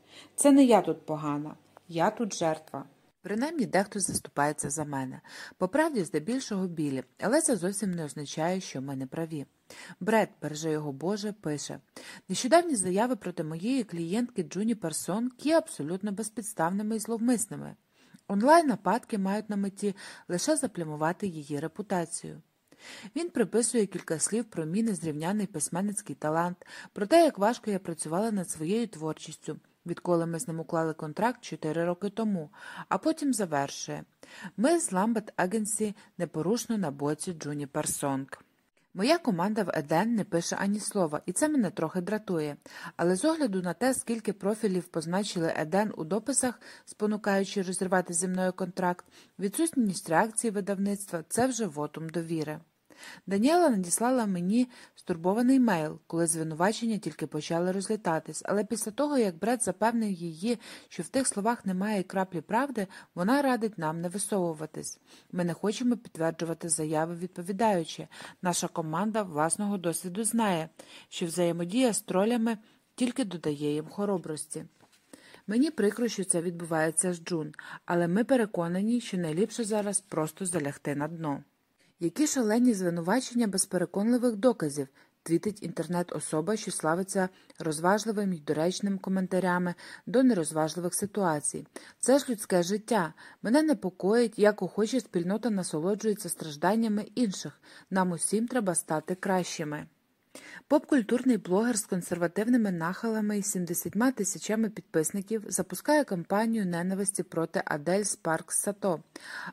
Це не я тут погана, я тут жертва. Принаймні дехто заступається за мене. По правді, здебільшого білі, але це зовсім не означає, що ми не праві. Бред, береже його Боже, пише: нещодавні заяви проти моєї клієнтки Джуніпер Сонг є абсолютно безпідставними і зловмисними. Онлайн-нападки мають на меті лише заплямувати її репутацію. Він приписує кілька слів про мій незрівняний письменницький талант, про те, як важко я працювала над своєю творчістю, відколи ми з ним уклали контракт 4 роки тому, а потім завершує: ми з Lambert Agency непорушно на боці Джуніпер Сонг. Моя команда в Еден не пише ані слова, і це мене трохи дратує. Але з огляду на те, скільки профілів позначили Еден у дописах, спонукаючи розірвати зі мною контракт, відсутність реакції видавництва – це вже вотум довіри. Даніела надіслала мені стурбований мейл, коли звинувачення тільки почали розлітатись, але після того, як Бред запевнив її, що в тих словах немає й краплі правди, вона радить нам не висовуватись. Ми не хочемо підтверджувати заяви відповідаючи. Наша команда власного досвіду знає, що взаємодія з тролями тільки додає їм хоробрості. Мені прикро, що це відбувається з Джун, але ми переконані, що найліпше зараз просто залягти на дно. Які шалені звинувачення без переконливих доказів, твітить інтернет-особа, що славиться розважливим й доречним коментарями до нерозважливих ситуацій. Це ж людське життя. Мене непокоїть, як охоча спільнота насолоджується стражданнями інших. Нам усім треба стати кращими. Поп-культурний блогер з консервативними нахилами і 70 тисячами підписників запускає кампанію ненависті проти Адель Спаркс Сато.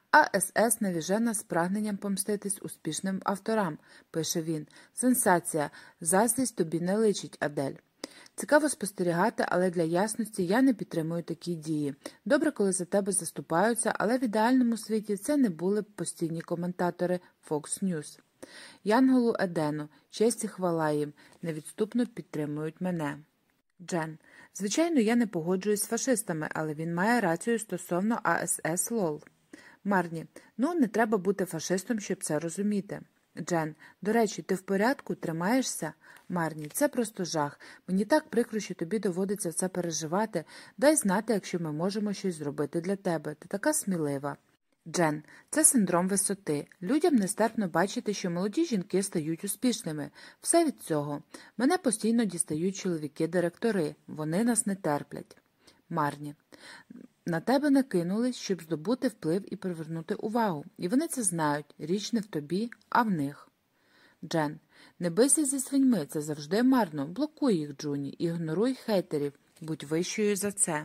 АСС навіжена з прагненням помститись успішним авторам, пише він. Сенсація. Заздрість тобі не личить, Адель. Цікаво спостерігати, але для ясності я не підтримую такі дії. Добре, коли за тебе заступаються, але в ідеальному світі це не були б постійні коментатори Fox News. Янголу Едену, честь і хвала їм, невідступно підтримують мене. Джен. Звичайно, я не погоджуюсь з фашистами, але він має рацію стосовно АСС ЛОЛ. Марні. Не треба бути фашистом, щоб це розуміти. Джен. До речі, ти в порядку? Тримаєшся? Марні. Це просто жах. Мені так прикро, що тобі доводиться це переживати. Дай знати, якщо ми можемо щось зробити для тебе. Ти така смілива. Джен. Це синдром висоти. Людям нестерпно бачити, що молоді жінки стають успішними. Все від цього. Мене постійно дістають чоловіки-директори. Вони нас не терплять. Марні. На тебе накинулись, щоб здобути вплив і привернути увагу. І вони це знають. Річ не в тобі, а в них. Джен. Не бийся зі свиньми, це завжди марно. Блокуй їх, Джуні. Ігноруй хейтерів. Будь вищою за це.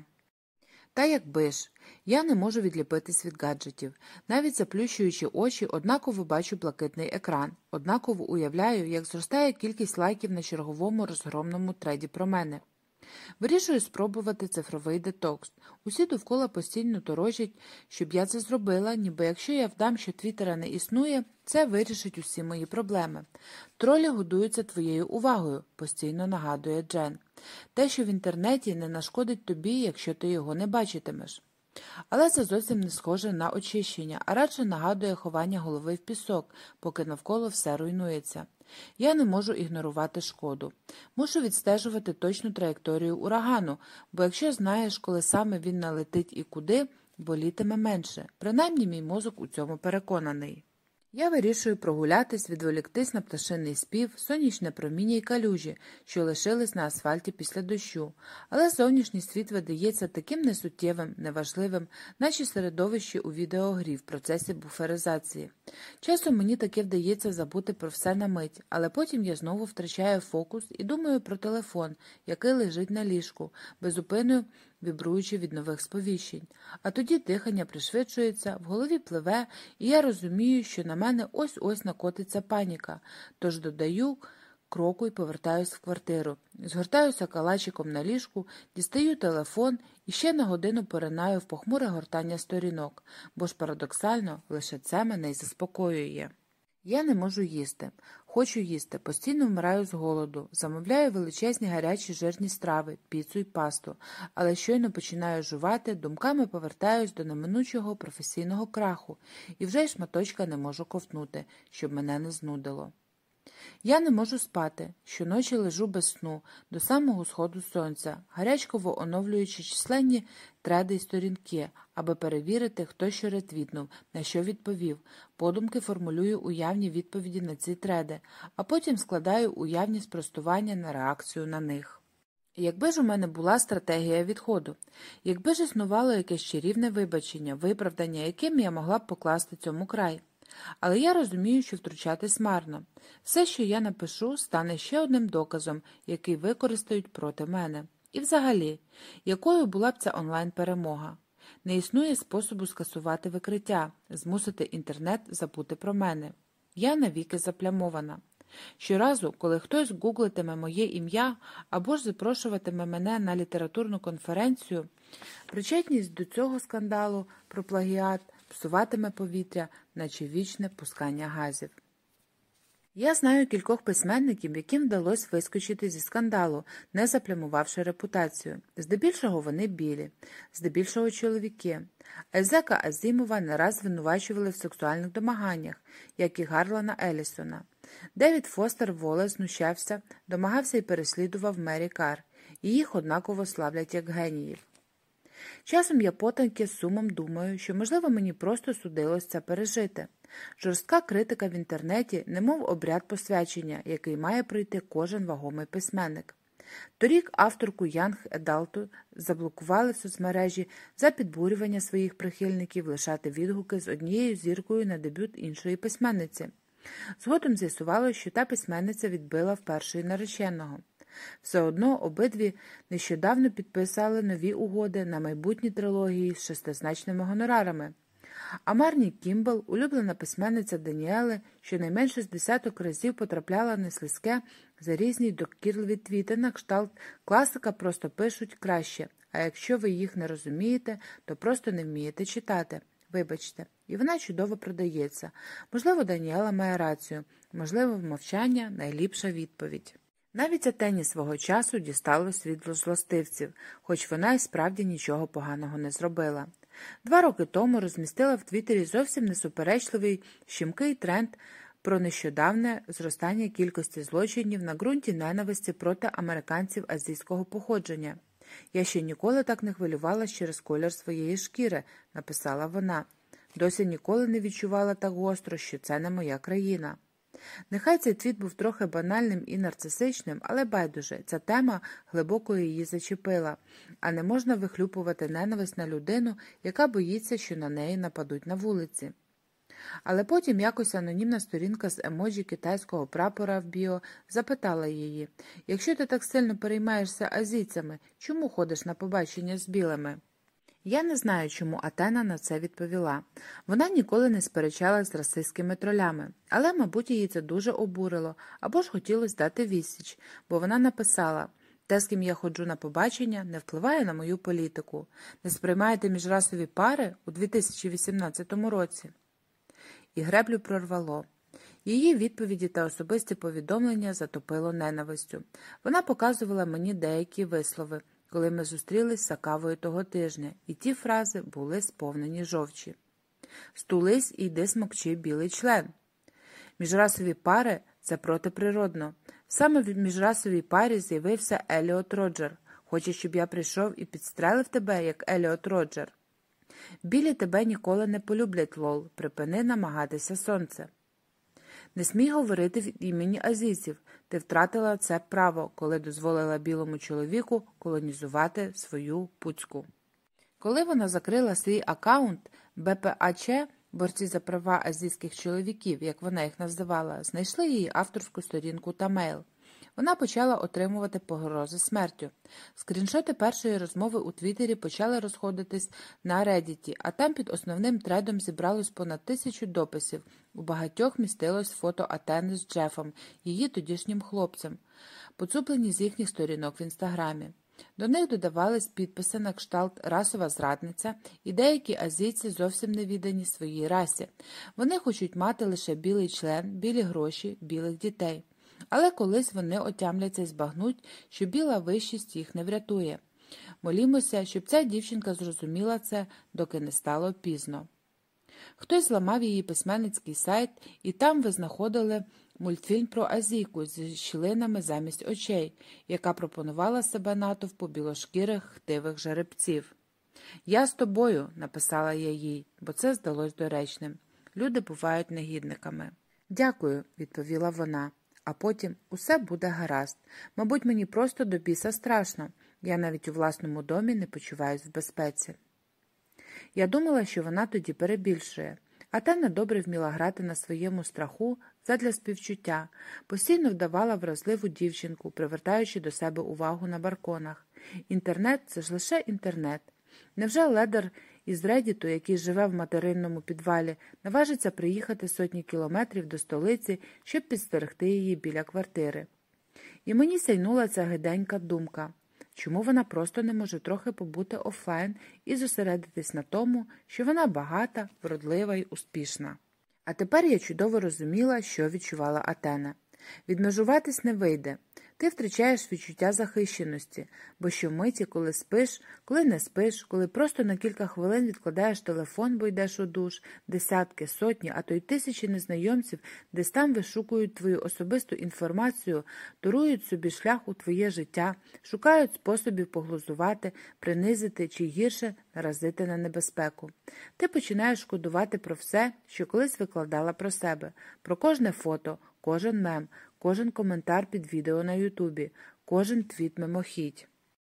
Та якби ж. Я не можу відліпитись від гаджетів. Навіть заплющуючи очі, однаково бачу блакитний екран. Однаково уявляю, як зростає кількість лайків на черговому розгромному треді про мене. Вирішую спробувати цифровий детокс. Усі довкола постійно торочать, щоб я це зробила, ніби якщо я вдам, що Твіттера не існує, це вирішить усі мої проблеми. Тролі годуються твоєю увагою, постійно нагадує Джен. Те, що в інтернеті, не нашкодить тобі, якщо ти його не бачитимеш. Але це зовсім не схоже на очищення, а радше нагадує ховання голови в пісок, поки навколо все руйнується. Я не можу ігнорувати шкоду. Мушу відстежувати точну траєкторію урагану, бо якщо знаєш, коли саме він налетить і куди, болітиме менше. Принаймні мій мозок у цьому переконаний. Я вирішую прогулятись, відволіктись на пташиний спів, сонячне проміння й калюжі, що лишились на асфальті після дощу. Але зовнішній світ видається таким несуттєвим, неважливим, наче середовище у відеогрі в процесі буферизації. Часом мені таки вдається забути про все на мить, але потім я знову втрачаю фокус і думаю про телефон, який лежить на ліжку, безупинно вібруючи від нових сповіщень. А тоді дихання пришвидшується, в голові пливе, і я розумію, що на мене ось-ось накотиться паніка. Тож додаю кроку і повертаюсь в квартиру. Згортаюся калачиком на ліжку, дістаю телефон і ще на годину поринаю в похмуре гортання сторінок, бо ж парадоксально лише це мене й заспокоює. Я не можу їсти. Хочу їсти, постійно вмираю з голоду, замовляю величезні гарячі жирні страви, піцу й пасту, але щойно починаю жувати, думками повертаюсь до неминучого професійного краху і вже й шматочка не можу ковтнути, щоб мене не знудило. Я не можу спати, щоночі лежу без сну, до самого сходу сонця, гарячково оновлюючи численні треди й сторінки, аби перевірити, хто що ретвітнув, на що відповів. Подумки формулюю уявні відповіді на ці треди, а потім складаю уявні спростування на реакцію на них. Якби ж у мене була стратегія відходу, якби ж існувало якесь чарівне вибачення, виправдання, яким я могла б покласти цьому край. Але я розумію, що втручатись марно. Все, що я напишу, стане ще одним доказом, який використають проти мене. І взагалі, якою була б ця онлайн-перемога? Не існує способу скасувати викриття, змусити інтернет забути про мене. Я навіки заплямована. Щоразу, коли хтось гуглитиме моє ім'я або ж запрошуватиме мене на літературну конференцію, причетність до цього скандалу про плагіат псуватиме повітря, наче вічне пускання газів. Я знаю кількох письменників, яким вдалося вискочити зі скандалу, не заплямувавши репутацію. Здебільшого вони білі, здебільшого чоловіки. Айзека Азімова не раз звинувачували в сексуальних домаганнях, як і Гарлана Еллісона. Девід Фостер Волес знущався, домагався і переслідував Мері Кар, і їх однаково славлять як геніїв. Часом я потайки з сумом думаю, що, можливо, мені просто судилось це пережити. Жорстка критика в інтернеті, немов обряд посвячення, який має пройти кожен вагомий письменник. Торік авторку Young Adult заблокували в соцмережі за підбурювання своїх прихильників лишати відгуки з однією зіркою на дебют іншої письменниці. Згодом з'ясувалося, що та письменниця відбила в першої нареченого. Все одно обидві нещодавно підписали нові угоди на майбутні трилогії з шестизначними гонорарами. А Марні Кімбл, улюблена письменниця Даніели, щонайменше з десяток разів потрапляла на слизьке за різні докірливі твіти на кшталт «класика просто пишуть краще, а якщо ви їх не розумієте, то просто не вмієте читати. Вибачте». І вона чудово продається. Можливо, Даніела має рацію, можливо, мовчання – найліпша відповідь. Навіть Атені свого часу дісталось від злостивців, хоч вона й справді нічого поганого не зробила. 2 роки тому розмістила в Твіттері зовсім несуперечливий, щемкий тренд про нещодавне зростання кількості злочинів на ґрунті ненависті проти американців азійського походження. «Я ще ніколи так не хвилювалась через колір своєї шкіри», – написала вона. «Досі ніколи не відчувала так гостро, що це не моя країна». Нехай цей твіт був трохи банальним і нарцисичним, але байдуже, ця тема глибоко її зачепила, а не можна вихлюпувати ненависть на людину, яка боїться, що на неї нападуть на вулиці. Але потім якось анонімна сторінка з емоджі китайського прапора в біо запитала її: «Якщо ти так сильно переймаєшся азійцями, чому ходиш на побачення з білими?» Я не знаю, чому Атена на це відповіла. Вона ніколи не сперечалась з расистськими тролями, але, мабуть, її це дуже обурило, або ж хотілося дати відсіч, бо вона написала: «Те, з ким я ходжу на побачення, не впливає на мою політику. Не сприймаєте міжрасові пари у 2018 році?» І греблю прорвало. Її відповіді та особисті повідомлення затопило ненавистю. Вона показувала мені деякі вислови, коли ми зустрілись з кавою того тижня, і ті фрази були сповнені жовчі. «Стулись і йди смокчи білий член». Міжрасові пари – це протиприродно. Саме в міжрасовій парі з'явився Еліот Роджер. «Хочеш, щоб я прийшов і підстрелив тебе, як Еліот Роджер?» «Білі тебе ніколи не полюблять, лол. Припини намагатися, сонце». Не смій говорити від імені азійців. Ти втратила це право, коли дозволила білому чоловіку колонізувати свою пуцьку. Коли вона закрила свій акаунт, БПАЧ, борці за права азійських чоловіків, як вона їх називала, знайшли її авторську сторінку та мейл. Вона почала отримувати погрози смертю. Скріншоти першої розмови у Твіттері почали розходитись на Реддіті, а там під основним тредом зібралось понад 1000 дописів. У багатьох містилось фото Атени з Джефом, її тодішнім хлопцем, поцуплені з їхніх сторінок в Інстаграмі. До них додавались підписи на кшталт «расова зрадниця» і деякі азійці зовсім не віддані своїй расі. Вони хочуть мати лише білий член, білі гроші, білих дітей. Але колись вони отямляться і збагнуть, що біла вищість їх не врятує. Молімося, щоб ця дівчинка зрозуміла це, доки не стало пізно. Хтось зламав її письменницький сайт, і там ви знаходили мультфільм про азійку зі щілинами замість очей, яка пропонувала себе натовпу білошкірих хтивих жеребців. «Я з тобою», – написала я їй, бо це здалось доречним. Люди бувають негідниками. «Дякую», – відповіла вона. А потім усе буде гаразд. Мабуть, мені просто до біса страшно. Я навіть у власному домі не почуваюсь в безпеці. Я думала, що вона тоді перебільшує. Атена добре вміла грати на своєму страху задля співчуття, постійно вдавала вразливу дівчинку, привертаючи до себе увагу на барконах. Інтернет – це ж лише інтернет. Невже ледер із Реддіту, який живе в материнному підвалі, наважиться приїхати сотні кілометрів до столиці, щоб підстерегти її біля квартири? І мені сяйнула ця гиденька думка. Чому вона просто не може трохи побути офлайн і зосередитись на тому, що вона багата, вродлива й успішна? А тепер я чудово розуміла, що відчувала Атена. Відмежуватись не вийде. Ти втрачаєш відчуття захищеності, бо щомиті, коли спиш, коли не спиш, коли просто на кілька хвилин відкладаєш телефон, бо йдеш у душ, десятки, сотні, а то й тисячі незнайомців десь там вишукують твою особисту інформацію, турують собі шлях у твоє життя, шукають способів поглузувати, принизити чи гірше наразити на небезпеку. Ти починаєш шкодувати про все, що колись викладала про себе, про кожне фото, кожен мем, кожен коментар під відео на Ютубі, кожен твіт мимохідь.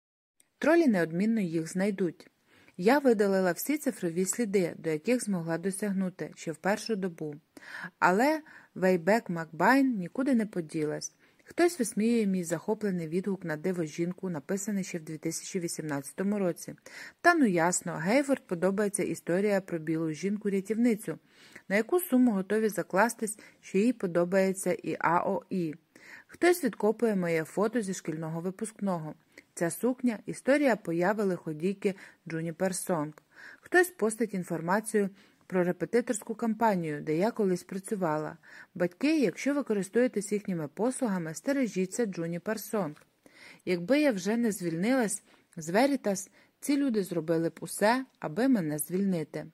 Тролі неодмінно їх знайдуть. Я видалила всі цифрові сліди, до яких змогла досягнути ще в першу добу. Але Вейбек Макбайн нікуди не поділась. Хтось висміює мій захоплений відгук на диво жінку, написаний ще в 2018 році. Та ну ясно, Гейворд подобається історія про білу жінку-рятівницю, на яку суму готові закластись, що їй подобається і АОІ. Хтось відкопує моє фото зі шкільного випускного. Ця сукня – історія появи лиходійки Джуніпер Сонг. Хтось постить інформацію про репетиторську кампанію, де я колись працювала. Батьки, якщо ви користуєтесь їхніми послугами, стережіться Джуніпер Сонг. Якби я вже не звільнилась з Veritas, ці люди зробили б усе, аби мене звільнити.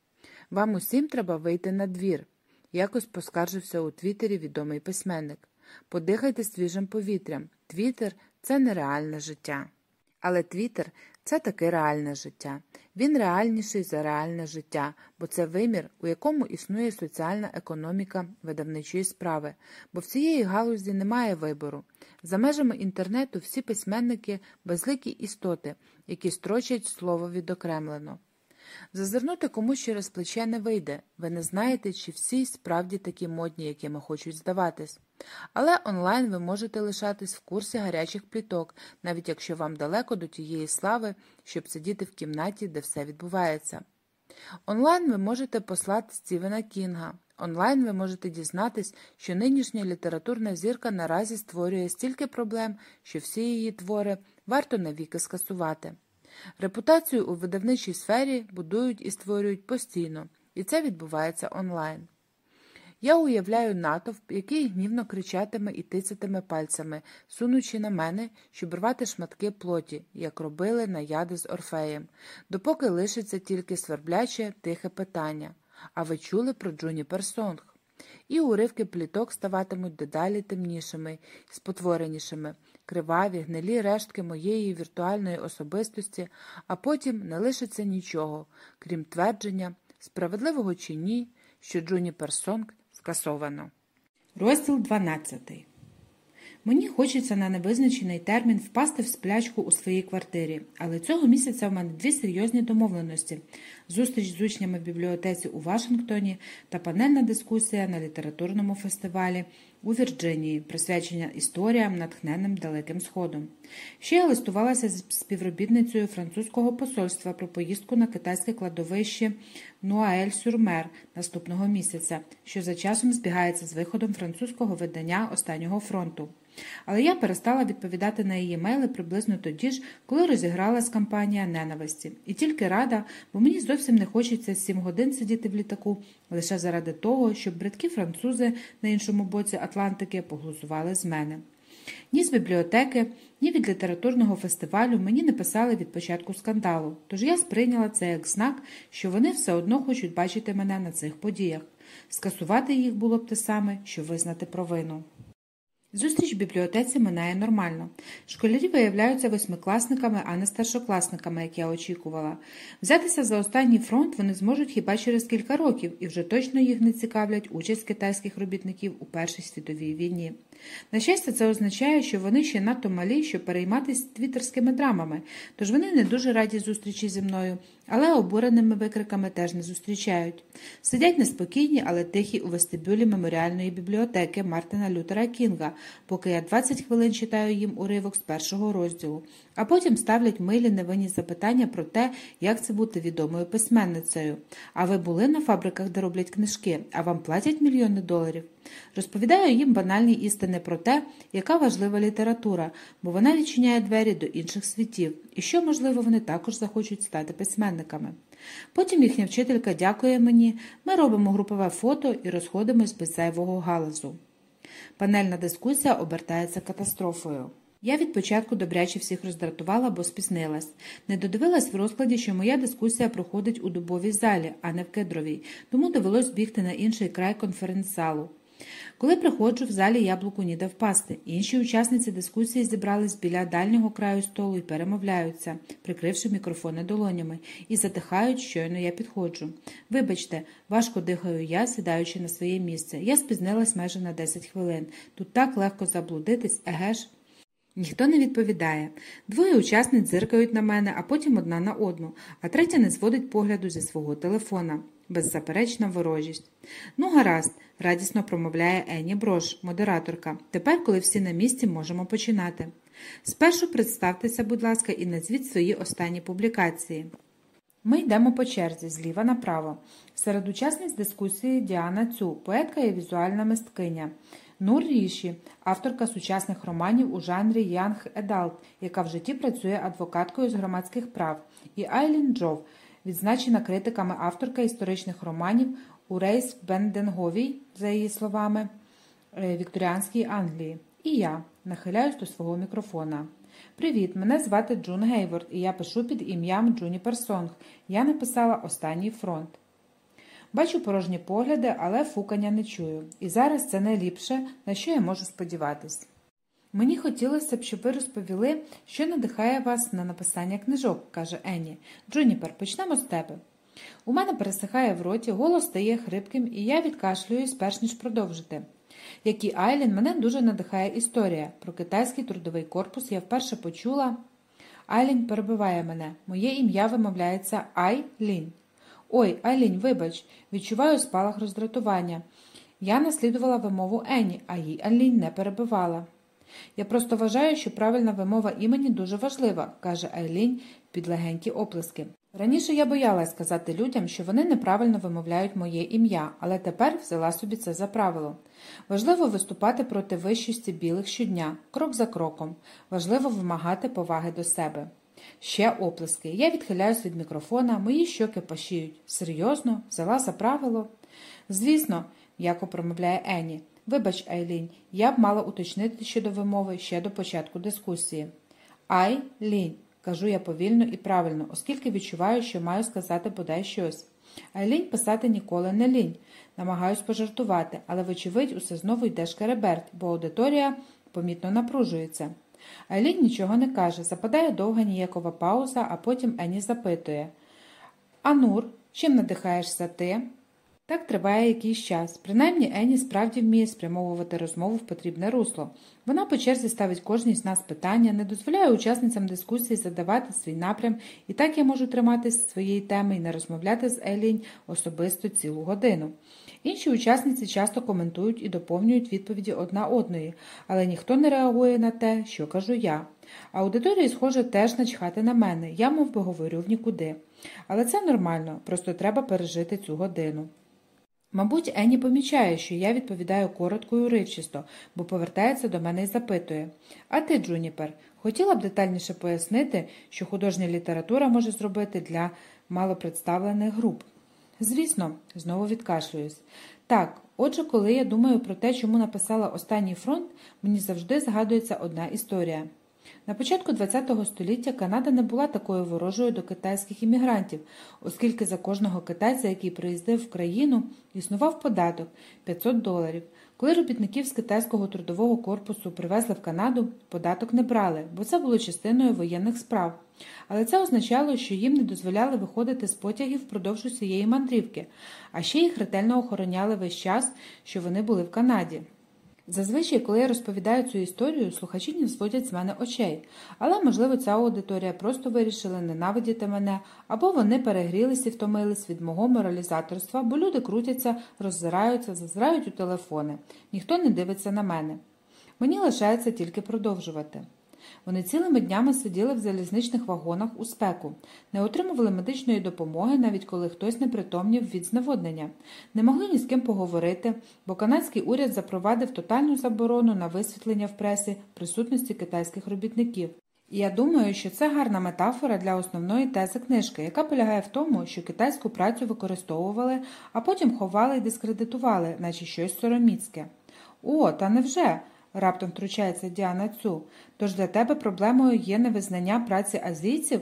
Вам усім треба вийти на двір, якось поскаржився у Твіттері відомий письменник. Подихайте свіжим повітрям. Твіттер – це нереальне життя. Але Твіттер – це таки реальне життя. Він реальніший за реальне життя, бо це вимір, у якому існує соціальна економіка видавничої справи, бо в цієї галузі немає вибору. За межами інтернету всі письменники – безликі істоти, які строчать слово відокремлено. Зазирнути комусь через плече не вийде, ви не знаєте, чи всі справді такі модні, якими хочуть здаватись. Але онлайн ви можете лишатись в курсі гарячих пліток, навіть якщо вам далеко до тієї слави, щоб сидіти в кімнаті, де все відбувається. Онлайн ви можете послати Стівена Кінга. Онлайн ви можете дізнатись, що нинішня літературна зірка наразі створює стільки проблем, що всі її твори варто навіки скасувати. Репутацію у видавничій сфері будують і створюють постійно, і це відбувається онлайн. Я уявляю натовп, який гнівно кричатиме і тицятиме пальцями, сунучи на мене, щоб рвати шматки плоті, як робили наяди з Орфеєм, допоки лишиться тільки свербляче, тихе питання. А ви чули про Джуніпер Сонг? І уривки пліток ставатимуть дедалі темнішими, спотворенішими, криваві, гнилі рештки моєї віртуальної особистості, а потім не лишиться нічого, крім твердження, справедливого чи ні, що Джуніпер Сонг скасовано. Розділ 12. Мені хочеться на невизначений термін впасти в сплячку у своїй квартирі, але цього місяця в мене дві серйозні домовленості – зустріч з учнями в бібліотеці у Вашингтоні та панельна дискусія на літературному фестивалі у Вірджинії, присвячення історіям, натхненним Далеким Сходом. Ще я листувалася з співробітницею французького посольства про поїздку на китайське кладовище Нуаель-сюр-Мер наступного місяця, що за часом збігається з виходом французького видання «Останнього фронту». Але я перестала відповідати на її мейли приблизно тоді ж, коли розігралась кампанія ненависті. І тільки рада, бо мені зовсім не хочеться 7 годин сидіти в літаку лише заради того, щоб бридкі французи на іншому боці Атлантики поглузували з мене. Ні з бібліотеки, ні від літературного фестивалю мені не писали від початку скандалу, тож я сприйняла це як знак, що вони все одно хочуть бачити мене на цих подіях. Скасувати їх було б те саме, що визнати провину. Зустріч в бібліотеці минає нормально. Школярі виявляються восьмикласниками, а не старшокласниками, як я очікувала. Взятися за останній фронт вони зможуть хіба через кілька років, і вже точно їх не цікавлять участь китайських робітників у Першій світовій війні. На щастя, це означає, що вони ще надто малі, щоб перейматися твіттерськими драмами, тож вони не дуже раді зустрічі зі мною, але обуреними викриками теж не зустрічають. Сидять неспокійні, але тихі у вестибюлі меморіальної бібліотеки Мартина Лютера Кінга, поки я 20 хвилин читаю їм уривок з першого розділу, а потім ставлять милі невинні запитання про те, як це бути відомою письменницею. А ви були на фабриках, де роблять книжки, а вам платять мільйони доларів? Розповідаю їм банальні істини про те, яка важлива література, бо вона відчиняє двері до інших світів, і що, можливо, вони також захочуть стати письменниками. Потім їхня вчителька дякує мені, ми робимо групове фото і розходимось без зайвого галасу. Панельна дискусія обертається катастрофою. Я від початку добряче всіх роздратувала, бо спізнилась. Не додивилась в розкладі, що моя дискусія проходить у дубовій залі, а не в кедровій, тому довелось бігти на інший край конференц-залу. Коли приходжу, в залі яблуку ніде впасти. Інші учасниці дискусії зібрались біля дальнього краю столу і перемовляються, прикривши мікрофони долонями, і затихають, щойно я підходжу. Вибачте, важко дихаю я, сідаючи на своє місце. Я спізнилась майже на 10 хвилин. Тут так легко заблудитись, еге ж? Ніхто не відповідає. Двоє учасниць зиркають на мене, а потім одна на одну, а третя не зводить погляду зі свого телефона. Беззаперечна ворожість. «Ну, гаразд», – радісно промовляє Енні Брош, модераторка. «Тепер, коли всі на місці, можемо починати. Спершу представтеся, будь ласка, і назвіть свої останні публікації». Ми йдемо по черзі, зліва направо. Серед учасниць дискусії Діана Цю, поетка і візуальна мисткиня. Нур Ріші, авторка сучасних романів у жанрі Young Adult, яка в житті працює адвокаткою з громадських прав. І Айлін Джов, відзначена критиками авторка історичних романів у Рейс Бенденговій, за її словами, вікторіанській Англії. І я нахиляюсь до свого мікрофона. «Привіт, мене звати Джун Гейворд, і я пишу під ім'ям Джуніпер Сонг. Я написала «Останній фронт». Бачу порожні погляди, але фукання не чую. І зараз це найліпше, на що я можу сподіватись. Мені хотілося б, щоб ви розповіли, що надихає вас на написання книжок, каже Енні. Джуніпер, почнемо з тебе. У мене пересихає в роті, голос стає хрипким, і я відкашлююсь, перш ніж продовжити. Як і Айлін, мене дуже надихає історія. Про китайський трудовий корпус я вперше почула. Айлін перебиває мене. Моє ім'я вимовляється Ай-Лін. Ой, Айлін, вибач, відчуваю спалах роздратування. Я наслідувала вимову Енні, а їй Айлін не перебивала. Я просто вважаю, що правильна вимова імені дуже важлива, каже Айлін під легенькі оплески. Раніше я боялась сказати людям, що вони неправильно вимовляють моє ім'я, але тепер взяла собі це за правило. Важливо виступати проти вищості білих щодня, крок за кроком. Важливо вимагати поваги до себе. Ще оплески. Я відхиляюсь від мікрофона, мої щоки пашіють. Серйозно? Взяла за правило? Звісно, м'яко промовляє Енні. Вибач, Айлін, я б мала уточнити щодо вимови ще до початку дискусії. Ай-Лінь, кажу я повільно і правильно, оскільки відчуваю, що маю сказати бодай щось. Айлінь писати ніколи не лінь. Намагаюсь пожартувати, але вочевидь усе знову йде шкереберть, бо аудиторія помітно напружується. Айлін нічого не каже, западає довга ніякова пауза, а потім Енні запитує. «Анур, чим надихаєшся ти?» Так триває якийсь час. Принаймні Енні справді вміє спрямовувати розмову в потрібне русло. Вона по черзі ставить кожній з нас питання, не дозволяє учасницям дискусії задавати свій напрям, і так я можу триматися своєї теми і не розмовляти з Елінь особисто цілу годину. Інші учасниці часто коментують і доповнюють відповіді одна одної, але ніхто не реагує на те, що кажу я. Аудиторії, схоже, теж начхати на мене, я мов би говорю в нікуди. Але це нормально, просто треба пережити цю годину. Мабуть, Енні помічає, що я відповідаю коротко і уривчисто, бо повертається до мене і запитує. А ти, Джуніпер, хотіла б детальніше пояснити, що художня література може зробити для малопредставлених груп? Звісно, знову відкашлююсь. Так, отже, коли я думаю про те, чому написала «Останній фронт», мені завжди згадується одна історія. На початку ХХ століття Канада не була такою ворожою до китайських іммігрантів, оскільки за кожного китайця, який приїздив в країну, існував податок – $500. Коли робітників з китайського трудового корпусу привезли в Канаду, податок не брали, бо це було частиною воєнних справ. Але це означало, що їм не дозволяли виходити з потягів впродовж усієї мандрівки, а ще їх ретельно охороняли весь час, що вони були в Канаді. Зазвичай, коли я розповідаю цю історію, слухачі не зводять з мене очей, але, можливо, ця аудиторія просто вирішила ненавидіти мене, або вони перегрілися і втомились від мого моралізаторства, бо люди крутяться, роззираються, зазирають у телефони. Ніхто не дивиться на мене. Мені лишається тільки продовжувати. Вони цілими днями сиділи в залізничних вагонах у спеку, не отримували медичної допомоги, навіть коли хтось не притомнів від зневоднення, не могли ні з ким поговорити, бо канадський уряд запровадив тотальну заборону на висвітлення в пресі присутності китайських робітників. І я думаю, що це гарна метафора для основної тези книжки, яка полягає в тому, що китайську працю використовували, а потім ховали і дискредитували, наче щось сороміцьке. О, та невже? Раптом втручається Діана Цю. Тож для тебе проблемою є невизнання праці азійців?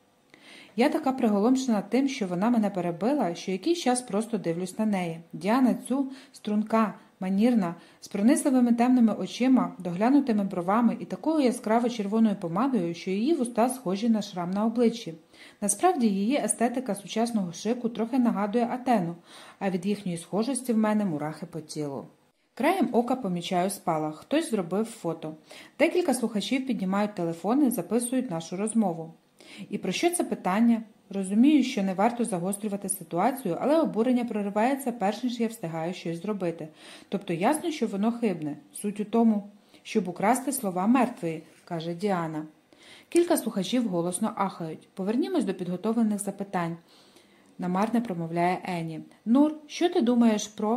Я така приголомшена тим, що вона мене перебила, що якийсь час просто дивлюсь на неї. Діана Цю струнка, манірна, з пронизливими темними очима, доглянутими бровами і такою яскраво червоною помадою, що її вуста схожі на шрам на обличчі. Насправді її естетика сучасного шику трохи нагадує Атену, а від їхньої схожості в мене мурахи по тілу. Краєм ока помічаю спалах. Хтось зробив фото. Декілька слухачів піднімають телефони, записують нашу розмову. І про що це питання? Розумію, що не варто загострювати ситуацію, але обурення проривається перш ніж я встигаю щось зробити. Тобто ясно, що воно хибне. Суть у тому, щоб украсти слова мертвої, каже Діана. Кілька слухачів голосно ахають. Повернімось до підготовлених запитань. Намарне промовляє Енні. Нур, що ти думаєш про...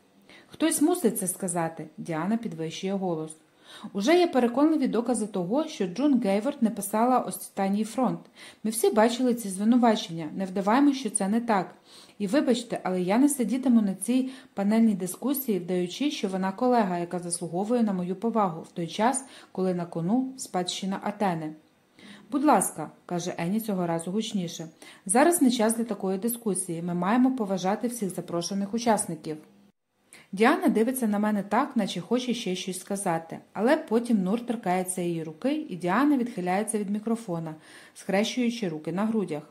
Хтось мусить це сказати, Діана підвищує голос. Уже є переконливі докази того, що Джун Гейворт не писала «Останній фронт». Ми всі бачили ці звинувачення, не вдаваємо, що це не так. І вибачте, але я не сидітиму на цій панельній дискусії, вдаючи, що вона колега, яка заслуговує на мою повагу, в той час, коли на кону спадщина Атени. Будь ласка, каже Енні цього разу гучніше, зараз не час для такої дискусії, ми маємо поважати всіх запрошених учасників. Діана дивиться на мене так, наче хоче ще щось сказати, але потім Нур торкається її руки, і Діана відхиляється від мікрофона, схрещуючи руки на грудях.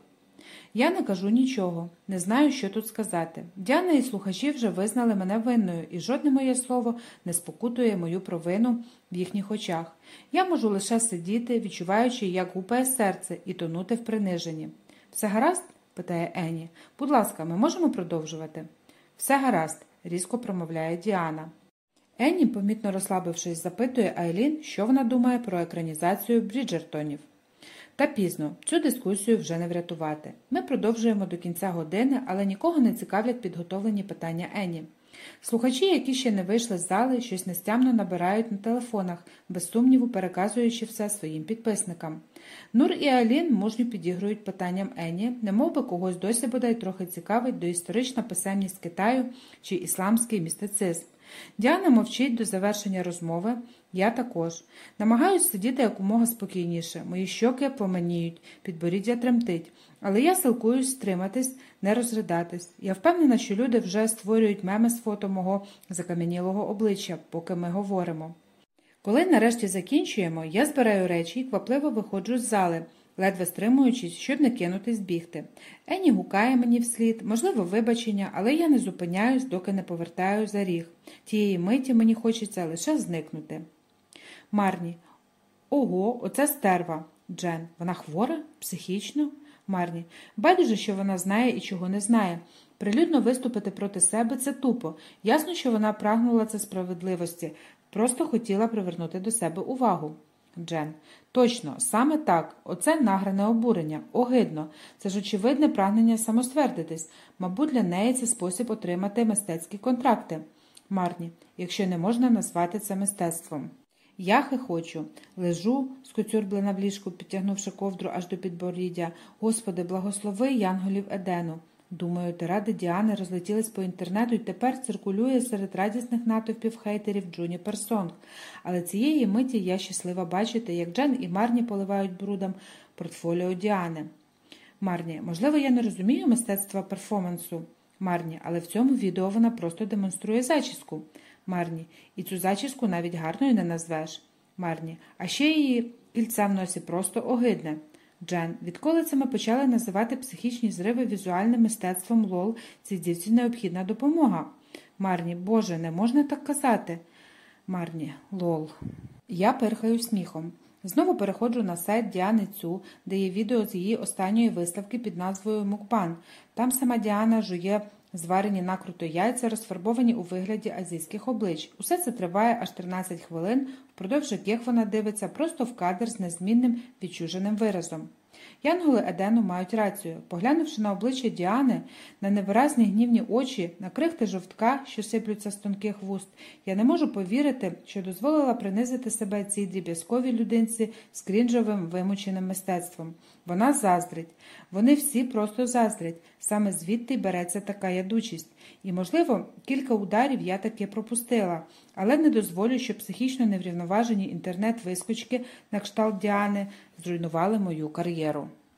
Я не кажу нічого, не знаю, що тут сказати. Діана і слухачі вже визнали мене винною, і жодне моє слово не спокутує мою провину в їхніх очах. Я можу лише сидіти, відчуваючи, як гупає серце, і тонути в приниженні. «Все гаразд?» – питає Енні. «Будь ласка, ми можемо продовжувати?» «Все гаразд», – різко промовляє Діана. Енні, помітно розслабившись, запитує Айлін, що вона думає про екранізацію Бріджертонів. Та пізно, цю дискусію вже не врятувати. Ми продовжуємо до кінця години, але нікого не цікавлять підготовлені питання Енні. Слухачі, які ще не вийшли з зали, щось нестямно набирають на телефонах, без сумніву переказуючи все своїм підписникам. Нур і Айлін мужньо підігрують питанням Енні, немовби когось досі бодай трохи цікавить доісторична писемність Китаю чи ісламський містицизм. Діана мовчить до завершення розмови, я також. Намагаюсь сидіти якомога спокійніше, мої щоки пламеніють, підборіддя тремтить. Але я силкуюсь стриматись, не розридатись. Я впевнена, що люди вже створюють меми з фото мого закам'янілого обличчя, поки ми говоримо. Коли нарешті закінчуємо, я збираю речі і квапливо виходжу з зали, ледве стримуючись, щоб не кинутись бігти. Ені гукає мені вслід, можливо, вибачення, але я не зупиняюсь, доки не повертаю за ріг. Тієї миті мені хочеться лише зникнути. Марні. Ого, оце стерва. Джен. Вона хвора? Психічно? Марні. Байдуже, що вона знає і чого не знає. Прилюдно виступити проти себе – це тупо. Ясно, що вона прагнула це справедливості. Просто хотіла привернути до себе увагу. Джен. Точно, саме так. Оце награне обурення. Огидно. Це ж очевидне прагнення самоствердитись. Мабуть, для неї це спосіб отримати мистецькі контракти. Марні. Якщо не можна назвати це мистецтвом. Я хихочу. Лежу, скоцюрблена в ліжку, підтягнувши ковдру аж до підборіддя. Господи, благослови янголів Едену. Думаю, тиради Діани розлетілись по інтернету і тепер циркулює серед радісних натовпів хейтерів Джуніпер Сонг. Але цієї миті я щаслива бачити, як Джен і Марні поливають брудом портфоліо Діани. Марні, можливо, я не розумію мистецтва перформансу. Марні, але в цьому відео вона просто демонструє зачіску. Марні, і цю зачіску навіть гарною не назвеш. Марні, а ще її кільце в носі просто огидне. Джен, відколи це ми почали називати психічні зриви візуальним мистецтвом лол, цій дівці необхідна допомога. Марні, Боже, не можна так казати. Марні, лол. Я пирхаю сміхом. Знову переходжу на сайт Діани Цю, де є відео з її останньої виставки під назвою «Мукбан». Там сама Діана жує зварені накруто яйця, розфарбовані у вигляді азійських облич. Усе це триває аж 13 хвилин, впродовж яких вона дивиться просто в кадр з незмінним відчуженим виразом. Янголи Едену мають рацію. Поглянувши на обличчя Діани, на невиразні гнівні очі, на крихти жовтка, що сиплються з тонких вуст, я не можу повірити, що дозволила принизити себе цій дріб'язковій людинці з крінжовим вимученим мистецтвом. Вона заздрить. Вони всі просто заздрять. Саме звідти й береться така ядучість. І, можливо, кілька ударів я таки пропустила, але не дозволю, щоб психічно неврівноважені інтернет-вискочки на кшталт Діани зруйнували мою кар'єру.